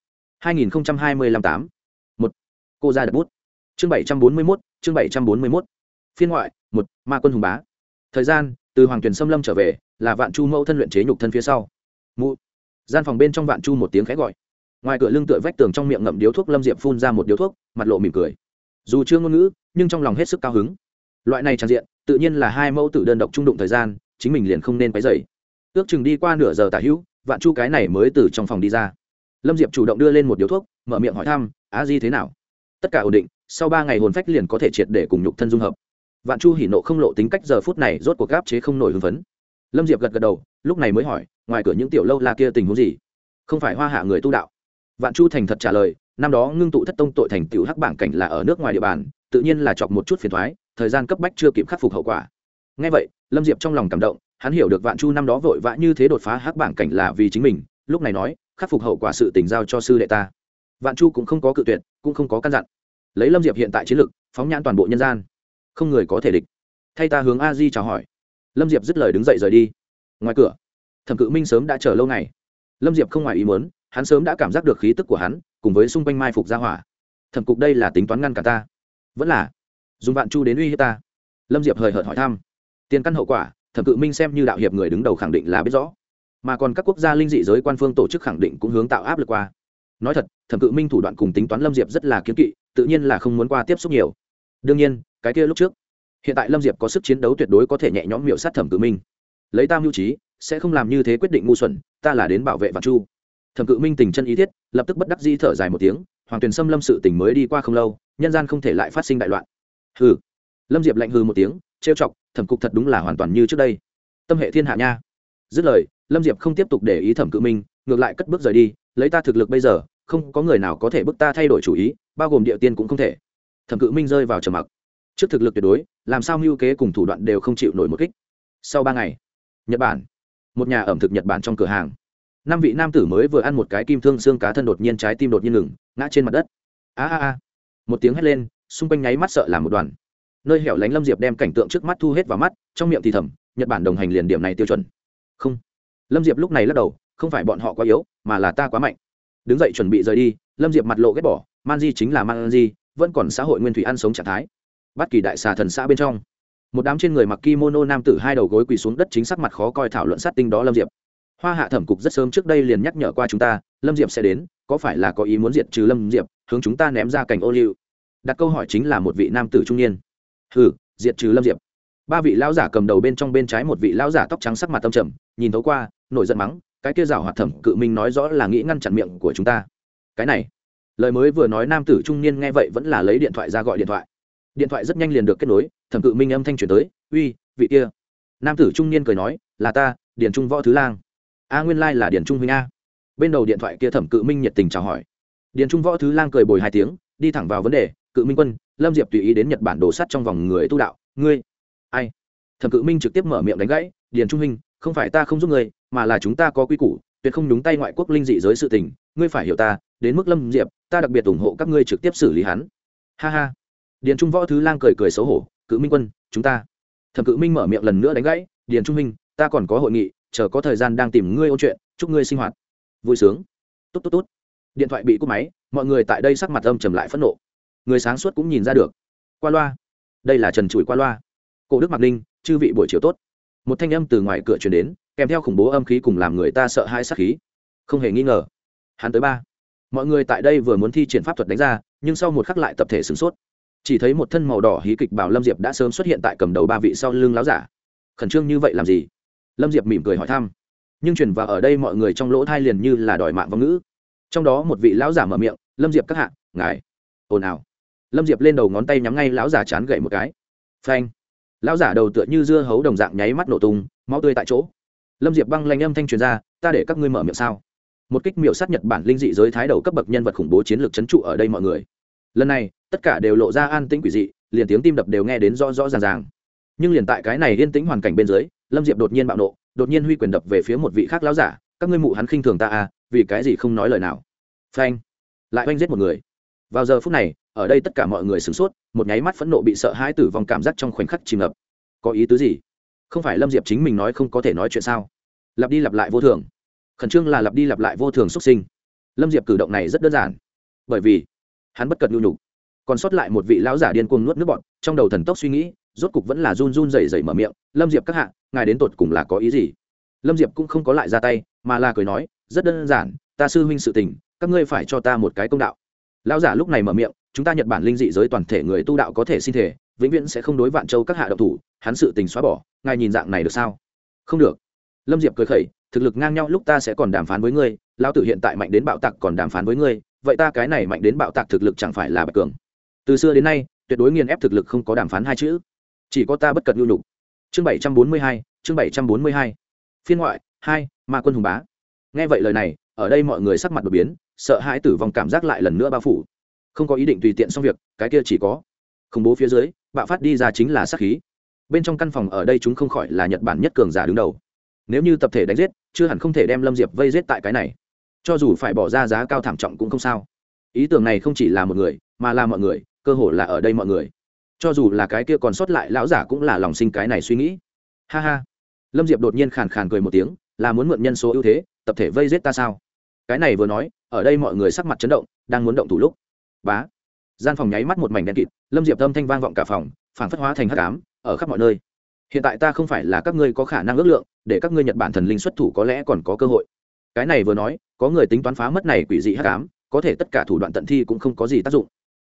2025 8. 1. Cô ra đặt bút. Chương 741, chương 741. Phiên ngoại 1, Ma quân hùng bá. Thời gian, từ Hoàng Tuyền Xâm Lâm trở về, là Vạn Chu mẫu thân luyện chế nhục thân phía sau. Mụ. Gian phòng bên trong Vạn Chu một tiếng khẽ gọi. Ngoài cửa lưng tựa vách tường trong miệng ngậm điếu thuốc Lâm Diệp phun ra một điếu thuốc, mặt lộ mỉm cười. Dù chưa ngôn ngữ, nhưng trong lòng hết sức cao hứng. Loại này tràn diện, tự nhiên là hai mẫu tử đơn độc trung đụng thời gian, chính mình liền không nên quấy rầy. Ước chừng đi qua nửa giờ tả hữu, Vạn Chu cái này mới từ trong phòng đi ra. Lâm Diệp chủ động đưa lên một điếu thuốc, mở miệng hỏi thăm, "Á Di thế nào?" Tất cả ổn định, sau 3 ngày hồn phách liền có thể triệt để cùng nhục thân dung hợp. Vạn Chu hỉ nộ không lộ tính cách giờ phút này rốt cuộc áp chế không nổi hưng phấn. Lâm Diệp gật gật đầu, lúc này mới hỏi, "Ngoài cửa những tiểu lâu la kia tình huống gì? Không phải Hoa Hạ người tu đạo?" Vạn Chu thành thật trả lời, "Năm đó ngưng tụ thất tông tội thành tiểu hắc bảng cảnh là ở nước ngoài địa bàn, tự nhiên là chọc một chút phiền toái, thời gian cấp bách chưa kịp khắc phục hậu quả." Nghe vậy, Lâm Diệp trong lòng cảm động, hắn hiểu được Vạn Chu năm đó vội vã như thế đột phá hắc bảng cảnh là vì chính mình, lúc này nói, khắc phục hậu quả sự tình giao cho sư đệ ta. Vạn Chu cũng không có cự tuyệt, cũng không có căn dặn. Lấy Lâm Diệp hiện tại chiến lực, phóng nhãn toàn bộ nhân gian, không người có thể địch. Thay ta hướng A Di chào hỏi. Lâm Diệp dứt lời đứng dậy rời đi. Ngoài cửa, Thẩm Cự Minh sớm đã chờ lâu ngày. Lâm Diệp không ngoài ý muốn, hắn sớm đã cảm giác được khí tức của hắn, cùng với xung quanh mai phục gia hỏa. Thẩm cục đây là tính toán ngăn cả ta, vẫn là dùng Vạn Chu đến uy hiếp ta? Lâm Diệp hời hợt hỏi thăm. Tiền căn hậu quả, Thẩm Cự Minh xem như đạo hiệp người đứng đầu khẳng định là biết rõ, mà còn các quốc gia linh dị giới quan phương tổ chức khẳng định cũng hướng tạo áp lực qua. Nói thật, Thẩm Cự Minh thủ đoạn cùng tính toán Lâm Diệp rất là kiêng kỵ, tự nhiên là không muốn qua tiếp xúc nhiều. đương nhiên cái kia lúc trước. Hiện tại Lâm Diệp có sức chiến đấu tuyệt đối có thể nhẹ nhõm miểu sát Thẩm Cự Minh. Lấy tam hữu trí sẽ không làm như thế quyết định ngu xuẩn, ta là đến bảo vệ Vạn Chu. Thẩm Cự Minh tình chân ý thiết, lập tức bất đắc dĩ thở dài một tiếng, Hoàng Tuyền Sâm Lâm sự tình mới đi qua không lâu, nhân gian không thể lại phát sinh đại loạn. Hừ. Lâm Diệp lạnh hừ một tiếng, trêu chọc, Thẩm cục thật đúng là hoàn toàn như trước đây. Tâm hệ thiên hạ nha. Dứt lời, Lâm Diệp không tiếp tục để ý Thẩm Cự Minh, ngược lại cất bước rời đi, lấy ta thực lực bây giờ, không có người nào có thể bức ta thay đổi chủ ý, bao gồm địa tiên cũng không thể. Thẩm Cự Minh rơi vào trầm mặc. Trước thực lực tuyệt đối, làm sao mưu kế cùng thủ đoạn đều không chịu nổi một kích. Sau 3 ngày, Nhật Bản, một nhà ẩm thực Nhật Bản trong cửa hàng, 5 vị nam tử mới vừa ăn một cái kim thương xương cá thân, đột nhiên trái tim đột nhiên ngừng, ngã trên mặt đất. A. Một tiếng hét lên, xung quanh nháy mắt sợ làm một đoàn. Nơi hẻo lánh Lâm Diệp đem cảnh tượng trước mắt thu hết vào mắt, trong miệng thì thầm, Nhật Bản đồng hành liền điểm này tiêu chuẩn. Không. Lâm Diệp lúc này lắc đầu, không phải bọn họ quá yếu, mà là ta quá mạnh. Đứng dậy chuẩn bị rời đi, Lâm Diệp mặt lộ ghét bỏ, Manji chính là Manji, vẫn còn xã hội nguyên thủy ăn sống trạng thái. Bất Kỳ đại xà thần xã bên trong, một đám trên người mặc kimono nam tử hai đầu gối quỳ xuống đất, chính sắc mặt khó coi thảo luận sát tinh đó Lâm Diệp. Hoa Hạ thẩm cục rất sớm trước đây liền nhắc nhở qua chúng ta, Lâm Diệp sẽ đến, có phải là có ý muốn diệt trừ Lâm Diệp, hướng chúng ta ném ra cảnh ô liu. Đặt câu hỏi chính là một vị nam tử trung niên. Hừ, diệt trừ Lâm Diệp. 3 vị lão giả cầm đầu bên trong bên trái một vị lão giả tóc trắng sắc mặt tâm trầm, nhìn thấu qua, nổi giận mắng, cái kia giảo hoạt Thẩm Cự Minh nói rõ là nghĩ ngăn chặn miệng của chúng ta. Cái này, lời mới vừa nói nam tử trung niên nghe vậy vẫn là lấy điện thoại ra gọi điện thoại. Điện thoại rất nhanh liền được kết nối, Thẩm Cự Minh âm thanh truyền tới, uy, vị kia. Nam tử trung niên cười nói, là ta, Điền Trung Võ Thứ Lang. A, nguyên lai là Điền Trung huynh a. Bên đầu điện thoại kia Thẩm Cự Minh nhiệt tình chào hỏi. Điền Trung Võ Thứ Lang cười bồi 2 tiếng, đi thẳng vào vấn đề, Cự Minh quân, Lâm Diệp tùy ý đến Nhật Bản đổ sắt trong vòng người tu đạo, ngươi ai? Thẩm Cự Minh trực tiếp mở miệng đánh gãy, Điền Trung huynh, không phải ta không giúp ngươi, mà là chúng ta có quy củ, tuyệt không nhúng tay ngoại quốc linh dị giới sự tình, ngươi phải hiểu ta, đến mức Lâm Diệp, ta đặc biệt ủng hộ các ngươi trực tiếp xử lý hắn. Ha ha. Điền Trung Võ Thứ Lang cười cười xấu hổ, Cự Minh quân, chúng ta. Thẩm Cự Minh mở miệng lần nữa đánh gãy, Điền Trung huynh, ta còn có hội nghị, chờ có thời gian đang tìm ngươi ôn chuyện, chúc ngươi sinh hoạt vui sướng. Tốt tốt tốt. Điện thoại bị cúp máy, mọi người tại đây sắc mặt âm trầm lại phẫn nộ. Người sáng suốt cũng nhìn ra được. Qua loa. Đây là Trần Chủi qua loa. Cổ Đức Mạc Ninh, chư vị buổi chiều tốt. Một thanh âm từ ngoài cửa truyền đến, kèm theo khủng bố âm khí cùng làm người ta sợ hãi sát khí. Không hề nghi ngờ, hắn tới 3. Mọi người tại đây vừa muốn thi triển pháp thuật đánh ra, nhưng sau một khắc lại tập thể sửng sốt. Chỉ thấy một thân màu đỏ hí kịch bảo Lâm Diệp đã sớm xuất hiện tại cầm đầu 3 vị sau lưng láo giả. Khẩn trương như vậy làm gì? Lâm Diệp mỉm cười hỏi thăm. Nhưng truyền vào ở đây mọi người trong lỗ thai liền như là đòi mạng vong ngữ. Trong đó một vị lão giả mở miệng, Lâm Diệp các hạ, ngài ồn ào. Lâm Diệp lên đầu ngón tay nhắm ngay lão giả chán gậy một cái. Phanh. Lão giả đầu tựa như dưa hấu đồng dạng nháy mắt nổ tung, máu tươi tại chỗ. Lâm Diệp băng lanh âm thanh truyền ra, ta để các ngươi mở miệng sao? Một kích miểu sát Nhật Bản linh dị giới thái đầu cấp bậc nhân vật khủng bố chiến lược trấn trụ ở đây mọi người. Lần này, tất cả đều lộ ra an tĩnh quỷ dị, liền tiếng tim đập đều nghe đến rõ rõ ràng ràng. Nhưng liền tại cái này yên tĩnh hoàn cảnh bên dưới, Lâm Diệp đột nhiên bạo nộ, đột nhiên huy quyền đập về phía một vị khác lão giả, các ngươi mụ hắn khinh thường ta à, vì cái gì không nói lời nào? Phanh. Lại oanh giết một người. Vào giờ phút này, ở đây tất cả mọi người sửng sốt, một nháy mắt phẫn nộ bị sợ hãi tử vong cảm giác trong khoảnh khắc chìm ngập. Có ý tứ gì? Không phải Lâm Diệp chính mình nói không có thể nói chuyện sao? Lặp đi lặp lại vô thường. Khẩn trương là lặp đi lặp lại vô thường xuất sinh. Lâm Diệp cử động này rất đơn giản, bởi vì hắn bất cật nhu nhục. Còn sót lại một vị lão giả điên cuồng nuốt nước bọt, trong đầu thần tốc suy nghĩ, rốt cục vẫn là run run rẩy rẩy mở miệng, Lâm Diệp các hạ, ngài đến tột cùng là có ý gì? Lâm Diệp cũng không có lại ra tay, mà là cười nói, rất đơn giản, ta sư huynh sự tình, các ngươi phải cho ta một cái công đạo. Lão giả lúc này mở miệng, chúng ta Nhật Bản linh dị giới toàn thể người tu đạo có thể xin thể, vĩnh viễn sẽ không đối Vạn Châu các hạ động thủ, hắn sự tình xóa bỏ, ngài nhìn dạng này được sao? Không được. Lâm Diệp cười khẩy, thực lực ngang nhau lúc ta sẽ còn đàm phán với ngươi, lão tử hiện tại mạnh đến bạo tạc còn đàm phán với ngươi, vậy ta cái này mạnh đến bạo tạc thực lực chẳng phải là bạch cường? Từ xưa đến nay, tuyệt đối nghiền ép thực lực không có đàm phán 2 chữ, chỉ có ta bất cật nhu nhục. Chương 742, chương 742. Phiên ngoại 2, Ma quân hùng bá. Nghe vậy lời này, ở đây mọi người sắc mặt đột biến, sợ hãi tử vong cảm giác lại lần nữa bao phủ. Không có ý định tùy tiện xong việc, cái kia chỉ có khủng bố phía dưới, bạo phát đi ra chính là sát khí. Bên trong căn phòng ở đây chúng không khỏi là Nhật Bản nhất cường giả đứng đầu. Nếu như tập thể đánh giết, chưa hẳn không thể đem Lâm Diệp vây giết tại cái này. Cho dù phải bỏ ra giá cao thảm trọng cũng không sao. Ý tưởng này không chỉ là một người, mà là mọi người, cơ hồ là ở đây mọi người. Cho dù là cái kia còn sót lại lão giả cũng là lòng sinh cái này suy nghĩ. Ha ha. Lâm Diệp đột nhiên khàn khàn cười một tiếng, là muốn mượn nhân số ưu thế, tập thể vây giết ta sao? Cái này vừa nói, ở đây mọi người sắc mặt chấn động, đang muốn động thủ lúc. Bá. Gian phòng nháy mắt một mảnh đen kịt, Lâm Diệp âm thanh vang vọng cả phòng, phảng phất hóa thành hắc ám, ở khắp mọi nơi. Hiện tại ta không phải là các ngươi có khả năng ước lượng, để các ngươi Nhật Bản thần linh xuất thủ có lẽ còn có cơ hội. Cái này vừa nói, có người tính toán phá mất này quỷ dị hắc ám, có thể tất cả thủ đoạn tận thi cũng không có gì tác dụng.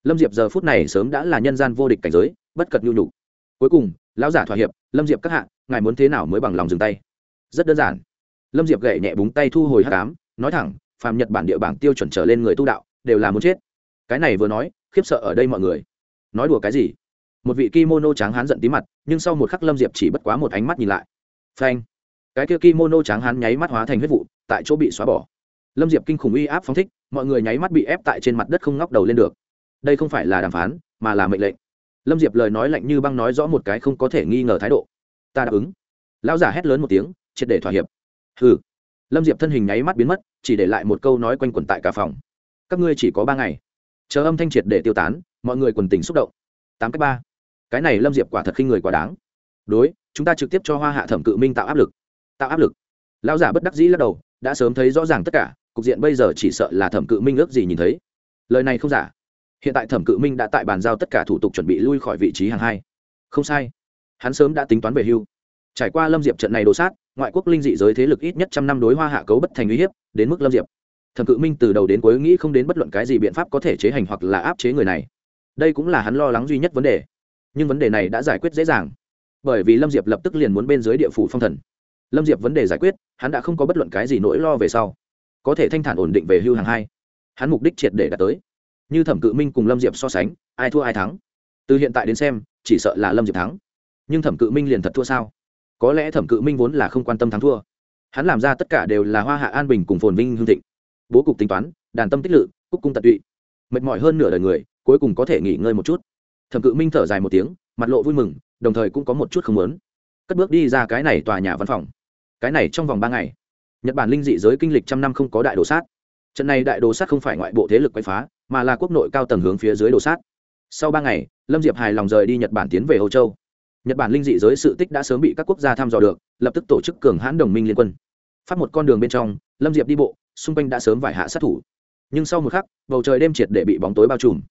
Lâm Diệp giờ phút này sớm đã là nhân gian vô địch cảnh giới, bất cật nhu nhục. Cuối cùng lão giả thỏa hiệp, Lâm Diệp các hạ, ngài muốn thế nào mới bằng lòng dừng tay? Rất đơn giản. Lâm Diệp gậy nhẹ búng tay thu hồi hắc ám, nói thẳng, phàm Nhật Bản địa bảng tiêu chuẩn trở lên người tu đạo đều là muốn chết. Cái này vừa nói, khiếp sợ ở đây mọi người. Nói đùa cái gì? Một vị kimono trắng hán giận tí mặt, nhưng sau một khắc Lâm Diệp chỉ bất quá một ánh mắt nhìn lại. Phanh! Cái kia kimono trắng hán nháy mắt hóa thành huyết vụ, tại chỗ bị xóa bỏ. Lâm Diệp kinh khủng uy áp phóng thích, mọi người nháy mắt bị ép tại trên mặt đất không ngóc đầu lên được. Đây không phải là đàm phán, mà là mệnh lệnh. Lâm Diệp lời nói lạnh như băng nói rõ một cái không có thể nghi ngờ thái độ. Ta đáp ứng. Lão giả hét lớn một tiếng, triệt để thỏa hiệp. Hừ. Lâm Diệp thân hình nháy mắt biến mất, chỉ để lại một câu nói quanh quẩn tại cả phòng. Các ngươi chỉ có 3 ngày. Chờ âm thanh triệt để tiêu tán, mọi người quần tình xúc động. 8/3. Cái này Lâm Diệp quả thật khinh người quá đáng. Đối, chúng ta trực tiếp cho Hoa Hạ Thẩm Cự Minh tạo áp lực. Tạo áp lực? Lão giả bất đắc dĩ lắc đầu, đã sớm thấy rõ ràng tất cả, cục diện bây giờ chỉ sợ là Thẩm Cự Minh ước gì nhìn thấy. Lời này không giả. Hiện tại Thẩm Cự Minh đã tại bàn giao tất cả thủ tục chuẩn bị lui khỏi vị trí hàng 2. Không sai, hắn sớm đã tính toán về hưu. Trải qua Lâm Diệp trận này đồ sát, ngoại quốc linh dị giới thế lực ít nhất 100 năm đối Hoa Hạ cấu bất thành uy hiếp, đến mức Lâm Diệp, Thẩm Cự Minh từ đầu đến cuối nghĩ không đến bất luận cái gì biện pháp có thể chế hành hoặc là áp chế người này. Đây cũng là hắn lo lắng duy nhất vấn đề. Nhưng vấn đề này đã giải quyết dễ dàng, bởi vì Lâm Diệp lập tức liền muốn bên dưới địa phủ phong thần. Lâm Diệp vấn đề giải quyết, hắn đã không có bất luận cái gì nỗi lo về sau, có thể thanh thản ổn định về hưu hàng 2. Hắn mục đích triệt để đạt tới. Như Thẩm Cự Minh cùng Lâm Diệp so sánh, ai thua ai thắng? Từ hiện tại đến xem, chỉ sợ là Lâm Diệp thắng. Nhưng Thẩm Cự Minh liền thật thua sao? Có lẽ Thẩm Cự Minh vốn là không quan tâm thắng thua. Hắn làm ra tất cả đều là Hoa Hạ an bình cùng phồn vinh hương thịnh. Bố cục tính toán, đàn tâm tích lự, cúc cung tận tụy. Mệt mỏi hơn nửa đời người, cuối cùng có thể nghỉ ngơi một chút. Thẩm Cự Minh thở dài một tiếng, mặt lộ vui mừng, đồng thời cũng có một chút không muốn. Cất bước đi ra cái này tòa nhà văn phòng. Cái này trong vòng 3 ngày, Nhật Bản linh dị giới kinh lịch 100 năm không có đại đồ sát. Trận này đại đồ sát không phải ngoại bộ thế lực quấy phá, mà là quốc nội cao tầng hướng phía dưới đồ sát. Sau 3 ngày, Lâm Diệp hài lòng rời đi Nhật Bản tiến về Âu Châu. Nhật Bản linh dị giới sự tích đã sớm bị các quốc gia thăm dò được, lập tức tổ chức cường hãn đồng minh liên quân. Phát một con đường bên trong, Lâm Diệp đi bộ, xung quanh đã sớm vải hạ sát thủ. Nhưng sau một khắc, bầu trời đêm triệt để bị bóng tối bao trùm.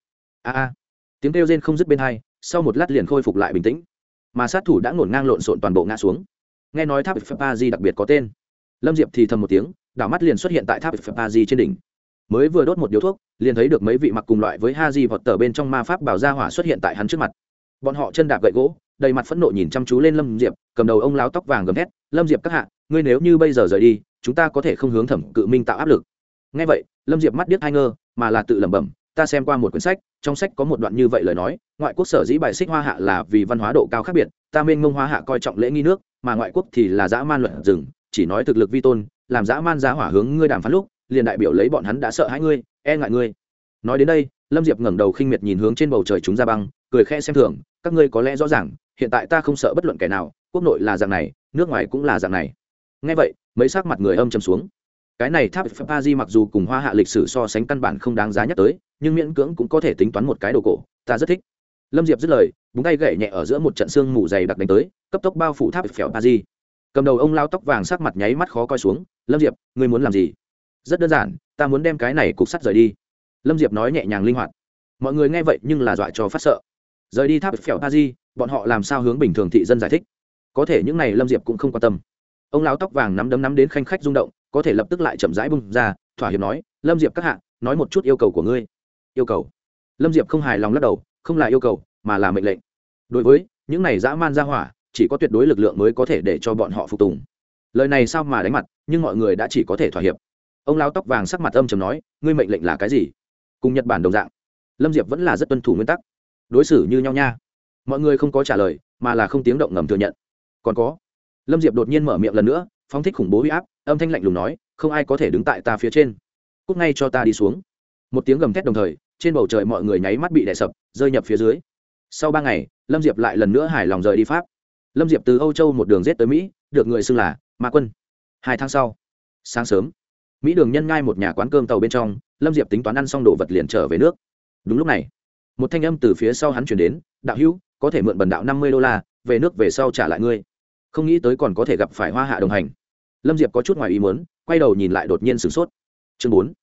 Tiếng kêu rên không dứt bên hai, sau một lát liền khôi phục lại bình tĩnh. Mà sát thủ đã ngổn ngang lộn xộn toàn bộ ngã xuống. Nghe nói tháp Pazi đặc biệt có tên. Lâm Diệp thì thầm một tiếng, đảo mắt liền xuất hiện tại tháp Pazi trên đỉnh. Mới vừa đốt một điếu thuốc, liền thấy được mấy vị mặc cùng loại với Haji vọt tờ bên trong ma pháp bảo gia hỏa xuất hiện tại hắn trước mặt. Bọn họ chân đạp gậy gỗ, đầy mặt phẫn nộ nhìn chăm chú lên Lâm Diệp, cầm đầu ông lão tóc vàng gầm thét, "Lâm Diệp các hạ, ngươi nếu như bây giờ rời đi, chúng ta có thể không hướng Thẩm Cự Minh tạo áp lực." Nghe vậy, Lâm Diệp mắt điếc hai ngơ, mà là tự lẩm bẩm, "Ta xem qua một quyển sách, trong sách có một đoạn như vậy lời nói, ngoại quốc sở dĩ bài xích Hoa Hạ là vì văn hóa độ cao khác biệt, ta mênh mông Hoa Hạ coi trọng lễ nghi nước, mà ngoại quốc thì là dã man luật rừng, chỉ nói thực lực vi tôn, làm dã man giá hỏa hướng ngươi đàm phán lúc, liền đại biểu lấy bọn hắn đã sợ hãi ngươi, e ngại ngươi." Nói đến đây, Lâm Diệp ngẩng đầu khinh miệt nhìn hướng trên bầu trời chúng ra băng, cười khẽ xem thường, "Các ngươi có lẽ rõ ràng, hiện tại ta không sợ bất luận kẻ nào, quốc nội là dạng này, nước ngoài cũng là dạng này." Nghe vậy, mấy sắc mặt người âm trầm xuống. Cái này tháp Pazi mặc dù cùng Hoa Hạ lịch sử so sánh căn bản không đáng giá nhắc tới, nhưng miễn cưỡng cũng có thể tính toán một cái đồ cổ, ta rất thích. Lâm Diệp dứt lời, búng tay gậy nhẹ ở giữa một trận xương mù dày đặc đánh tới, cấp tốc bao phủ tháp Pazi. Cầm đầu ông lao tóc vàng sắc mặt nháy mắt khó coi xuống, "Lâm Diệp, ngươi muốn làm gì?" "Rất đơn giản, ta muốn đem cái này cục sắt rời đi." Lâm Diệp nói nhẹ nhàng linh hoạt. Mọi người nghe vậy nhưng là dọa cho phát sợ. Rời đi tháp Pazi, bọn họ làm sao hướng bình thường thị dân giải thích? Có thể những này Lâm Diệp cũng không quan tâm. Ông lão tóc vàng nắm đấm nắm đến khanh khách rung động, có thể lập tức lại chậm rãi bung ra, thỏa hiệp nói, "Lâm Diệp các hạ, nói một chút yêu cầu của ngươi." "Yêu cầu?" Lâm Diệp không hài lòng lắc đầu, "Không là yêu cầu, mà là mệnh lệnh. Đối với những này dã man ra hỏa, chỉ có tuyệt đối lực lượng mới có thể để cho bọn họ phục tùng." Lời này sao mà đánh mặt, nhưng mọi người đã chỉ có thể thỏa hiệp. Ông lão tóc vàng sắc mặt âm trầm nói, "Ngươi mệnh lệnh là cái gì?" Cùng Nhật Bản đồng dạng, Lâm Diệp vẫn là rất tuân thủ nguyên tắc, đối xử như nhau nha. Mọi người không có trả lời, mà là không tiếng động ngầm thừa nhận. Còn có, Lâm Diệp đột nhiên mở miệng lần nữa, phóng thích khủng bố uy áp, âm thanh lạnh lùng nói, "Không ai có thể đứng tại ta phía trên, cút ngay cho ta đi xuống." Một tiếng gầm thét đồng thời, trên bầu trời mọi người nháy mắt bị đè sập, rơi nhập phía dưới. Sau 3 ngày, Lâm Diệp lại lần nữa hài lòng rời đi Pháp. Lâm Diệp từ Âu Châu một đường giết tới Mỹ, được người xưng là Ma Quân. 2 tháng sau, sáng sớm, Mỹ Đường Nhân ngay một nhà quán cơm tàu bên trong, Lâm Diệp tính toán ăn xong đồ vật liền trở về nước. Đúng lúc này, một thanh âm từ phía sau hắn truyền đến, "Đạo hữu, có thể mượn bần đạo $50, về nước về sau trả lại ngươi." Không nghĩ tới còn có thể gặp phải Hoa Hạ đồng hành. Lâm Diệp có chút ngoài ý muốn, quay đầu nhìn lại đột nhiên sửng sốt. Chương 4.